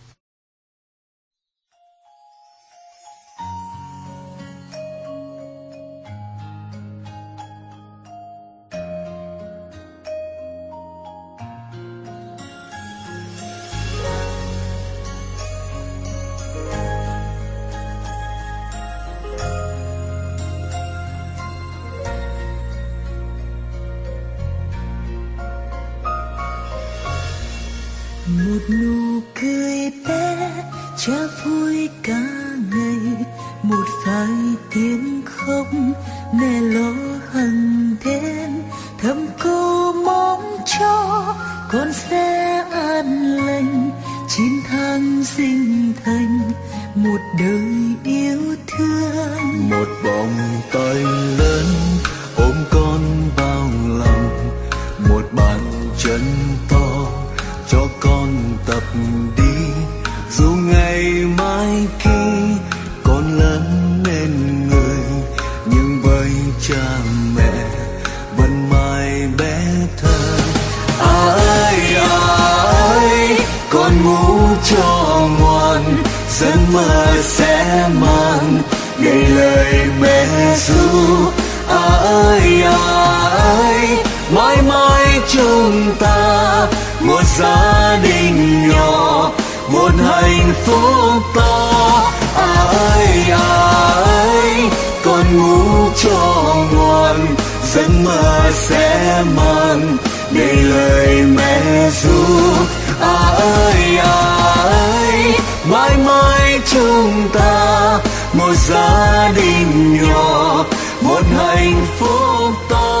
Một nụ cười bé cha vui cả ngày, một vài tiếng khóc mẹ lo hằng đêm, thầm cô mong cho con sẽ an lành, chín tháng sinh thành một đời yêu thương. Một vòng tay lớn ôm con vào lòng, một bàn chân to cho con tập đi, dù ngày mai khi con lớn lên người, nhưng với cha mẹ vẫn mãi bé thơ. À ơi à ơi, con ngủ cho ngoan, giấc mơ sẽ mang đầy lời mẹ ru. À ơi à ơi, mãi mãi chúng ta một gia đình nhỏ, một hạnh phúc to. À ơi à ơi, con ngủ cho ngoan, giấc mơ sẽ mang đầy lời mẹ ru. À ơi à ơi, mãi mãi chúng ta một gia đình nhỏ, một hạnh phúc to.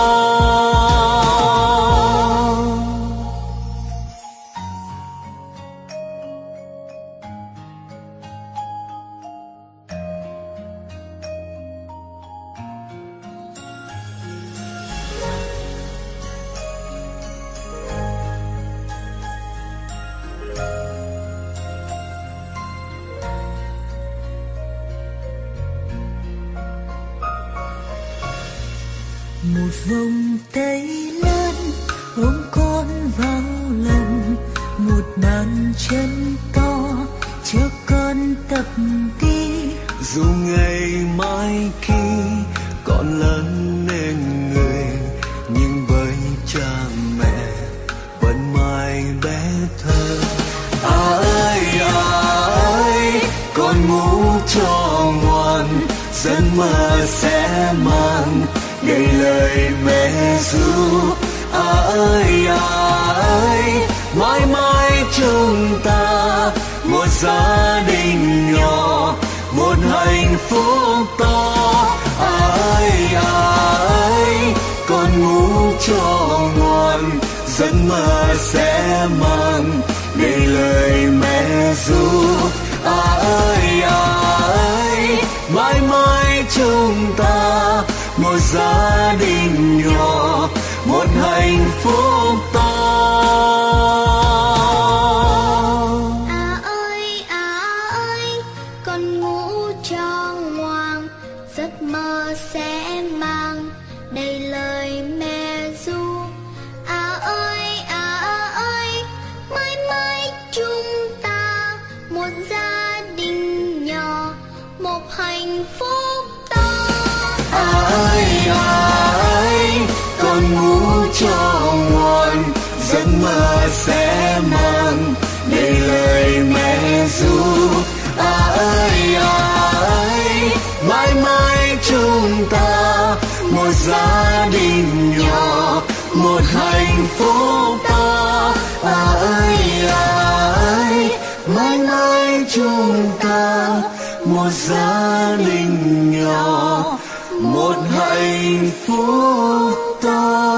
Một vòng tay lớn ôm con vào lòng, một bàn chân to cho con tập đi, dù ngày mai khi con lớn lên người, nhưng với cha mẹ vẫn mãi bé thơ. À ơi à ơi, con ngủ cho ngoan, giấc mơ sẽ mang đầy lời mẹ ru. À ơi à ơi, mãi mãi chúng ta một gia đình nhỏ, một hạnh phúc to. À ơi à ơi, con ngủ cho ngoan, giấc mơ sẽ mang đầy lời mẹ ru. À ơi à ơi, mãi mãi chúng ta một gia đình nhỏ, một hạnh phúc to. À ơi à ơi, con ngủ cho ngoan, giấc mơ sẽ mang đầy lời mẹ ru. À ơi à ơi, mãi mãi chúng ta một gia đình nhỏ, một hạnh phúc to. sẽ mang đầy lời mẹ ru. À ơi à ơi, mãi mãi chúng ta một gia đình nhỏ, một hạnh phúc to. À ơi à ơi, mãi mãi chúng ta một gia đình nhỏ, một hạnh phúc to.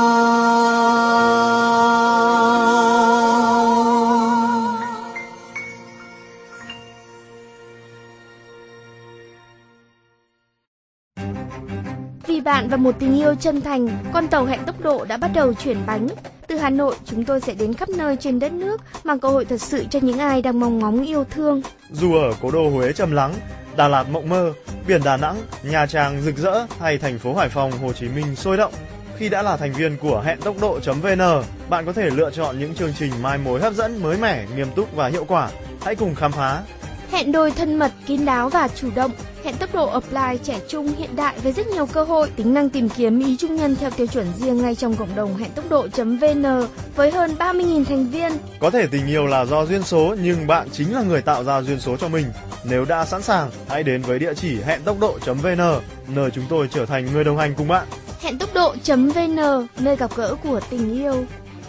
Vì bạn và một tình yêu chân thành, con tàu hẹn tốc độ đã bắt đầu chuyển bánh. Từ Hà Nội, chúng tôi sẽ đến khắp nơi trên đất nước, mang cơ hội thật sự cho những ai đang mong ngóng yêu thương. Dù ở cố đô Huế trầm lắng, Đà Lạt mộng mơ, biển Đà Nẵng, Nha Trang rực rỡ hay thành phố Hải Phòng, Hồ Chí Minh sôi động, khi đã là thành viên của hẹn tốc độ.vn, bạn có thể lựa chọn những chương trình mai mối hấp dẫn, mới mẻ, nghiêm túc và hiệu quả. Hãy cùng khám phá. Hẹn đôi thân mật, kín đáo và chủ động. Hẹn tốc độ apply trẻ trung hiện đại với rất nhiều cơ hội, tính năng tìm kiếm ý chung nhân theo tiêu chuẩn riêng ngay trong cộng đồng hẹn tốc độ.vn với hơn ba mươi nghìn thành viên. Có thể tình yêu là do duyên số, nhưng bạn chính là người tạo ra duyên số cho mình. Nếu đã sẵn sàng, hãy đến với địa chỉ hẹn tốc độ.vn, nơi chúng tôi trở thành người đồng hành cùng bạn. Hẹn tốc độ.vn, nơi gặp gỡ của tình yêu.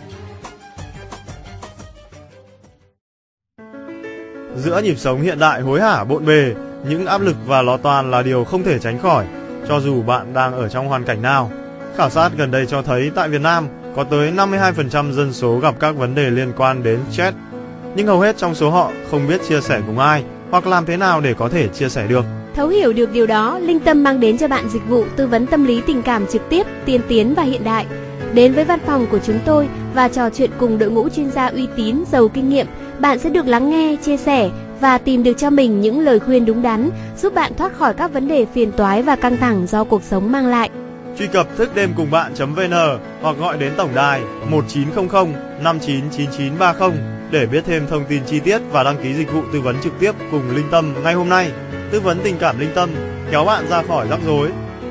Giữa nhịp sống hiện đại hối hả bộn bề, những áp lực và lo toan là điều không thể tránh khỏi, cho dù bạn đang ở trong hoàn cảnh nào. Khảo sát gần đây cho thấy tại Việt Nam có tới năm mươi hai phần trăm dân số gặp các vấn đề liên quan đến stress, nhưng hầu hết trong số họ không biết chia sẻ cùng ai hoặc làm thế nào để có thể chia sẻ được. Thấu hiểu được điều đó, Linh Tâm mang đến cho bạn dịch vụ tư vấn tâm lý tình cảm trực tiếp, tiên tiến và hiện đại. Đến với văn phòng của chúng tôi và trò chuyện cùng đội ngũ chuyên gia uy tín, giàu kinh nghiệm, bạn sẽ được lắng nghe, chia sẻ và tìm được cho mình những lời khuyên đúng đắn, giúp bạn thoát khỏi các vấn đề phiền toái và căng thẳng do cuộc sống mang lại. Truy cập thức đêm cùng bạn.vn hoặc gọi đến tổng đài một chín không không năm chín chín chín ba không để biết thêm thông tin chi tiết và đăng ký dịch vụ tư vấn trực tiếp cùng Linh Tâm ngay hôm nay. Tư vấn tình cảm Linh Tâm, kéo bạn ra khỏi rắc rối.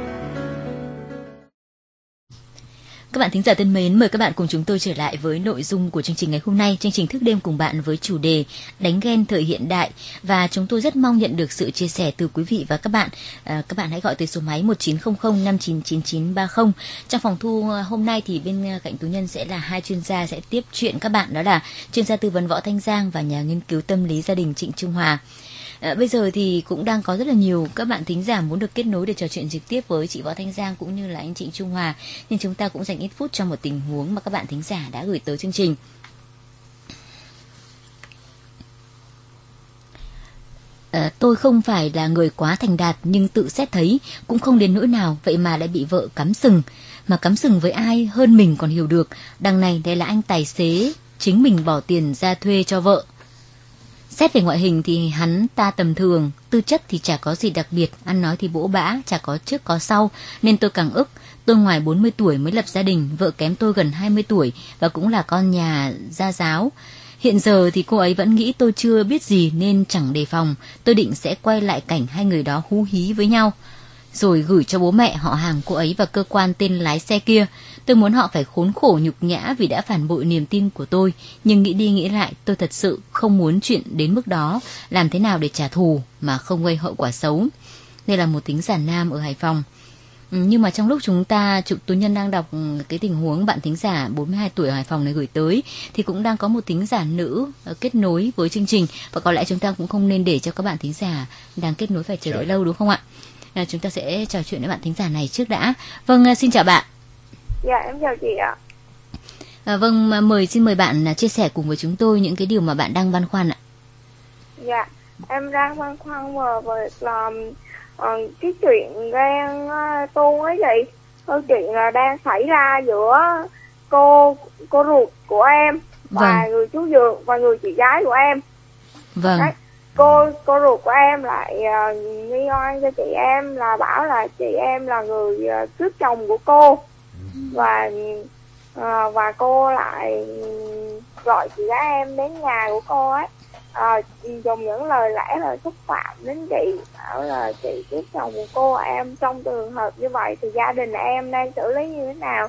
Các bạn thính giả thân mến, mời các bạn cùng chúng tôi trở lại với nội dung của chương trình ngày hôm nay. Chương trình thức đêm cùng bạn với chủ đề đánh ghen thời hiện đại, và chúng tôi rất mong nhận được sự chia sẻ từ quý vị và các bạn. À, các bạn hãy gọi tới số máy một chín không không năm chín chín chín ba không. Trong phòng thu hôm nay thì bên cạnh Tú Nhân sẽ là hai chuyên gia sẽ tiếp chuyện các bạn, đó là chuyên gia tư vấn Võ Thanh Giang và nhà nghiên cứu tâm lý gia đình Trịnh Trung Hòa. À, bây giờ thì cũng đang có rất là nhiều các bạn thính giả muốn được kết nối để trò chuyện trực tiếp với chị Võ Thanh Giang cũng như là anh Trịnh Trung Hòa, nhưng chúng ta cũng dành ít phút cho một tình huống mà các bạn thính giả đã gửi tới chương trình. À, tôi không phải là người quá thành đạt, nhưng tự xét thấy cũng không đến nỗi nào, vậy mà lại bị vợ cắm sừng. Mà cắm sừng với ai hơn mình còn hiểu được. Đằng này đây là anh tài xế chính mình bỏ tiền ra thuê cho vợ. Xét về ngoại hình thì hắn ta tầm thường, tư chất thì chả có gì đặc biệt, ăn nói thì bỗ bã, chả có trước có sau, nên tôi càng ức. Tôi ngoài bốn mươi tuổi mới lập gia đình, vợ kém tôi gần hai mươi tuổi và cũng là con nhà gia giáo. Hiện giờ thì cô ấy vẫn nghĩ tôi chưa biết gì nên chẳng đề phòng. Tôi định sẽ quay lại cảnh hai người đó hú hí với nhau, rồi gửi cho bố mẹ họ hàng cô ấy và cơ quan tên lái xe kia. Tôi muốn họ phải khốn khổ nhục nhã vì đã phản bội niềm tin của tôi. Nhưng nghĩ đi nghĩ lại, tôi thật sự không muốn chuyện đến mức đó. Làm thế nào để trả thù mà không gây hậu quả xấu. Đây là một thính giả nam ở Hải Phòng. Nhưng mà trong lúc chúng ta, Tú Nhân đang đọc cái tình huống bạn thính giả bốn mươi hai tuổi ở Hải Phòng này gửi tới, thì cũng đang có một thính giả nữ kết nối với chương trình. Và có lẽ chúng ta cũng không nên để cho các bạn thính giả đang kết nối phải chờ đợi lâu, đúng không ạ? À, chúng ta sẽ trò chuyện với bạn thính giả này trước đã. Vâng, xin chào bạn. Dạ, em chào chị ạ. À, vâng, mời xin mời bạn chia sẻ cùng với chúng tôi những cái điều mà bạn đang băn khoăn ạ. Dạ, em đang băn khoăn về việc là uh, cái chuyện ghen uh, tuông ấy chị. Câu chuyện là đang xảy ra giữa cô cô ruột của em và vâng. người chú dượng và người chị gái của em. Vâng. Đấy, cô cô ruột của em lại uh, nghi oan cho chị em là bảo là chị em là người uh, cướp chồng của cô, và uh, và cô lại gọi chị gái em đến nhà của cô ấy, uh, dùng những lời lẽ là xúc phạm đến chị, bảo là chị cướp chồng của cô. Em trong trường hợp như vậy thì gia đình em đang xử lý như thế nào?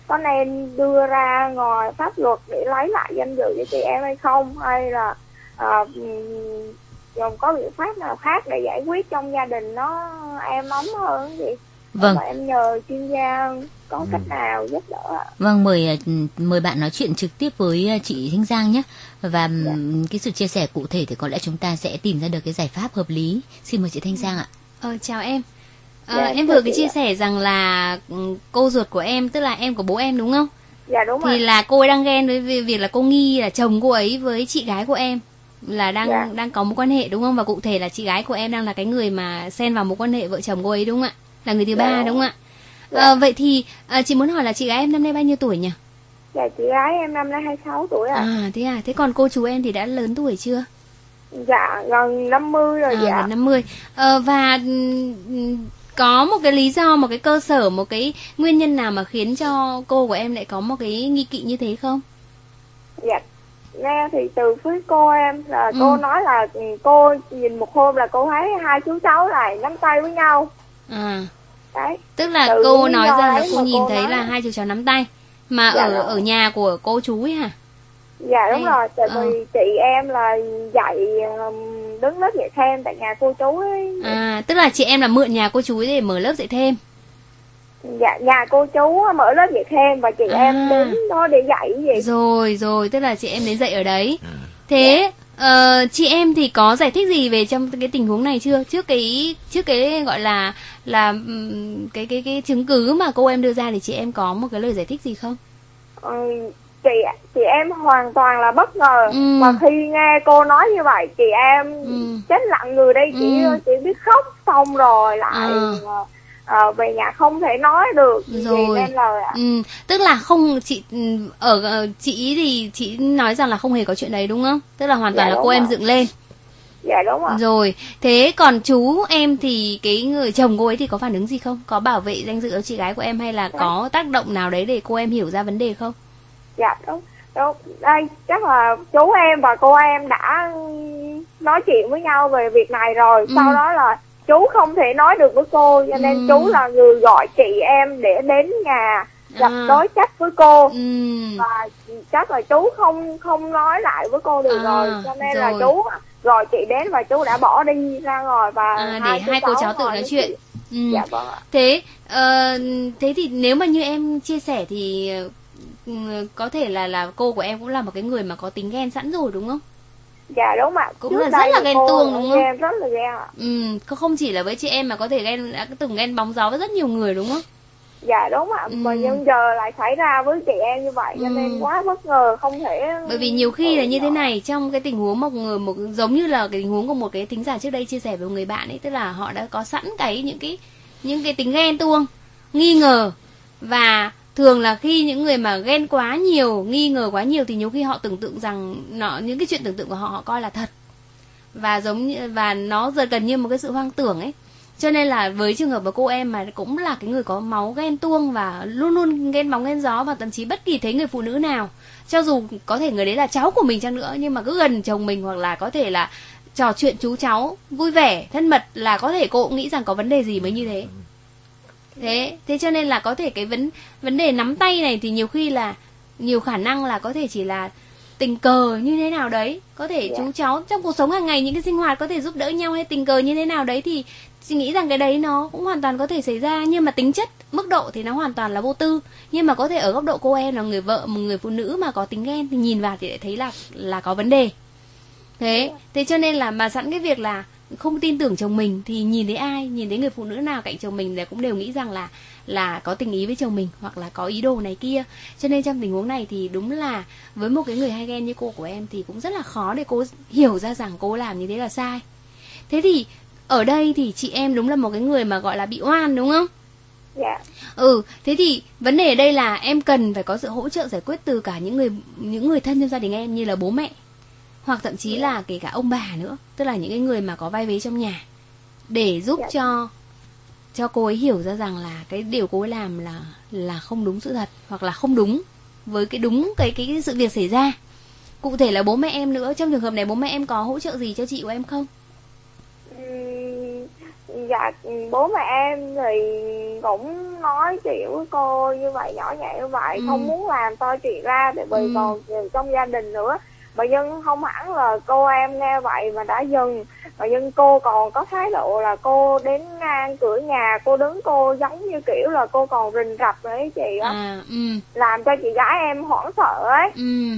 có nên đưa ra ngoài pháp luật để lấy lại danh dự cho chị em hay không, hay là à, um, có biện pháp nào khác để giải quyết trong gia đình nó êm ấm hơn gì? Vâng. Mà em nhờ chuyên gia có cách nào giúp đỡ ạ? Vâng, mời mời bạn nói chuyện trực tiếp với chị Thanh Giang nhé. Và dạ. cái sự chia sẻ cụ thể thì có lẽ chúng ta sẽ tìm ra được cái giải pháp hợp lý. Xin mời chị Thanh Giang ạ. Ờ, chào em. Ờ, dạ, em vừa cái chia sẻ rằng là cô ruột của em, tức là em của bố em đúng không? Dạ đúng thì rồi. Là cô ấy đang ghen với việc là cô nghi là chồng cô ấy với chị gái của em là đang dạ. đang có mối quan hệ đúng không? Và cụ thể là chị gái của em đang là cái người mà xen vào mối quan hệ vợ chồng cô ấy đúng không ạ? Là người thứ dạ. ba đúng không ạ? Dạ. À, vậy thì à, chị muốn hỏi là chị gái em năm nay bao nhiêu tuổi nhỉ? Dạ chị gái em năm nay hai mươi sáu tuổi ạ. À. à thế à, thế còn cô chú em thì đã lớn tuổi chưa? Dạ gần năm mươi rồi. À, dạ. Gần năm mươi. À, và có một cái lý do, một cái cơ sở, một cái nguyên nhân nào mà khiến cho cô của em lại có một cái nghi kỵ như thế không? Dạ nghe thì từ phía cô em là ừ. cô nói là cô nhìn một hôm là cô thấy hai chú cháu lại nắm tay với nhau. À. Đấy. Tức là từ cô nói ra là cô nhìn cô thấy là hai chú cháu nắm tay mà dạ ở rồi. Ở nhà của cô chú ấy hả? Dạ đúng Hay... rồi, tại ờ. vì chị em là dạy đứng lớp dạy thêm tại nhà cô chú ấy. À, tức là chị em là mượn nhà cô chú ấy để mở lớp dạy thêm. Dạ, nhà cô chú mở lớp dạy thêm và chị à. em đến đó để dạy cái gì. Rồi, rồi, tức là chị em đến dạy ở đấy. Thế dạ. uh, chị em thì có giải thích gì về trong cái tình huống này chưa? Trước cái trước cái gọi là là cái cái cái chứng cứ mà cô em đưa ra thì chị em có một cái lời giải thích gì không? Ừ, chị chị em hoàn toàn là bất ngờ ừ. mà khi nghe cô nói như vậy chị em ừ. chết lặng người đây, chị ừ. chị biết khóc xong rồi lại à. À, về nhà không thể nói được rồi nên lời ạ. Ừ, tức là không chị ở chị thì chị nói rằng là không hề có chuyện đấy đúng không? Tức là hoàn toàn dạ, là cô rồi. Em dựng lên. Dạ đúng rồi. Rồi, thế còn chú em thì cái người chồng cô ấy thì có phản ứng gì không? Có bảo vệ danh dự cho chị gái của em hay là dạ. có tác động nào đấy để cô em hiểu ra vấn đề không? Dạ đúng. Đúng. Đây chắc là chú em và cô em đã nói chuyện với nhau về việc này rồi. Ừ. Sau đó là chú không thể nói được với cô cho nên ừ. chú là người gọi chị em để đến nhà gặp à. đối chất với cô. Ừ. Và chắc là chú không không nói lại với cô được à, rồi cho nên rồi. là chú gọi chị đến và chú đã bỏ đi ra ngoài và à, để hai cô cháu tự nói chuyện. Ừ. Dạ vâng ạ. Thế uh, thế thì nếu mà như em chia sẻ thì uh, có thể là là cô của em cũng là một cái người mà có tính ghen sẵn rồi đúng không? Dạ đúng ạ. Cũng Trước là rất là ghen tuông đúng không? Ghen rất là ghen ạ. Ừ, không chỉ là với chị em mà có thể ghen đã từng ghen bóng gió với rất nhiều người đúng không? Dạ đúng ạ. Ừ. Mà nhưng giờ lại xảy ra với chị em như vậy cho ừ. nên quá bất ngờ không thể. Bởi vì nhiều khi là như thế này, trong cái tình huống một người một giống như là cái tình huống của một cái thính giả trước đây chia sẻ với một người bạn ấy, tức là họ đã có sẵn cái những cái những cái tính ghen tuông, nghi ngờ, và thường là khi những người mà ghen quá nhiều, nghi ngờ quá nhiều thì nhiều khi họ tưởng tượng rằng nó những cái chuyện tưởng tượng của họ họ coi là thật, và giống như và nó giờ gần như một cái sự hoang tưởng ấy. Cho nên là với trường hợp của cô em mà cũng là cái người có máu ghen tuông và luôn luôn ghen bóng ghen gió, và thậm chí bất kỳ thấy người phụ nữ nào, cho dù có thể người đấy là cháu của mình chăng nữa, nhưng mà cứ gần chồng mình hoặc là có thể là trò chuyện chú cháu vui vẻ thân mật là có thể cô cũng nghĩ rằng có vấn đề gì mới như thế. Thế thế cho nên là có thể cái vấn vấn đề nắm tay này thì nhiều khi là nhiều khả năng là có thể chỉ là tình cờ như thế nào đấy, có thể yeah. chú cháu trong cuộc sống hàng ngày những cái sinh hoạt có thể giúp đỡ nhau hay tình cờ như thế nào đấy, thì chị nghĩ rằng cái đấy nó cũng hoàn toàn có thể xảy ra. Nhưng mà tính chất mức độ thì nó hoàn toàn là vô tư. Nhưng mà có thể ở góc độ cô em là người vợ, một người phụ nữ mà có tính ghen thì nhìn vào thì lại thấy là là có vấn đề. Thế thế cho nên là mà sẵn cái việc là không tin tưởng chồng mình thì nhìn thấy ai, nhìn thấy người phụ nữ nào cạnh chồng mình là cũng đều nghĩ rằng là là có tình ý với chồng mình hoặc là có ý đồ này kia. Cho nên trong tình huống này thì đúng là với một cái người hay ghen như cô của em thì cũng rất là khó để cô hiểu ra rằng cô làm như thế là sai. Thế thì ở đây thì chị em đúng là một cái người mà gọi là bị oan đúng không? Dạ. Ừ, thế thì vấn đề ở đây là em cần phải có sự hỗ trợ giải quyết từ cả những người những người thân trong gia đình em, như là bố mẹ hoặc thậm chí là kể cả ông bà nữa, tức là những cái người mà có vai vế trong nhà, để giúp yeah. cho cho cô ấy hiểu ra rằng là cái điều cô ấy làm là là không đúng sự thật, hoặc là không đúng với cái đúng cái cái, cái sự việc xảy ra. Cụ thể là bố mẹ em nữa, trong trường hợp này bố mẹ em có hỗ trợ gì cho chị của em không? Dạ bố mẹ em thì mình cũng nói chuyện với cô như vậy, nhỏ nhẹ như vậy, Ừ. không muốn làm to chuyện ra để bởi Ừ. còn trong gia đình nữa. Mà dân không hẳn là cô em nghe vậy mà đã dừng, mà dân cô còn có thái độ là cô đến ngang cửa nhà, cô đứng cô giống như kiểu là cô còn rình rập đấy chị á. À, ừ. Làm cho chị gái em hoảng sợ ấy. Ừ.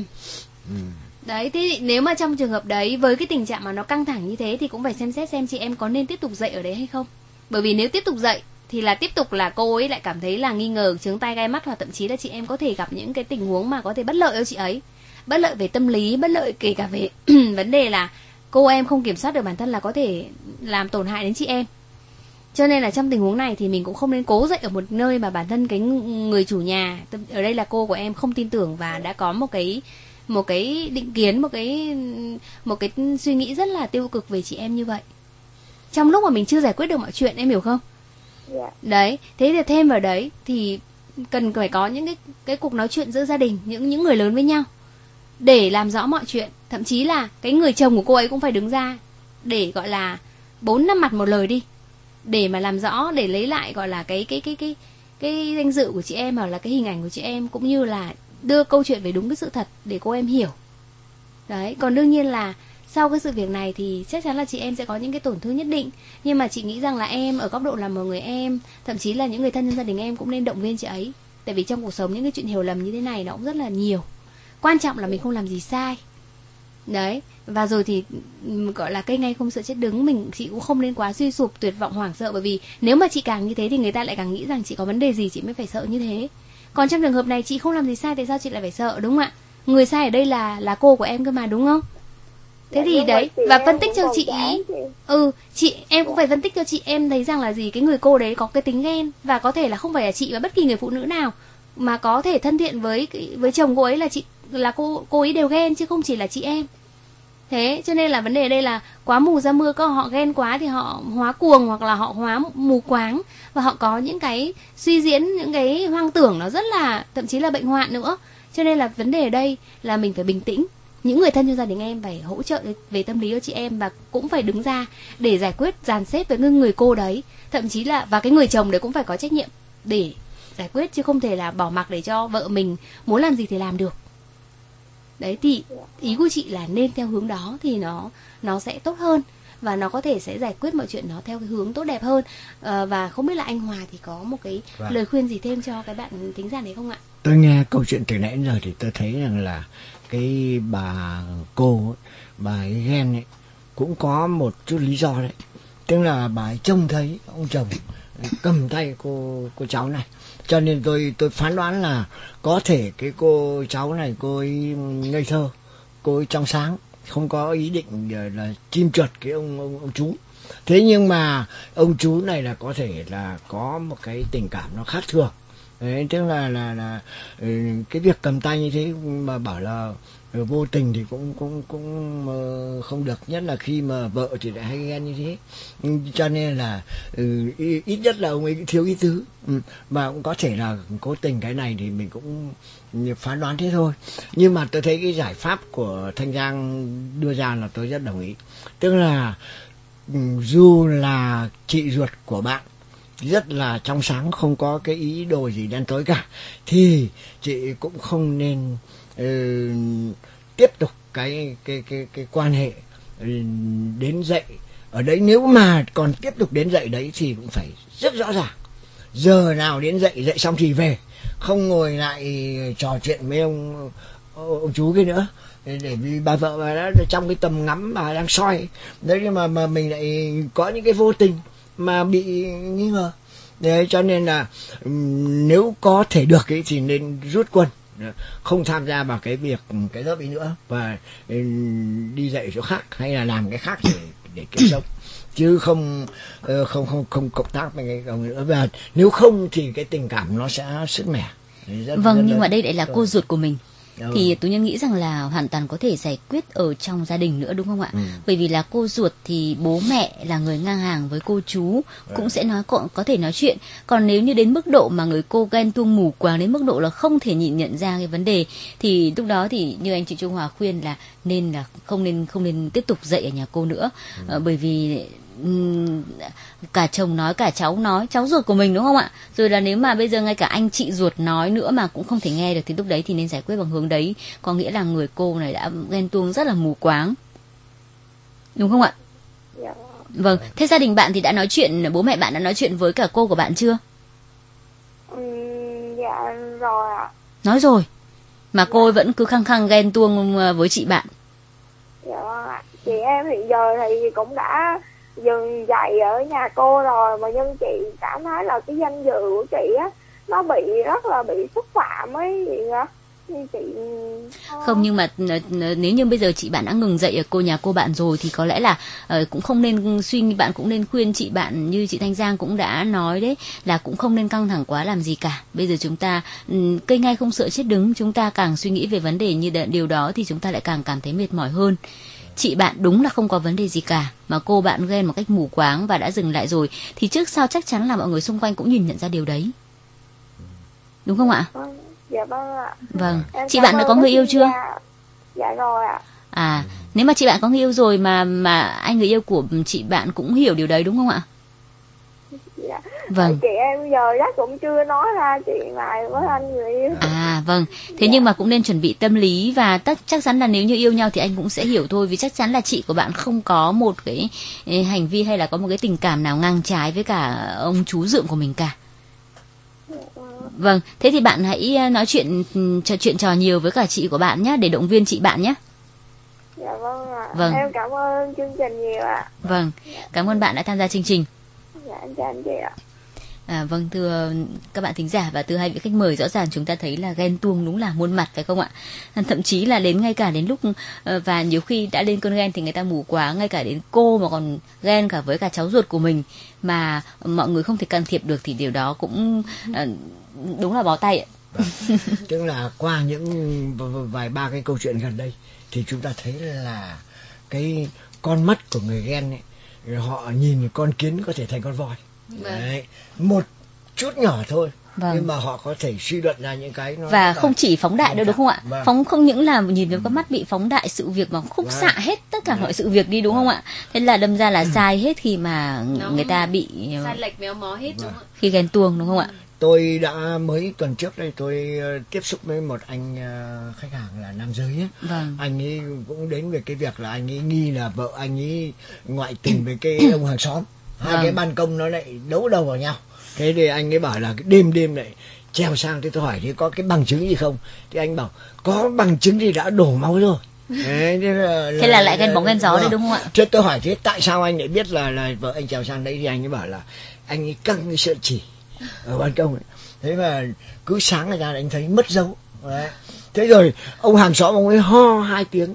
Đấy, thế thì nếu mà trong trường hợp đấy, với cái tình trạng mà nó căng thẳng như thế thì cũng phải xem xét xem chị em có nên tiếp tục dạy ở đấy hay không. Bởi vì nếu tiếp tục dạy thì là tiếp tục là cô ấy lại cảm thấy là nghi ngờ, chướng tai gai mắt, hoặc thậm chí là chị em có thể gặp những cái tình huống mà có thể bất lợi cho chị ấy. Bất lợi về tâm lý, bất lợi kể cả về vấn đề là cô em không kiểm soát được bản thân là có thể làm tổn hại đến chị em. Cho nên là trong tình huống này thì mình cũng không nên cố dạy ở một nơi mà bản thân cái người chủ nhà, ở đây là cô của em, không tin tưởng và đã có một cái một cái định kiến, một cái một cái suy nghĩ rất là tiêu cực về chị em như vậy. Trong lúc mà mình chưa giải quyết được mọi chuyện, em hiểu không? Yeah. Đấy, thế thì thêm vào đấy thì cần phải có những cái cái cuộc nói chuyện giữa gia đình, những những người lớn với nhau để làm rõ mọi chuyện. Thậm chí là cái người chồng của cô ấy cũng phải đứng ra để gọi là bốn năm mặt một lời đi, để mà làm rõ, để lấy lại gọi là cái cái cái cái cái danh dự của chị em, hoặc là cái hình ảnh của chị em, cũng như là đưa câu chuyện về đúng cái sự thật để cô em hiểu. Đấy, còn đương nhiên là sau cái sự việc này thì chắc chắn là chị em sẽ có những cái tổn thương nhất định. Nhưng mà chị nghĩ rằng là em ở góc độ là một người em, thậm chí là những người thân trong gia đình em cũng nên động viên chị ấy. Tại vì trong cuộc sống những cái chuyện hiểu lầm như thế này nó cũng rất là nhiều. Quan trọng là mình không làm gì sai. Đấy, và rồi thì gọi là cây ngay không sợ chết đứng, mình chị cũng không nên quá suy sụp, tuyệt vọng, hoảng sợ. Bởi vì nếu mà chị càng như thế thì người ta lại càng nghĩ rằng chị có vấn đề gì chị mới phải sợ như thế. Còn trong trường hợp này chị không làm gì sai, tại sao chị lại phải sợ, đúng không ạ? Người sai ở đây là là cô của em cơ mà, đúng không? Thế thì đấy, và phân tích cho chị ý. Ừ, chị em cũng phải phân tích cho chị em thấy rằng là gì, cái người cô đấy có cái tính ghen, và có thể là không phải là chị và bất kỳ người phụ nữ nào mà có thể thân thiện với với chồng cô ấy là chị là cô cô ấy đều ghen, chứ không chỉ là chị em. Thế cho nên là vấn đề ở đây là quá mù ra mưa, có họ ghen quá thì họ hóa cuồng, hoặc là họ hóa mù quáng, và họ có những cái suy diễn, những cái hoang tưởng nó rất là, thậm chí là bệnh hoạn nữa. Cho nên là vấn đề ở đây là mình phải bình tĩnh. Những người thân trong gia đình em phải hỗ trợ về tâm lý cho chị em, và cũng phải đứng ra để giải quyết, dàn xếp với người cô đấy. Thậm chí là, và cái người chồng đấy cũng phải có trách nhiệm để giải quyết, chứ không thể là bỏ mặc để cho vợ mình muốn làm gì thì làm được. Đấy, thì ý của chị là nên theo hướng đó thì nó nó sẽ tốt hơn, và nó có thể sẽ giải quyết mọi chuyện nó theo cái hướng tốt đẹp hơn. À, và không biết là anh Hòa thì có một cái vâng. lời khuyên gì thêm cho cái bạn thính giả này không ạ? Tôi nghe câu chuyện từ nãy đến giờ thì tôi thấy rằng là cái bà cô ấy, bà ấy ghen ấy cũng có một chút lý do đấy. Tức là bà ấy trông thấy ông chồng cầm tay cô cô cháu này, cho nên tôi tôi phán đoán là có thể cái cô cháu này cô ấy ngây thơ, cô ấy trong sáng, không có ý định là chim chuột cái ông ông ông chú. Thế nhưng mà ông chú này là có thể là có một cái tình cảm nó khác thường. Đấy, tức là là là cái việc cầm tay như thế mà bảo là vô tình thì cũng cũng cũng không được, nhất là khi mà vợ thì lại hay ghen như thế. Cho nên là ít nhất là ông ấy thiếu ý tứ, và cũng có thể là cố tình. Cái này thì mình cũng phán đoán thế thôi. Nhưng mà tôi thấy cái giải pháp của Thanh Giang đưa ra là tôi rất đồng ý. Tức là dù là chị ruột của bạn rất là trong sáng, không có cái ý đồ gì đen tối cả, thì chị cũng không nên uh, tiếp tục cái cái cái cái quan hệ uh, đến dậy ở đấy. Nếu mà còn tiếp tục đến dậy đấy thì cũng phải rất rõ ràng, giờ nào đến dậy, dậy xong thì về, không ngồi lại trò chuyện với ông ông chú kia nữa. Để vì bà vợ bà đã trong cái tầm ngắm bà đang soi đấy, mà mà mình lại có những cái vô tình mà bị nghi ngờ. Đấy, cho nên là nếu có thể được ấy, thì nên rút quân, không tham gia vào cái việc cái lớp ấy nữa, và đi dạy chỗ khác hay là làm cái khác để để kiếm sống, chứ không không không không cộng tác với cái ông nữa. Và nếu không thì cái tình cảm nó sẽ sứt mẻ. Rất, vâng rất nhưng lớn. mà đây lại là cô ruột của mình. Ừ. Thì Tú Nhân nghĩ rằng là hoàn toàn có thể giải quyết ở trong gia đình nữa, đúng không ạ? Ừ. Bởi vì là cô ruột thì bố mẹ là người ngang hàng với cô chú, ừ. cũng sẽ nói có, có thể nói chuyện. Còn nếu như đến mức độ mà người cô ghen tuông mù quáng đến mức độ là không thể nhìn nhận ra cái vấn đề, thì lúc đó thì như anh chị Trung Hòa khuyên là nên là không nên không nên tiếp tục dạy ở nhà cô nữa. Ừ. À, bởi vì cả chồng nói, cả cháu nói, cháu ruột của mình đúng không ạ? Rồi là nếu mà bây giờ ngay cả anh chị ruột nói nữa mà cũng không thể nghe được thì lúc đấy thì nên giải quyết bằng hướng đấy. Có nghĩa là người cô này đã ghen tuông rất là mù quáng. Đúng không ạ? Dạ. Vâng, thế gia đình bạn thì đã nói chuyện, bố mẹ bạn đã nói chuyện với cả cô của bạn chưa? Ừ, dạ rồi ạ. Nói rồi. Mà cô ấy vẫn cứ khăng khăng ghen tuông với chị bạn. Dạ vâng ạ. Chị em hiện giờ thì cũng đã dừng dạy ở nhà cô rồi, mà nhưng chị cảm thấy là cái danh dự của chị á nó bị rất là bị xúc phạm ấy chị ạ. Chị... Không, nhưng mà nếu như bây giờ chị bạn đã ngừng dạy ở cô nhà cô bạn rồi thì có lẽ là uh, cũng không nên suy nghĩ, bạn cũng nên khuyên chị bạn như chị Thanh Giang cũng đã nói đấy, là cũng không nên căng thẳng quá làm gì cả. Bây giờ chúng ta um, cây ngay không sợ chết đứng, chúng ta càng suy nghĩ về vấn đề như điều đó thì chúng ta lại càng cảm thấy mệt mỏi hơn. Chị bạn đúng là không có vấn đề gì cả, mà cô bạn ghen một cách mù quáng và đã dừng lại rồi thì trước sau chắc chắn là mọi người xung quanh cũng nhìn nhận ra điều đấy. Đúng không ạ? Dạ vâng ạ. Vâng. Em chị bạn đã có người yêu chưa? Dạ, dạ rồi ạ. À, nếu mà chị bạn có người yêu rồi mà mà anh người yêu của chị bạn cũng hiểu điều đấy đúng không ạ? Dạ. Vâng. Chị em giờ chắc cũng chưa nói ra chuyện này với anh người yêu. À vâng. Thế dạ. Nhưng mà cũng nên chuẩn bị tâm lý và tất chắc chắn là nếu như yêu nhau thì anh cũng sẽ hiểu thôi, vì chắc chắn là chị của bạn không có một cái hành vi hay là có một cái tình cảm nào ngang trái với cả ông chú dượng của mình cả. Vâng, thế thì bạn hãy nói chuyện trò chuyện trò nhiều với cả chị của bạn nhé, để động viên chị bạn nhé. Dạ vâng ạ. Vâng. Em cảm ơn chương trình nhiều ạ. Vâng, cảm ơn bạn đã tham gia chương trình. Dạ, em chào anh chị ạ. À, vâng, thưa các bạn thính giả và thưa hai vị khách mời, rõ ràng chúng ta thấy là ghen tuông đúng là muôn mặt phải không ạ? Thậm chí là đến ngay cả đến lúc và nhiều khi đã lên cơn ghen thì người ta mù quá, ngay cả đến cô mà còn ghen cả với cả cháu ruột của mình mà mọi người không thể can thiệp được thì điều đó cũng đúng là bó tay ạ. Tức là qua những vài ba cái câu chuyện gần đây thì chúng ta thấy là cái con mắt của người ghen ấy, họ nhìn con kiến có thể thành con voi. Đấy, một chút nhỏ thôi. Vâng. Nhưng mà họ có thể suy luận ra những cái nó và không chỉ phóng đại đâu đúng không ạ? Vâng. Phóng không những là nhìn với con mắt bị phóng đại sự việc mà khúc vâng. xạ hết tất cả vâng. mọi sự việc đi đúng vâng. không ạ? Thế là đâm ra là sai hết khi mà nó người ta bị sai lệch méo mó hết vâng. đúng không? Khi ghen tuông đúng không ạ? Tôi đã mới tuần trước đây tôi uh, tiếp xúc với một anh uh, khách hàng là nam giới ấy. Vâng. Anh ấy cũng đến về cái việc là anh ấy nghi là vợ anh ấy ngoại tình với cái ông hàng xóm. Hai vâng. cái ban công nó lại đấu đầu vào nhau. Thế thì anh ấy bảo là cái đêm đêm lại treo sang. Thế tôi hỏi thì có cái bằng chứng gì không? Thì anh bảo có bằng chứng thì đã đổ máu rồi. Thế, thế, là, thế là lại ghen bóng ghen gió đấy đúng không ạ? Thế tôi hỏi thế tại sao anh lại biết là là vợ anh trèo sang đấy? Thì anh ấy bảo là anh ấy căng cái sợi chỉ ở ban công ấy. Thế mà cứ sáng ra là anh thấy mất dấu. Đấy. Thế rồi ông hàng xóm ông ấy ho hai tiếng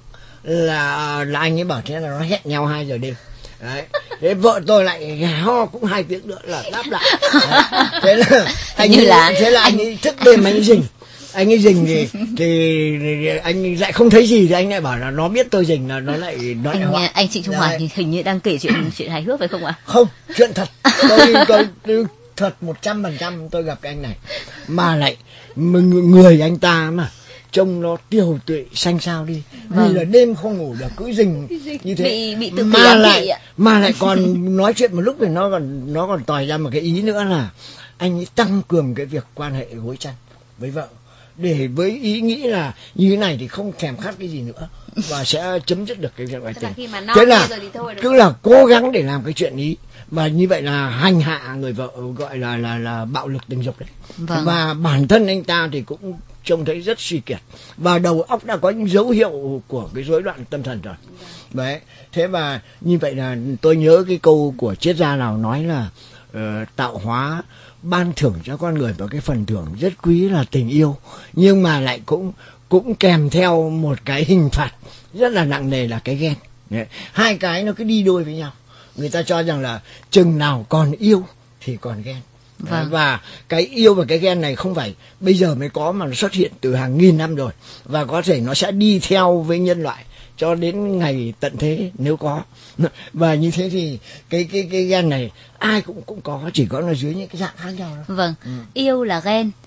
là là anh ấy bảo thế là nó hẹn nhau hai giờ đêm. Đấy. Thế vợ tôi lại ho cũng hai tiếng nữa là đáp lại. Đấy. Thế là anh ấy, là thế là anh ấy thức đêm anh ấy rình. Anh ấy rình thì, thì anh lại không thấy gì thì anh lại bảo là nó biết tôi rình là nó lại nó anh, lại anh Trịnh Trung Hoàng thì hình như đang kể chuyện chuyện hài hước phải không ạ? Không, chuyện thật. Tôi tôi, tôi thật một trăm phần trăm tôi gặp cái anh này mà lại người anh ta mà trông nó tiều tụy xanh xao đi vâng. Vì là đêm không ngủ được cứ rình như thế bị, bị tự mà lại mà lại còn nói chuyện một lúc thì nó còn nó còn tòi ra một cái ý nữa là anh ấy tăng cường cái việc quan hệ gối chăn với vợ để với ý nghĩ là như thế này thì không thèm khát cái gì nữa và sẽ chấm dứt được cái việc ngoại tình. Thế là cứ là cố gắng để làm cái chuyện ý và như vậy là hành hạ người vợ, gọi là là là bạo lực tình dục đấy. Vâng. Và bản thân anh ta thì cũng trông thấy rất suy kiệt và đầu óc đã có những dấu hiệu của cái rối loạn tâm thần rồi. Đấy. Thế và như vậy là tôi nhớ cái câu của triết gia nào nói là uh, tạo hóa ban thưởng cho con người và cái phần thưởng rất quý là tình yêu, nhưng mà lại cũng cũng kèm theo một cái hình phạt rất là nặng nề là cái ghen. Đấy. Hai cái nó cứ đi đôi với nhau. Người ta cho rằng là chừng nào còn yêu thì còn ghen. Vâng. Và cái yêu và cái ghen này không phải bây giờ mới có mà nó xuất hiện từ hàng nghìn năm rồi, và có thể nó sẽ đi theo với nhân loại cho đến ngày tận thế nếu có. Và như thế thì cái cái cái ghen này ai cũng cũng có, chỉ có là dưới những cái dạng khác nhau thôi. Vâng. Ừ. Yêu là ghen,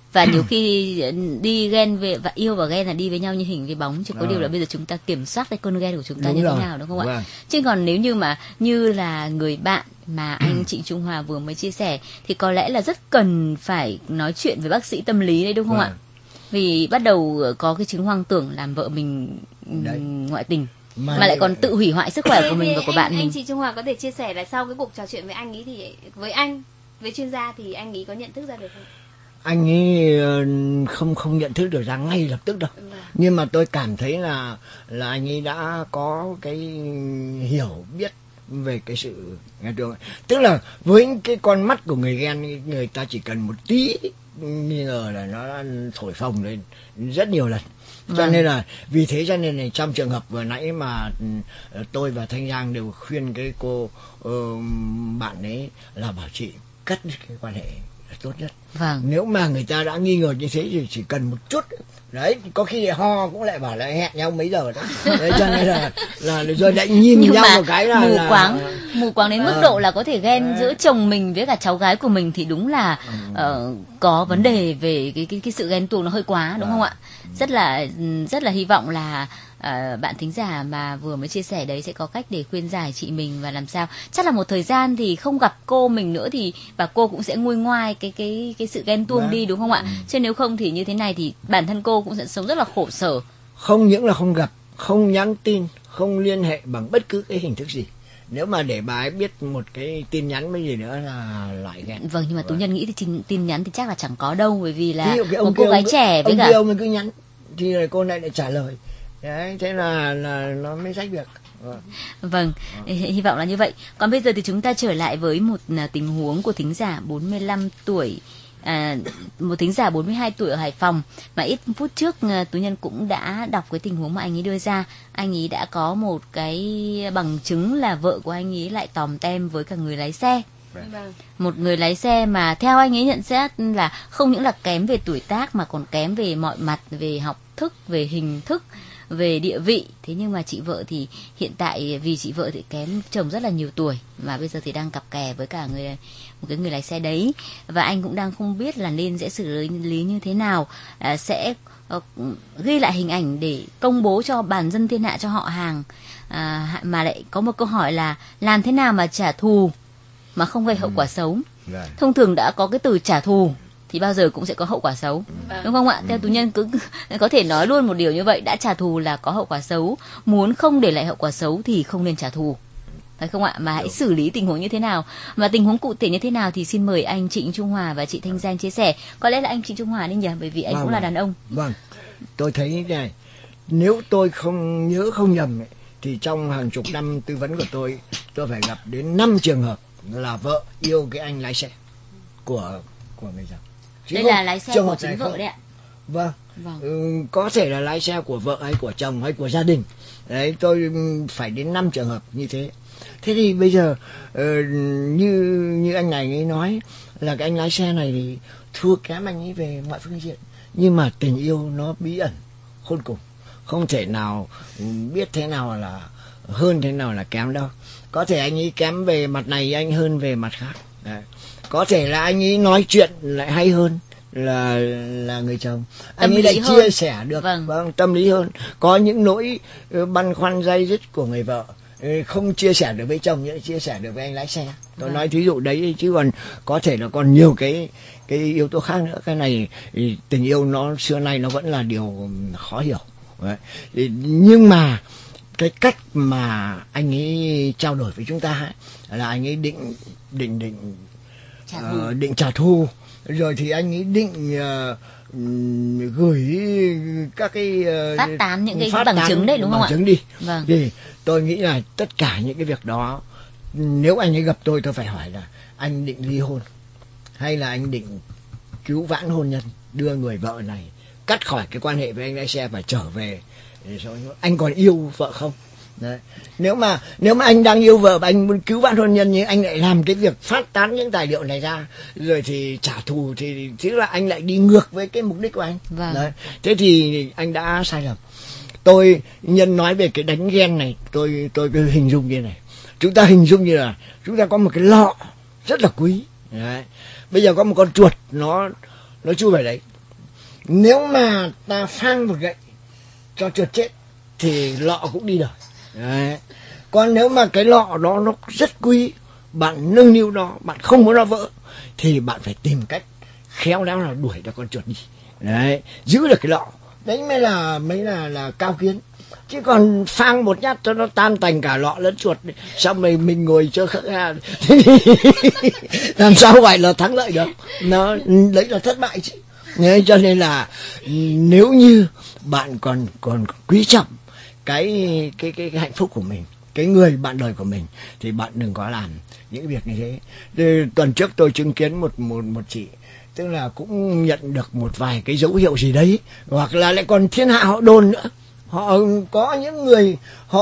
Và nhiều khi đi ghen về và yêu và ghen là đi với nhau như hình với bóng, chỉ có à. điều là bây giờ chúng ta kiểm soát cái cơn ghen của chúng ta đúng như rồi. thế nào, đúng không vâng. ạ? Chứ còn nếu như mà như là người bạn mà anh Trịnh Trung Hòa vừa mới chia sẻ thì có lẽ là rất cần phải nói chuyện với bác sĩ tâm lý đấy, đúng không vâng. ạ? Vì bắt đầu có cái chứng hoang tưởng làm vợ mình đấy. ngoại tình. Mà, mà lại còn tự hủy hoại sức khỏe của mình và của anh, bạn mình. Anh chị Trung Hòa có thể chia sẻ là sau cái cuộc trò chuyện với anh ấy thì với anh, với chuyên gia thì anh ấy có nhận thức ra được không? Anh ấy không không nhận thức được ra ngay lập tức đâu. Ừ. Nhưng mà tôi cảm thấy là là anh ấy đã có cái hiểu biết về cái sự nghe được. Tức là với cái con mắt của người ghen, người ta chỉ cần một tí nghi ngờ là nó thổi phồng lên rất nhiều lần. Cho vâng. nên là vì thế cho nên là trong trường hợp vừa nãy mà tôi và Thanh Giang đều khuyên cái cô uh, bạn ấy là bảo chị cắt cái quan hệ là tốt nhất. Vâng. Nếu mà người ta đã nghi ngờ như thế thì chỉ cần một chút đấy, có khi ho cũng lại bảo là hẹn nhau mấy giờ đấy, đấy cho nên là là rồi lại nhìn nhưng nhau mà một cái là mù là, quáng là, mù quáng đến à, mức độ là có thể ghen à, giữa chồng mình với cả cháu gái của mình thì đúng là uh, có vấn đề về cái cái cái sự ghen tuông nó hơi quá, đúng à, không ạ? Rất là rất là hy vọng là uh, bạn thính giả mà vừa mới chia sẻ đấy sẽ có cách để khuyên giải chị mình và làm sao chắc là một thời gian thì không gặp cô mình nữa thì và cô cũng sẽ nguôi ngoai cái cái cái sự ghen tuông à, đi, đúng không ạ? Chứ nếu không thì như thế này thì bản thân cô cũng sẽ sống rất là khổ sở. Không những là không gặp, không nhắn tin, không liên hệ bằng bất cứ cái hình thức gì. Nếu mà để bà ấy biết một cái tin nhắn với gì nữa là lại ghen. Vâng, nhưng mà Tú Nhân nghĩ thì tin, tin nhắn thì chắc là chẳng có đâu, bởi vì là ông một cô gái cứ, trẻ với ông cả kia ông ấy cứ nhắn thì cô này lại trả lời. Đấy, thế là là nó mới sách việc. Vâng. Vâng, hy vọng là như vậy. Còn bây giờ thì chúng ta trở lại với một tình huống của thính giả bốn mươi lăm tuổi. À, một thính giả bốn mươi hai tuổi ở Hải Phòng mà ít phút trước Tú Nhân cũng đã đọc cái tình huống mà anh ấy đưa ra. Anh ấy đã có một cái bằng chứng là vợ của anh ấy lại tòm tem với cả người lái xe. Vâng. Một người lái xe mà theo anh ấy nhận xét là không những là kém về tuổi tác mà còn kém về mọi mặt, về học thức, về hình thức, về địa vị. Thế nhưng mà chị vợ thì hiện tại vì chị vợ thì kém chồng rất là nhiều tuổi mà bây giờ thì đang cặp kè với cả người một cái người lái xe đấy, và anh cũng đang không biết là nên sẽ xử lý như thế nào. À, sẽ uh, ghi lại hình ảnh để công bố cho bản dân thiên hạ, cho họ hàng. À, mà lại có một câu hỏi là làm thế nào mà trả thù mà không gây hậu quả xấu. Right. Thông thường đã có cái từ trả thù thì bao giờ cũng sẽ có hậu quả xấu, ừ. đúng không ạ? Theo Tú Nhân cứ có thể nói luôn một điều như vậy, đã trả thù là có hậu quả xấu, muốn không để lại hậu quả xấu thì không nên trả thù, phải không ạ? Mà hãy Đúng. xử lý tình huống như thế nào, mà tình huống cụ thể như thế nào thì xin mời anh Trịnh Trung Hòa và chị Thanh Giang chia sẻ. Có lẽ là anh Trịnh Trung Hòa đi nhỉ, bởi vì anh vâng, cũng là đàn ông. Vâng, tôi thấy như thế này, nếu tôi không nhớ không nhầm ấy, thì trong hàng chục năm tư vấn của tôi, tôi phải gặp đến năm trường hợp là vợ yêu cái anh lái xe của của người chồng. Đây là lái xe của chính vợ đấy ạ. Vâng, vâng. Ừ, có thể là lái xe của vợ hay của chồng hay của gia đình. Đấy, tôi phải đến năm trường hợp như thế. Thế thì bây giờ uh, như như anh này ấy nói là cái anh lái xe này thì thua kém anh ấy về mọi phương diện, nhưng mà tình yêu nó bí ẩn khôn cùng, không thể nào biết thế nào là hơn, thế nào là kém đâu. Có thể anh ấy kém về mặt này, anh hơn về mặt khác. Đấy. Có thể là anh ấy nói chuyện lại hay hơn là là người chồng, anh ấy lại chia sẻ được, vâng. Vâng, tâm lý hơn. Có những nỗi băn khoăn day dứt của người vợ không chia sẻ được với chồng nhưng chia sẻ được với anh lái xe. Tôi vâng. nói thí dụ đấy, chứ còn có thể là còn nhiều cái cái yếu tố khác nữa. Cái này tình yêu nó xưa nay nó vẫn là điều khó hiểu. Đấy. Nhưng mà cái cách mà anh ấy trao đổi với chúng ta là anh ấy định định định trả uh, định trả thù, rồi thì anh ấy định uh, gửi các cái uh, phát tán những cái bằng chứng đấy, đúng không ạ? Chứng đi. Vâng. Thì tôi nghĩ là tất cả những cái việc đó, nếu anh ấy gặp tôi tôi phải hỏi là anh định ly hôn hay là anh định cứu vãn hôn nhân, đưa người vợ này cắt khỏi cái quan hệ với anh lái xe và trở về. Anh còn yêu vợ không? Đấy. Nếu mà nếu mà anh đang yêu vợ và anh muốn cứu vãn hôn nhân nhưng anh lại làm cái việc phát tán những tài liệu này ra rồi thì trả thù thì tức là anh lại đi ngược với cái mục đích của anh. Vâng. Đấy. Thế thì anh đã sai lầm. Tôi nhân nói về cái đánh ghen này, tôi tôi cứ hình dung như này. Chúng ta hình dung như là chúng ta có một cái lọ rất là quý. Đấy. Bây giờ có một con chuột nó nó chui vào đấy. nếu mà ta phang một gậy cho chuột chết thì lọ cũng đi đời. Đấy. Còn nếu mà cái lọ đó nó rất quý, bạn nâng niu nó, bạn không muốn nó vỡ, thì bạn phải tìm cách khéo léo là đuổi cho con chuột đi. Đấy, giữ được cái lọ. Đấy mới là mới là là cao kiến. Chứ còn phang một nhát cho nó tan tành cả lọ lẫn chuột, xong rồi mình ngồi chơi khắc ra làm sao gọi là thắng lợi được. Nó đấy là thất bại chứ. Nên cho nên là nếu như bạn còn còn quý trọng cái cái cái, cái hạnh phúc của mình, cái người bạn đời của mình, thì bạn đừng có làm những việc như thế. Thì tuần trước tôi chứng kiến một một một chị, tức là cũng nhận được một vài cái dấu hiệu gì đấy, hoặc là lại còn thiên hạ họ đồn nữa, họ có những người họ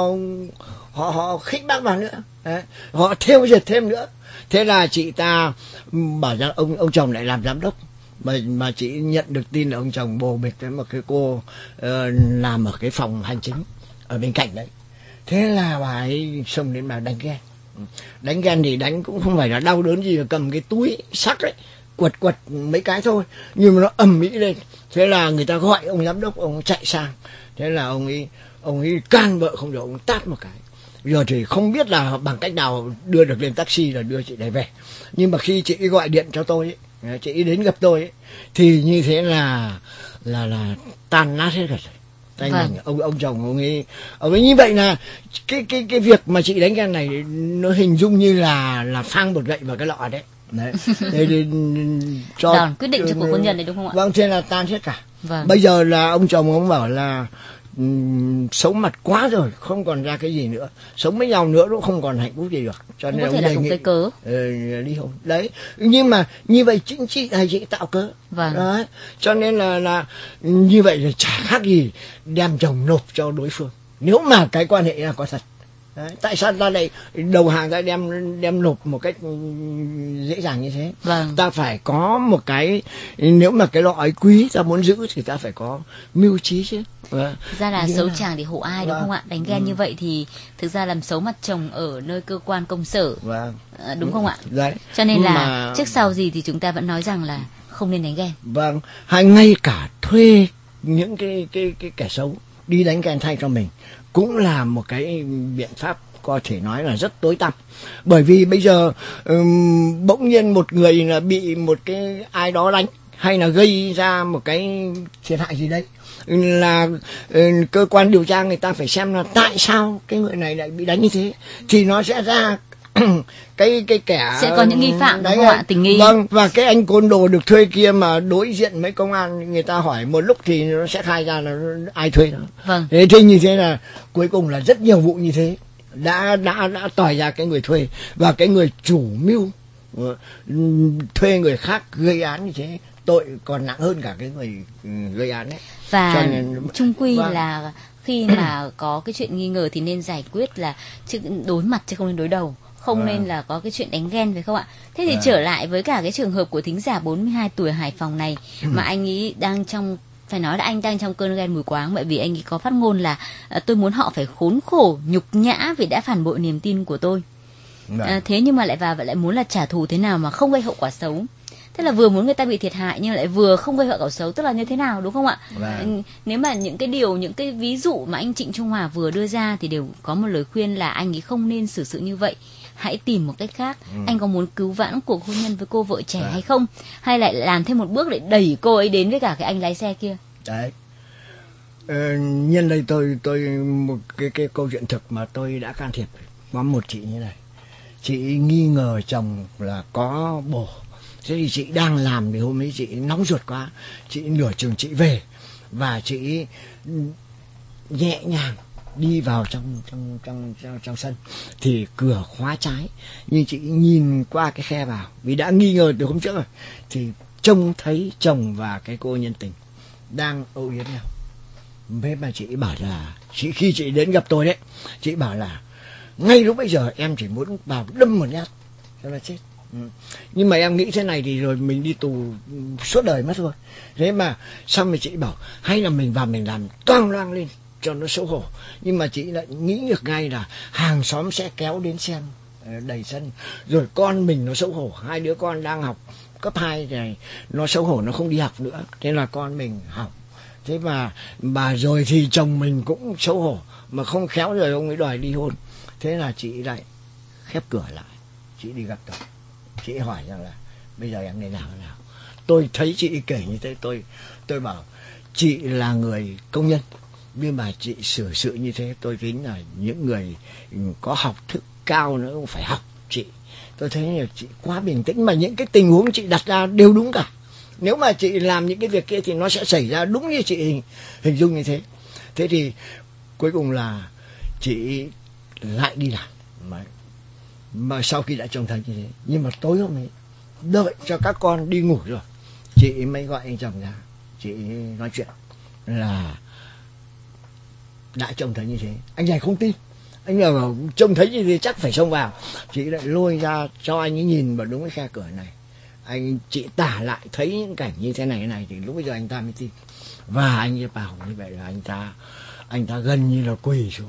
họ họ khích bác vào nữa. Đấy, họ thêu dệt thêm nữa. Thế là chị ta bảo rằng ông ông chồng lại làm giám đốc, mà mà chị nhận được tin là ông chồng bồ bịch với một cái cô uh, làm ở cái phòng hành chính ở bên cạnh đấy. Thế là bà ấy xông đến bà đánh ghen. Đánh ghen thì đánh cũng không phải là đau đớn gì, mà cầm cái túi sắt ấy quật quật mấy cái thôi, nhưng mà nó ầm ĩ lên. Thế là người ta gọi ông giám đốc, ông chạy sang. Thế là ông ấy ông ấy can vợ không được, ông tát một cái. Giờ thì không biết là bằng cách nào đưa được lên taxi là đưa chị này về. Nhưng mà khi chị gọi điện cho tôi ấy, chị đến gặp tôi ấy, thì như thế là là là tan nát hết cả rồi. Vâng. Mình, ông ông chồng ông ấy ông ấy như vậy là cái cái cái việc mà chị đánh ghen này nó hình dung như là là phang một gậy vào cái lọ đấy. Đấy. Để, để, cho đòn quyết định cho cuộc hôn nhân này đúng không ạ? Vâng, thế là tan hết cả. Vâng. Bây giờ là ông chồng ông bảo là um, xấu mặt quá rồi, không còn ra cái gì nữa, sống với nhau nữa cũng không còn hạnh phúc gì được, cho nên ông đề nghị cái cớ uh, ly hôn. Đấy, nhưng mà như vậy chính chị hay chị tạo cớ. Vâng. Đấy, cho nên là là như vậy là chả khác gì đem chồng nộp cho đối phương, nếu mà cái quan hệ là có thật. Đấy, tại sao ta lại đầu hàng ta đem đem nộp một cách dễ dàng như thế? Vâng. Ta phải có một cái, nếu mà cái lọ ấy quý ta muốn giữ thì ta phải có mưu trí chứ. Vâng. Thực ra là xấu chàng thì hộ ai, đúng vâng. không ạ? Đánh ghen ừ. như vậy thì thực ra làm xấu mặt chồng ở nơi cơ quan công sở. Vâng. À, đúng không ạ? Đấy. Cho nên là mà... trước sau gì thì chúng ta vẫn nói rằng là không nên đánh ghen. Vâng, hay ngay cả thuê những cái cái cái kẻ xấu đi đánh ghen thay cho mình cũng là một cái biện pháp có thể nói là rất tối tăm. Bởi vì bây giờ um, bỗng nhiên một người là bị một cái ai đó đánh, hay là gây ra một cái thiệt hại gì đấy, là uh, cơ quan điều tra người ta phải xem là tại sao cái người này lại bị đánh như thế, thì nó sẽ ra cái cái kẻ sẽ có những nghi phạm đúng không ạ? Tình nghi. Vâng, và cái anh côn đồ được thuê kia mà đối diện với công an, người ta hỏi một lúc thì nó sẽ khai ra là ai thuê nó. Vâng. Thế thì như thế là cuối cùng là rất nhiều vụ như thế đã đã đã tỏi ra cái người thuê và cái người chủ mưu uh, thuê người khác gây án như thế, tội còn nặng hơn cả cái người uh, gây án đấy. Và nên, chung quy vâng. là khi mà có cái chuyện nghi ngờ thì nên giải quyết là chứ đối mặt chứ không nên đối đầu, không à. nên là có cái chuyện đánh ghen, phải không ạ? Thế thì à. trở lại với cả cái trường hợp của thính giả bốn mươi hai tuổi Hải Phòng này, ừ. mà anh ấy đang trong, phải nói là anh đang trong cơn ghen mù quáng, bởi vì anh ấy có phát ngôn là à, tôi muốn họ phải khốn khổ, nhục nhã vì đã phản bội niềm tin của tôi. À, thế nhưng mà lại và lại muốn là trả thù thế nào mà không gây hậu quả xấu. Thế là vừa muốn người ta bị thiệt hại nhưng lại vừa không gây hậu quả xấu, tức là như thế nào, đúng không ạ? Vâng. Nếu mà những cái điều, những cái ví dụ mà anh Trịnh Trung Hòa vừa đưa ra thì đều có một lời khuyên là anh ấy không nên xử sự như vậy, hãy tìm một cách khác. Ừ. Anh có muốn cứu vãn cuộc hôn nhân với cô vợ trẻ à. hay không? Hay lại làm thêm một bước để đẩy cô ấy đến với cả cái anh lái xe kia? Đấy. Ờ, nhân đây tôi tôi một cái cái câu chuyện thực mà tôi đã can thiệp. Có một chị như này, chị nghi ngờ chồng là có bồ. Thế thì chị đang làm thì hôm ấy chị nóng ruột quá, chị nửa chừng chị về và chị nhẹ nhàng đi vào trong trong trong trong, trong sân thì cửa khóa trái, nhưng chị nhìn qua cái khe vào vì đã nghi ngờ từ hôm trước rồi, thì trông thấy chồng và cái cô nhân tình đang âu yếm nhau. Thế mà chị bảo là chị khi chị đến gặp tôi đấy, chị bảo là ngay lúc bây giờ em chỉ muốn vào đâm một nhát cho nó chết. Ừ. Nhưng mà em nghĩ thế này thì rồi mình đi tù suốt đời mất thôi. Thế mà xong rồi chị bảo hay là mình vào mình làm toang loang lên cho nó xấu hổ. Nhưng mà chị lại nghĩ được ngay là hàng xóm sẽ kéo đến xem đầy sân, rồi con mình nó xấu hổ, hai đứa con đang học cấp hai này nó xấu hổ, nó không đi học nữa, thế là con mình học. Thế mà bà rồi thì chồng mình cũng xấu hổ, mà không khéo rồi ông ấy đòi ly hôn. Thế là chị lại khép cửa lại, chị đi gặp tôi, chị hỏi rằng là bây giờ em nên làm thế nào. Tôi thấy chị kể như thế, tôi tôi bảo chị là người công nhân, nhưng mà chị xử sự như thế, tôi tính là những người có học thức cao nữa cũng phải học chị. Tôi thấy là chị quá bình tĩnh, mà những cái tình huống chị đặt ra đều đúng cả. Nếu mà chị làm những cái việc kia thì nó sẽ xảy ra đúng như chị hình, hình dung như thế. Thế thì cuối cùng là chị lại đi làm, mà, mà sau khi đã trông thấy như thế. Nhưng mà tối hôm ấy, đợi cho các con đi ngủ rồi, chị mới gọi anh chồng ra, chị nói chuyện là đã trông thấy như thế. Anh này không tin, anh này bảo trông thấy như thế chắc phải xông vào. Chị lại lôi ra cho anh ấy nhìn vào đúng cái khe cửa này. Anh chị tả lại thấy những cảnh như thế này thế này thì lúc bây giờ anh ta mới tin. Và anh ấy bảo như vậy là anh ta anh ta gần như là quỳ xuống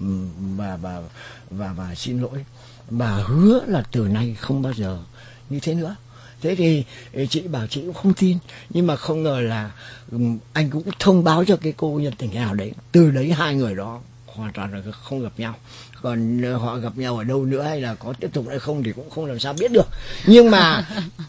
và và và và xin lỗi, và hứa là từ nay không bao giờ như thế nữa. Thế thì chị bảo chị cũng không tin, nhưng mà không ngờ là anh cũng thông báo cho cái cô nhân tình nào đấy. Từ đấy hai người đó hoàn toàn là không gặp nhau. Còn họ gặp nhau ở đâu nữa hay là có tiếp tục hay không thì cũng không làm sao biết được. Nhưng mà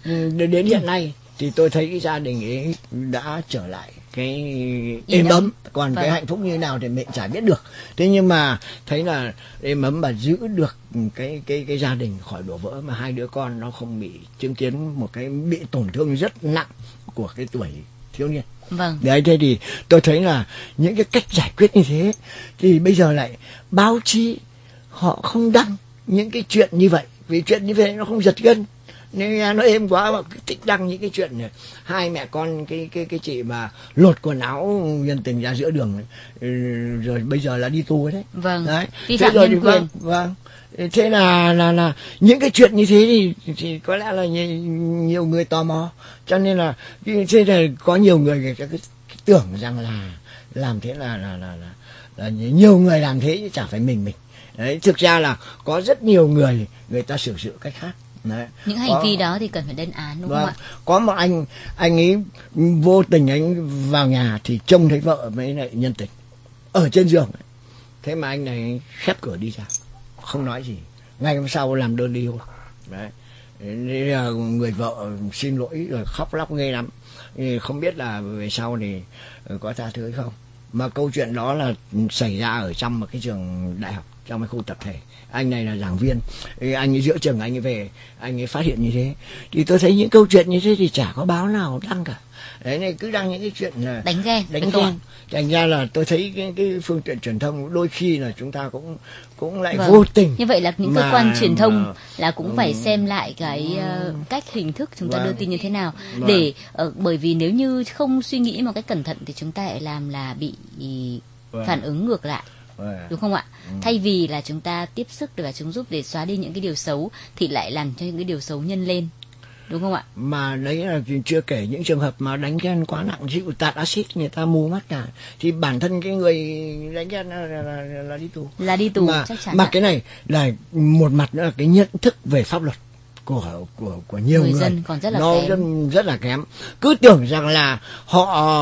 đến hiện nay thì tôi thấy cái gia đình ấy đã trở lại cái êm ấm. Còn vâng. cái hạnh phúc như nào thì mình chả biết được. Thế nhưng mà thấy là êm ấm và giữ được cái cái cái gia đình khỏi đổ vỡ, mà hai đứa con nó không bị chứng kiến một cái bị tổn thương rất nặng của cái tuổi thiếu niên. Vâng. Đấy, thế thì tôi thấy là những cái cách giải quyết như thế thì bây giờ lại báo chí họ không đăng những cái chuyện như vậy, vì chuyện như vậy nó không giật gân, nên nó êm quá mà thích đăng những cái chuyện này. Hai mẹ con cái cái cái chị mà lột quần áo nhân tình ra giữa đường ấy, rồi bây giờ là đi tù đấy. Vâng. Đấy. Vi Thế phạm rồi nhân thì vâng, vâng. Thế là là là những cái chuyện như thế thì thì có lẽ là nhiều, nhiều người tò mò, cho nên là thế này có nhiều người người ta cứ tưởng rằng là làm thế là là là là, là nhiều người làm thế chứ chẳng phải mình mình. Đấy, thực ra là có rất nhiều người người ta xử sự cách khác. Đấy. Những hành có, vi đó thì cần phải lên án đúng vâng, không ạ? Có một anh anh ấy vô tình anh vào nhà thì trông thấy vợ với lại nhân tình ở trên giường, thế mà anh này khép cửa đi ra, không nói gì. Ngày hôm sau làm đơn ly hôn. Đấy. Nên là người vợ xin lỗi rồi khóc lóc ghê lắm. Không biết là về sau thì có tha thứ hay không. Mà câu chuyện đó là xảy ra ở trong một cái trường đại học, trong cái khu tập thể. Anh này là giảng viên, anh ấy giữa trường anh ấy về, anh ấy phát hiện như thế. Thì tôi thấy những câu chuyện như thế thì chả có báo nào đăng cả. Đấy, này cứ đăng những cái chuyện là đánh ghen, đánh ghen. Thành ra là tôi thấy cái, cái phương tiện truyền thông đôi khi là chúng ta cũng cũng lại vâng. vô tình. Như vậy là những mà, cơ quan truyền thông mà, là cũng um, phải xem lại cái uh, cách hình thức chúng ta vâng. đưa tin như thế nào. Vâng. Để uh, bởi vì nếu như không suy nghĩ một cách cẩn thận thì chúng ta lại làm là bị vâng. phản ứng ngược lại. Đúng không ạ? Ừ. Thay vì là chúng ta tiếp sức và chúng giúp để xóa đi những cái điều xấu thì lại làm cho những cái điều xấu nhân lên. Đúng không ạ? Mà đấy là chưa kể những trường hợp mà đánh ghen quá nặng, ví dụ tạt axit người ta mù mắt cả, thì bản thân cái người đánh ghen là, là, là, là đi tù. Là đi tù mà, chắc chắn. Mà ạ. Cái này là một mặt nữa là cái nhận thức về pháp luật của của của nhiều người, người dân còn rất là nó kém. Rất, rất là kém. Cứ tưởng rằng là họ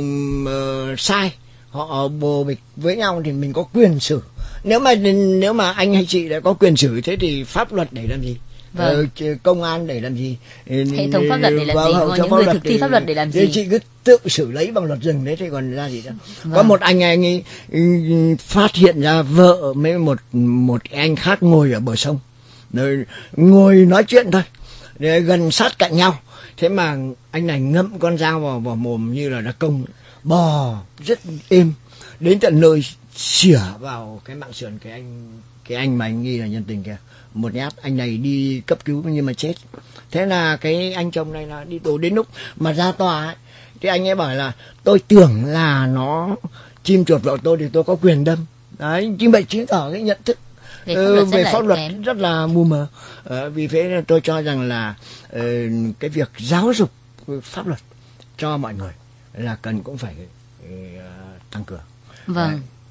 uh, sai, họ bồ bịch với nhau thì mình có quyền xử. Nếu mà nếu mà anh hay chị đã có quyền xử thế thì pháp luật để làm gì? Vâng. Ờ, công an để làm gì? Hệ thống pháp luật để làm vâng, gì? Những người thực thi pháp luật để làm gì? Chị cứ tự xử lấy bằng luật rừng đấy thì còn ra gì đâu. Vâng. Có một anh anh ấy phát hiện ra vợ với một một anh khác ngồi ở bờ sông, rồi ngồi nói chuyện thôi, để gần sát cạnh nhau. Thế mà anh này ngậm con dao vào vào mồm như là đã công, bò rất êm đến tận nơi xỉa vào cái mạng sườn cái anh cái anh mà anh nghi là nhân tình kia một nhát. Anh này đi cấp cứu nhưng mà chết. Thế là cái anh chồng này là đi tù. Đến lúc mà ra tòa ấy, thì anh ấy bảo là tôi tưởng là nó chim chuột vào tôi thì tôi có quyền đâm. Đấy, nhưng vậy chứng tỏ cái nhận thức về pháp luật, về rất, pháp luật rất là mù mờ. ờ, Vì thế nên tôi cho rằng là uh, cái việc giáo dục pháp luật cho mọi người là cần cũng phải uh, tăng cường. Vâng. Đấy.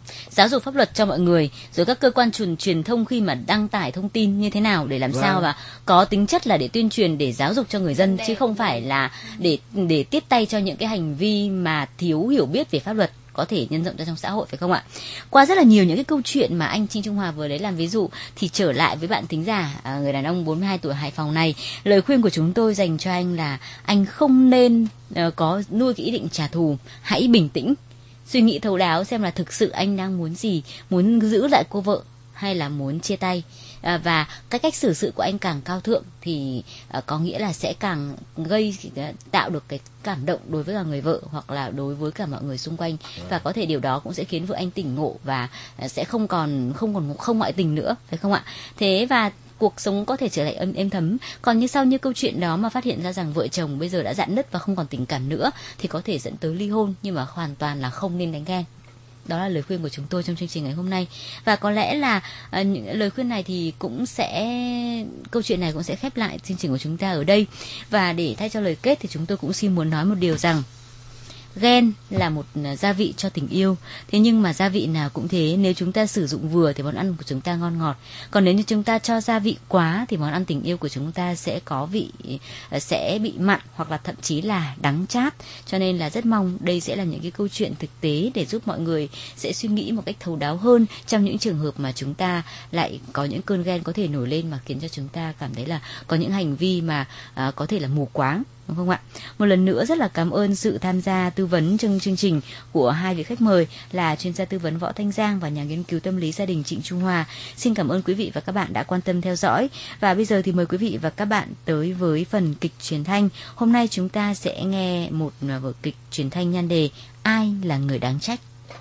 giáo dục pháp luật cho mọi người, rồi các cơ quan truyền truyền thông khi mà đăng tải thông tin như thế nào để làm Vâng. sao mà có tính chất là để tuyên truyền, để giáo dục cho người dân, chứ không phải là để để tiếp tay cho những cái hành vi mà thiếu hiểu biết về pháp luật có thể nhân rộng ra trong xã hội, phải không ạ? Qua rất là nhiều những cái câu chuyện mà anh Trinh Trung Hòa vừa lấy làm ví dụ, thì trở lại với bạn thính giả, à, người đàn ông bốn mươi hai tuổi Hải Phòng này, lời khuyên của chúng tôi dành cho anh là anh không nên uh, có nuôi cái ý định trả thù. Hãy bình tĩnh, suy nghĩ thấu đáo xem là thực sự anh đang muốn gì, muốn giữ lại cô vợ hay là muốn chia tay. À, và cái cách xử sự của anh càng cao thượng thì à, có nghĩa là sẽ càng gây tạo được cái cảm động đối với cả người vợ hoặc là đối với cả mọi người xung quanh, và có thể điều đó cũng sẽ khiến vợ anh tỉnh ngộ và à, sẽ không còn không còn không ngoại tình nữa, phải không ạ? Thế và cuộc sống có thể trở lại êm, êm thấm. Còn như sau như câu chuyện đó mà phát hiện ra rằng vợ chồng bây giờ đã rạn nứt và không còn tình cảm nữa thì có thể dẫn tới ly hôn, nhưng mà hoàn toàn là không nên đánh ghen. Đó là lời khuyên của chúng tôi trong chương trình ngày hôm nay. Và có lẽ là à, những lời khuyên này thì cũng sẽ câu chuyện này cũng sẽ khép lại chương trình của chúng ta ở đây. Và để thay cho lời kết thì chúng tôi cũng xin muốn nói một điều rằng ghen là một gia vị cho tình yêu. Thế nhưng mà gia vị nào cũng thế, nếu chúng ta sử dụng vừa thì món ăn của chúng ta ngon ngọt. Còn nếu như chúng ta cho gia vị quá thì món ăn tình yêu của chúng ta sẽ có vị, sẽ bị mặn hoặc là thậm chí là đắng chát. Cho nên là rất mong đây sẽ là những cái câu chuyện thực tế để giúp mọi người sẽ suy nghĩ một cách thấu đáo hơn trong những trường hợp mà chúng ta lại có những cơn ghen có thể nổi lên mà khiến cho chúng ta cảm thấy là có những hành vi mà à, có thể là mù quáng. Đúng không ạ? Một lần nữa rất là cảm ơn sự tham gia tư vấn trong chương trình của hai vị khách mời là chuyên gia tư vấn Võ Thanh Giang và nhà nghiên cứu tâm lý gia đình Trịnh Trung Hòa. Xin cảm ơn quý vị và các bạn đã quan tâm theo dõi. Và bây giờ thì mời quý vị và các bạn tới với phần kịch truyền thanh. Hôm nay chúng ta sẽ nghe một vở kịch truyền thanh nhan đề Ai là người đáng trách.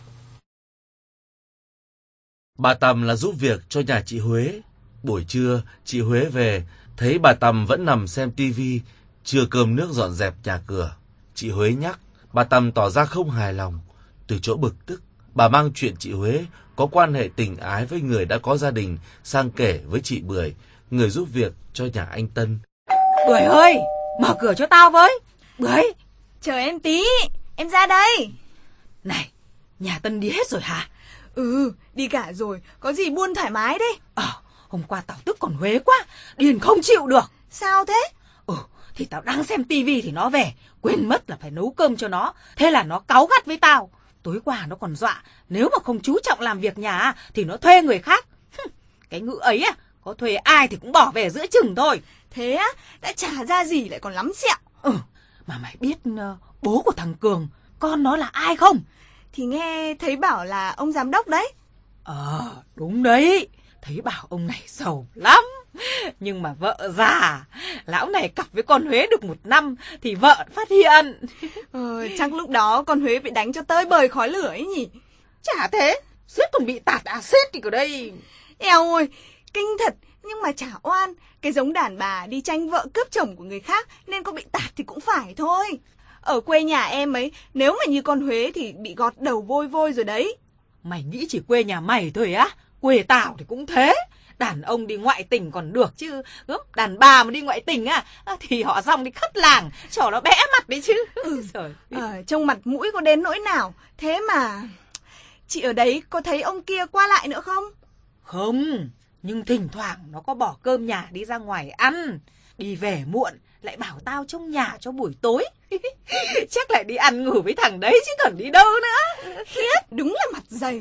Bà Tầm là giúp việc cho nhà chị Huế. Buổi trưa, chị Huế về, thấy bà Tầm vẫn nằm xem tivi, chưa cơm nước dọn dẹp nhà cửa. Chị Huế nhắc, bà Tầm tỏ ra không hài lòng. Từ chỗ bực tức, bà mang chuyện chị Huế có quan hệ tình ái với người đã có gia đình sang kể với chị Bưởi, người giúp việc cho nhà anh Tân. Bưởi ơi, mở cửa cho tao với. Bưởi, chờ em tí, em ra đây. Này, nhà Tân đi hết rồi hả? Ừ, đi cả rồi, có gì buôn thoải mái đi. Ờ, hôm qua tao tức còn Huế quá, điền không chịu được. Sao thế? Ừ, thì tao đang xem tivi thì nó về, quên mất là phải nấu cơm cho nó. Thế là nó cáu gắt với tao. Tối qua nó còn dọa, nếu mà không chú trọng làm việc nhà thì nó thuê người khác. Cái ngữ ấy à, có thuê ai thì cũng bỏ về giữa chừng thôi. Thế á, đã trả ra gì lại còn lắm sẹo. Ừ, mà mày biết uh, bố của thằng Cường, con nó là ai không? Thì nghe thấy bảo là ông giám đốc đấy. Ờ, đúng đấy. Thấy bảo ông này giàu lắm. Nhưng mà vợ già, lão này cặp với con Huế được một năm thì vợ phát hiện. Ờ, chắc lúc đó con Huế bị đánh cho tơi bời khói lửa ấy nhỉ. Chả thế, suýt còn bị tạt axit thì ở đây. Eo ơi, kinh thật. Nhưng mà chả oan, cái giống đàn bà đi tranh vợ cướp chồng của người khác nên có bị tạt thì cũng phải thôi. Ở quê nhà em ấy, nếu mà như con Huế thì bị gọt đầu vôi vôi rồi đấy. Mày nghĩ chỉ quê nhà mày thôi á? Quê tao thì cũng thế. Đàn ông đi ngoại tình còn được chứ, đàn bà mà đi ngoại tình á thì họ xong đi khất làng, cho nó bẽ mặt đấy chứ. Ừ. Ờ, trong mặt mũi có đến nỗi nào. Thế mà chị ở đấy có thấy ông kia qua lại nữa không? Không, nhưng thỉnh thoảng nó có bỏ cơm nhà đi ra ngoài ăn. Đi về muộn lại bảo tao trong nhà cho buổi tối. Chắc lại đi ăn ngủ với thằng đấy chứ còn đi đâu nữa. Khiết, đúng là mặt dày.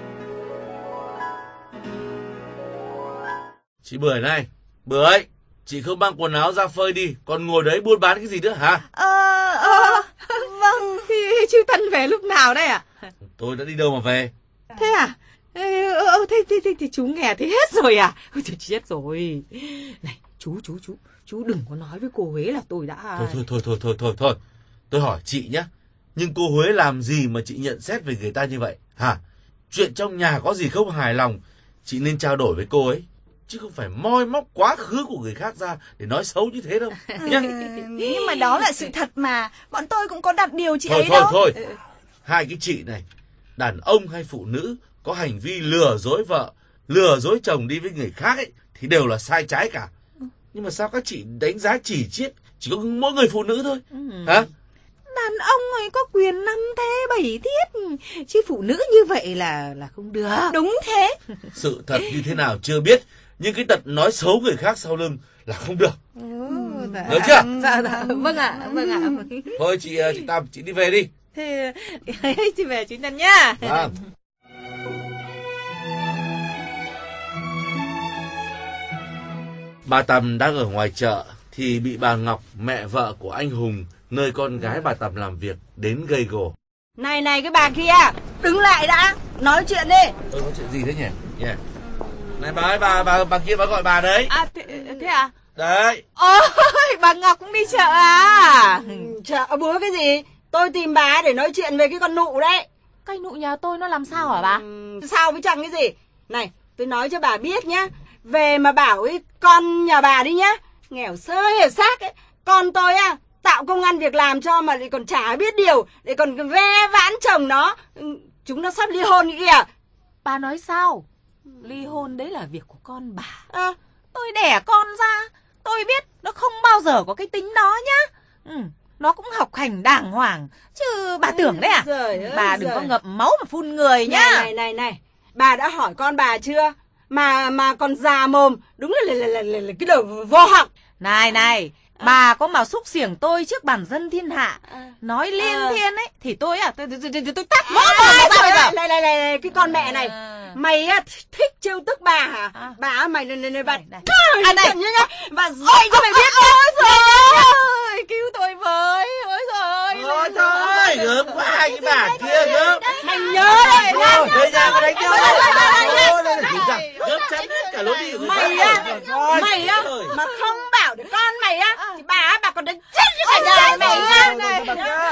Chị Bưởi này, Bưởi, chị không mang quần áo ra phơi đi, còn ngồi đấy buôn bán cái gì nữa hả? Ờ, ờ, vâng. Chứ Tân về lúc nào đây à? Tôi đã đi đâu mà về. Thế à? Ờ, thế, thế, thế, thế chú nghe thế hết rồi à? Ôi trời, chết rồi. Này, chú, chú, chú, chú đừng có nói với cô Huế là tôi đã... Thôi, thôi, thôi, thôi, thôi, thôi, thôi. Tôi hỏi chị nhé, nhưng cô Huế làm gì mà chị nhận xét về người ta như vậy, hả? Chuyện trong nhà có gì không hài lòng, chị nên trao đổi với cô ấy. Chứ không phải moi móc quá khứ của người khác ra để nói xấu như thế đâu nhá. Nhưng mà đó là sự thật mà, bọn tôi cũng có đặt điều chị thôi, ấy thôi, đâu. Thôi thôi, hai cái chị này, đàn ông hay phụ nữ có hành vi lừa dối vợ, lừa dối chồng đi với người khác ấy thì đều là sai trái cả. Nhưng mà sao các chị đánh giá chỉ chiết chỉ có mỗi người phụ nữ thôi, ừ. hả? Đàn ông ấy có quyền năm thế bảy thiếp, chứ phụ nữ như vậy là là không được. Đúng thế. Sự thật như thế nào chưa biết, nhưng cái tật nói xấu người khác sau lưng là không được. Ừ, dạ. Được chưa? Dạ, dạ, vâng ạ, vâng ạ. Thôi chị chị Tâm, chị đi về đi. Thế chị về chị Nhân nhá. Vâng. Bà Tầm đang ở ngoài chợ thì bị bà Ngọc, mẹ vợ của anh Hùng, nơi con gái bà Tầm làm việc, đến gây gổ. Này này cái bà kia, đứng lại đã, nói chuyện đi. Ơ, có chuyện gì thế nhỉ? Yeah. Này bà ơi, bà, bà, bà kia bà gọi bà đấy. À thế, thế à? Đấy. Ôi, bà Ngọc cũng đi chợ à? Chợ búa cái gì? Tôi tìm bà để nói chuyện về cái con nụ đấy. Cái nụ nhà tôi nó làm sao hả bà? Ừ, sao với chẳng cái gì? Này, tôi nói cho bà biết nhá. Về mà bảo ấy, con nhà bà đi nhá. Nghèo sơ hề xác ấy. Con tôi á, tạo công ăn việc làm cho mà lại còn chả biết điều. Để còn ve vãn chồng nó. Chúng nó sắp ly hôn kìa. Bà nói sao? Ly hôn đấy là việc của con bà. À, tôi đẻ con ra, tôi biết nó không bao giờ có cái tính đó nhá. Ừ, nó cũng học hành đàng hoàng. Chứ bà tưởng đấy à? Ơi, bà đừng giời. có ngậm máu mà phun người nhá. Này này này này, bà đã hỏi con bà chưa? Mà mà còn già mồm, đúng là, là, là, là, là cái đồ vô học. Này này, à. bà có mà xúc xiểng tôi trước bản dân thiên hạ, à. nói liên à. thiên ấy, thì tôi à, tôi tôi, tôi, tôi, tôi tắt mốt à, rồi. Này, này, này, này, cái con mẹ này, à. mày á thích trêu tức bà hả? À. Bà mày này này này bà. Này, này. À, này. Nhá, bà dạy cho mày biết. Ôi trời ơi, cứu tôi với. Ôi trời ơi. Ôi trời ơi, gớm quá cái bà kia gớm. Mày nhớ đấy. Về nhà mà đánh nhau. Gớm chắn hết cả lối đi của người mày á, mày á, mà không bảo được con mày á, thì bà bà còn đánh chết với cả nhà mày á.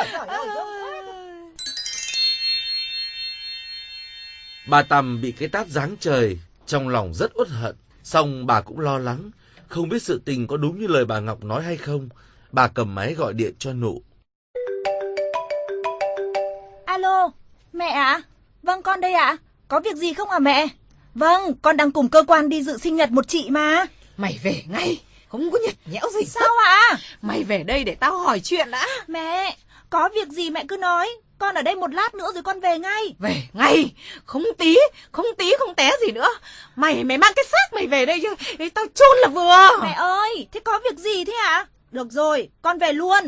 Bà Tầm bị cái tát giáng trời, trong lòng rất uất hận, song bà cũng lo lắng, không biết sự tình có đúng như lời bà Ngọc nói hay không. Bà cầm máy gọi điện cho Nụ. Alo, mẹ ạ? À? Vâng, con đây ạ. À? Có việc gì không hả mẹ? Vâng, con đang cùng cơ quan đi dự sinh nhật một chị mà. Mày về ngay, không có nhặt nhẽo gì. Sao ạ? À? Mày về đây để tao hỏi chuyện đã. Mẹ, có việc gì mẹ cứ nói. Con ở đây một lát nữa rồi con về ngay. Về ngay, không tí, không tí không té gì nữa. Mày mày mang cái xác mày về đây chứ, tao chôn là vừa. Mẹ ơi, thế có việc gì thế ạ? À? Được rồi, con về luôn.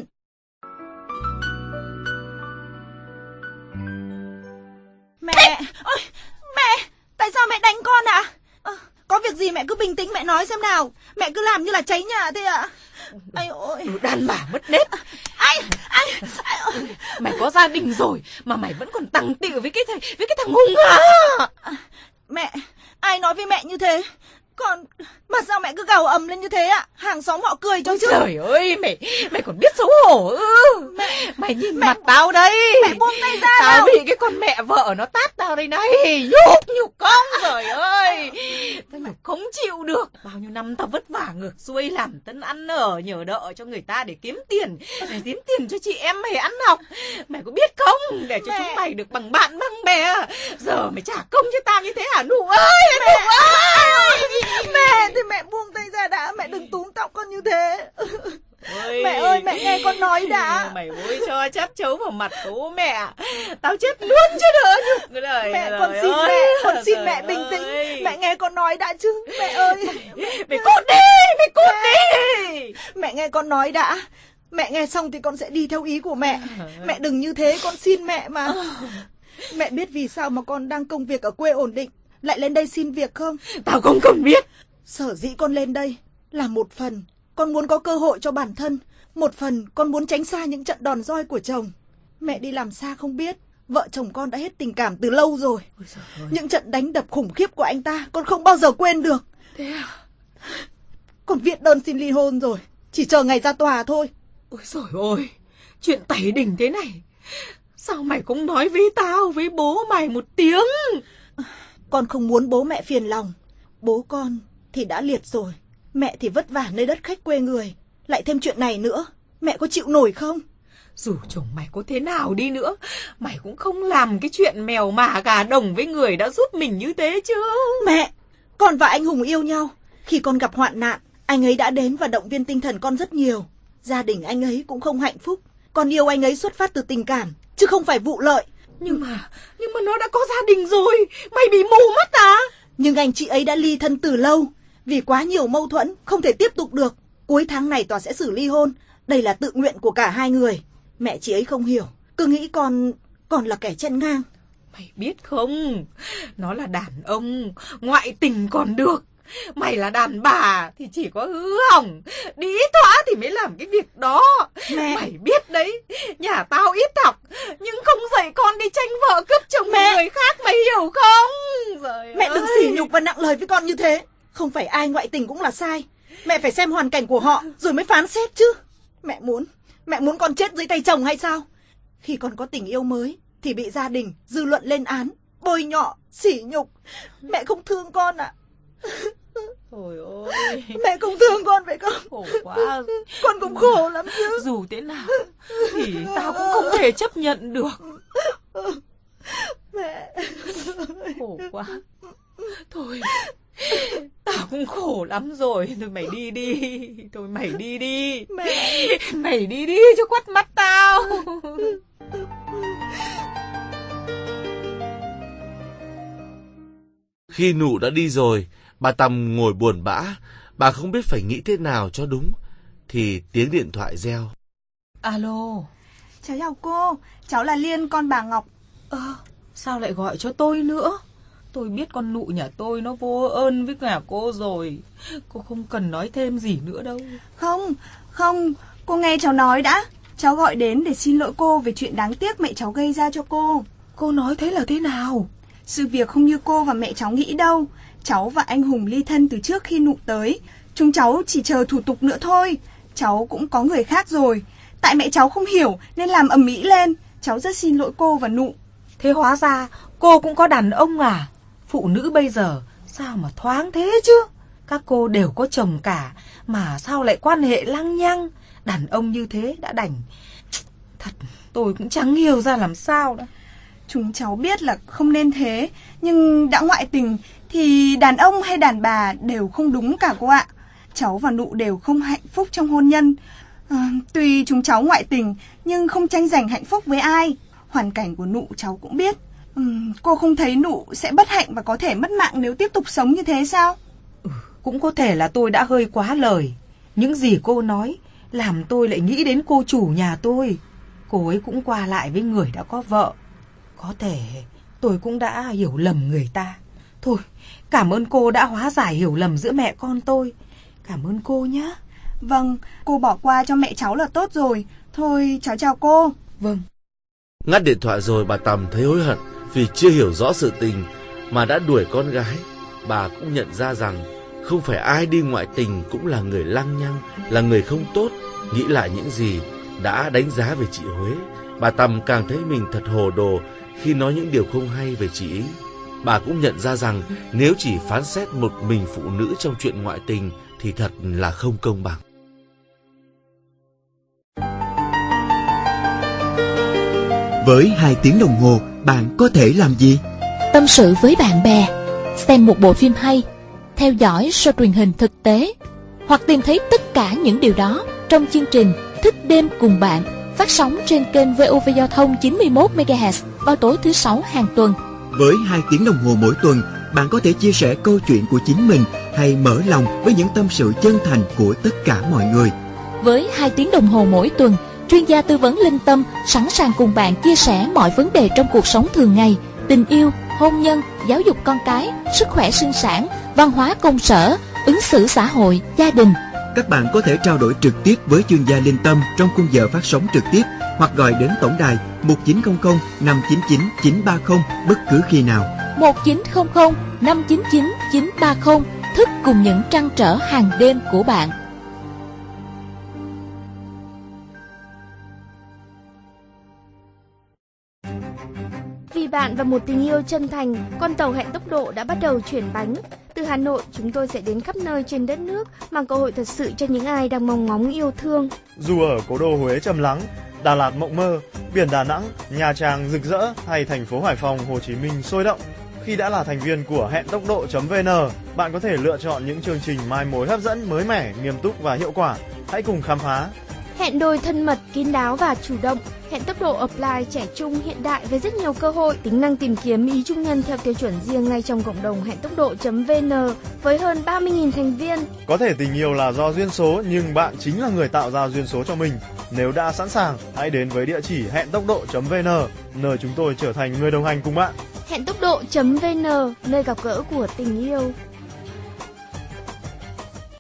Mẹ, ôi, mẹ, tại sao mẹ đánh con ạ? À? À, có việc gì mẹ cứ bình tĩnh mẹ nói xem nào. Mẹ cứ làm như là cháy nhà thế ạ. À? Ây ôi, đồ đàn bà mất nết. Ai, ai, ai, mày có gia đình rồi mà mày vẫn còn tằng tịu với cái thằng với cái thằng Hùng à? À? Mẹ, ai nói với mẹ như thế? Còn mà sao mẹ cứ gào ầm lên như thế ạ? À? Hàng xóm họ cười cho chứ. Trời ơi, mày mày còn biết xấu hổ ư? Ừ. Mẹ, mày nhìn mẹ, mặt tao đây. Mẹ buông tay ra. Tao nào. bị cái con mẹ vợ nó tát tao đây này. Nhục nhục công rồi ơi. Tao nhục không chịu được. Bao nhiêu năm tao vất vả ngược xuôi làm tân ăn ở nhờ đợ cho người ta để kiếm tiền, để kiếm tiền cho chị em mày ăn học. Mày có biết không? Để cho mẹ. Chúng mày được bằng bạn bằng bè. Giờ mày trả công cho tao như thế hả Nụ ơi? Nụ ơi. Mẹ thì mẹ buông tay ra đã, mẹ đừng túm tóc con như thế. Ôi, mẹ ơi, mẹ nghe con nói đã. Mày ôi cho chát chấu vào mặt của mẹ. Tao chết luôn chứ đỡ nhục cái đời. Mẹ con xin ơi. mẹ, con xin trời mẹ bình tĩnh. Ơi. Mẹ nghe con nói đã chứ, mẹ ơi. Mày, mày cút đi, mày cút đi. Mẹ nghe con nói đã. Mẹ nghe xong thì con sẽ đi theo ý của mẹ. Mẹ đừng như thế, con xin mẹ mà. Mẹ biết vì sao mà con đang công việc ở quê ổn định lại lên đây xin việc không? Tao không cần biết. Sở dĩ con lên đây là một phần con muốn có cơ hội cho bản thân, một phần con muốn tránh xa những trận đòn roi của chồng. Mẹ đi làm xa không biết, vợ chồng con đã hết tình cảm từ lâu rồi. Những trận đánh đập khủng khiếp của anh ta con không bao giờ quên được. Thế à? Con viết đơn xin ly hôn rồi, chỉ chờ ngày ra tòa thôi. Ôi trời ơi, chuyện tẩy đỉnh thế này, sao mày cũng nói với tao, với bố mày một tiếng? Con không muốn bố mẹ phiền lòng. Bố con thì đã liệt rồi, mẹ thì vất vả nơi đất khách quê người, lại thêm chuyện này nữa, mẹ có chịu nổi không? Dù chồng mày có thế nào đi nữa, mày cũng không làm cái chuyện mèo mả gà đồng với người đã giúp mình như thế chứ. Mẹ, con và anh Hùng yêu nhau. Khi con gặp hoạn nạn, anh ấy đã đến và động viên tinh thần con rất nhiều. Gia đình anh ấy cũng không hạnh phúc. Con Con yêu anh ấy xuất phát từ tình cảm, chứ không phải vụ lợi. Nhưng mà, nhưng mà nó đã có gia đình rồi, mày bị mù mắt à? Nhưng anh chị ấy đã ly thân từ lâu, vì quá nhiều mâu thuẫn, không thể tiếp tục được. Cuối tháng này tòa sẽ xử ly hôn, đây là tự nguyện của cả hai người. Mẹ chị ấy không hiểu, cứ nghĩ con, con là kẻ chân ngang. Mày biết không, nó là đàn ông, ngoại tình còn được. Mày là đàn bà thì chỉ có hư hỏng, đi thỏa thì mới làm cái việc đó. Mẹ. Mày biết đấy, nhà tao ít học, nhưng không dạy con đi tranh vợ cướp chồng Mẹ. người khác, mày hiểu không? Trời Mẹ ơi. đừng sỉ nhục và nặng lời với con như thế. Không phải ai ngoại tình cũng là sai. Mẹ phải xem hoàn cảnh của họ rồi mới phán xét chứ. Mẹ muốn, mẹ muốn con chết dưới tay chồng hay sao? Khi con có tình yêu mới thì bị gia đình, dư luận lên án, bôi nhọ, sỉ nhục. Mẹ không thương con ạ. Trời ơi. Mẹ không thương con phải không? Khổ quá. Con cũng khổ lắm chứ. Dù thế nào thì tao cũng không thể chấp nhận được. Mẹ. Khổ quá. Thôi, tao cũng khổ lắm rồi. Thôi mày đi đi. Thôi mày đi đi. Mẹ. Mày đi đi cho quắt mắt tao. Khi Nụ đã đi rồi, bà Tầm ngồi buồn bã, bà không biết phải nghĩ thế nào cho đúng, thì tiếng điện thoại reo. Alo. Cháu chào cô, cháu là Liên, con bà Ngọc. Ờ, sao lại gọi cho tôi nữa? Tôi biết con Nụ nhà tôi nó vô ơn với cả cô rồi. Cô không cần nói thêm gì nữa đâu. Không, không, cô nghe cháu nói đã. Cháu gọi đến để xin lỗi cô về chuyện đáng tiếc mẹ cháu gây ra cho cô. Cô nói thế là thế nào? Sự việc không như cô và mẹ cháu nghĩ đâu. Cháu và anh Hùng ly thân từ trước khi Nụ tới. Chúng cháu chỉ chờ thủ tục nữa thôi. Cháu cũng có người khác rồi. Tại mẹ cháu không hiểu nên làm ầm ĩ lên. Cháu rất xin lỗi cô và Nụ. Thế hóa ra cô cũng có đàn ông à? Phụ nữ bây giờ sao mà thoáng thế chứ? Các cô đều có chồng cả, mà sao lại quan hệ lăng nhăng? Đàn ông như thế đã đành. Thật, tôi cũng chẳng hiểu ra làm sao đó. Chúng cháu biết là không nên thế, nhưng đã ngoại tình thì đàn ông hay đàn bà đều không đúng cả cô ạ. Cháu và Nụ đều không hạnh phúc trong hôn nhân. À, tuy chúng cháu ngoại tình nhưng không tranh giành hạnh phúc với ai. Hoàn cảnh của Nụ cháu cũng biết. Uhm, cô không thấy Nụ sẽ bất hạnh và có thể mất mạng nếu tiếp tục sống như thế sao? Ừ, cũng có thể là tôi đã hơi quá lời. Những gì cô nói làm tôi lại nghĩ đến cô chủ nhà tôi. Cô ấy cũng qua lại với người đã có vợ. Có thể tôi cũng đã hiểu lầm người ta. Thôi, cảm ơn cô đã hóa giải hiểu lầm giữa mẹ con tôi. Cảm ơn cô nhé. Vâng, cô bỏ qua cho mẹ cháu là tốt rồi. Thôi, cháu chào cô. Vâng. Ngắt điện thoại rồi, bà Tầm thấy hối hận vì chưa hiểu rõ sự tình mà đã đuổi con gái. Bà cũng nhận ra rằng không phải ai đi ngoại tình cũng là người lăng nhăng, là người không tốt. Nghĩ lại những gì đã đánh giá về chị Huế, bà Tầm càng thấy mình thật hồ đồ khi nói những điều không hay về chị ấy. Bà cũng nhận ra rằng nếu chỉ phán xét một mình phụ nữ trong chuyện ngoại tình thì thật là không công bằng. Với hai tiếng đồng hồ, bạn có thể làm gì? Tâm sự với bạn bè, xem một bộ phim hay, theo dõi show truyền hình thực tế, hoặc tìm thấy tất cả những điều đó trong chương trình Thức đêm cùng bạn, phát sóng trên kênh vê o vê Giao thông chín mươi mốt mê ga héc vào tối thứ sáu hàng tuần. Với hai tiếng đồng hồ mỗi tuần, bạn có thể chia sẻ câu chuyện của chính mình hay mở lòng với những tâm sự chân thành của tất cả mọi người. Với hai tiếng đồng hồ mỗi tuần, chuyên gia tư vấn Linh Tâm sẵn sàng cùng bạn chia sẻ mọi vấn đề trong cuộc sống thường ngày, tình yêu, hôn nhân, giáo dục con cái, sức khỏe sinh sản, văn hóa công sở, ứng xử xã hội, gia đình. Các bạn có thể trao đổi trực tiếp với chuyên gia Linh Tâm trong khung giờ phát sóng trực tiếp hoặc gọi đến tổng đài một chín không không năm chín chín chín ba không bất cứ khi nào. một chín không không năm chín chín chín ba không, thức cùng những trăn trở hàng đêm của bạn. Vì bạn và một tình yêu chân thành, con tàu hẹn tốc độ đã bắt đầu chuyển bánh. Từ Hà Nội, chúng tôi sẽ đến khắp nơi trên đất nước, mang cơ hội thật sự cho những ai đang mong ngóng yêu thương. Dù ở cố đô Huế trầm lắng, Đà Lạt mộng mơ, biển Đà Nẵng, Nha Trang rực rỡ hay thành phố Hải Phòng, Hồ Chí Minh sôi động, khi đã là thành viên của hẹn tốc độ chấm vê en, bạn có thể lựa chọn những chương trình mai mối hấp dẫn, mới mẻ, nghiêm túc và hiệu quả. Hãy cùng khám phá. Hẹn đôi thân mật, kín đáo và chủ động. Hẹn tốc độ apply trẻ trung hiện đại với rất nhiều cơ hội, tính năng tìm kiếm ý chung nhân theo tiêu chuẩn riêng ngay trong cộng đồng hẹn tốc độ.vn với hơn ba mươi nghìn thành viên. Có thể tình yêu là do duyên số nhưng bạn chính là người tạo ra duyên số cho mình. Nếu đã sẵn sàng, hãy đến với địa chỉ hẹn tốc độ.vn, nơi chúng tôi trở thành người đồng hành cùng bạn. Hẹn tốc độ.vn, nơi gặp gỡ của tình yêu.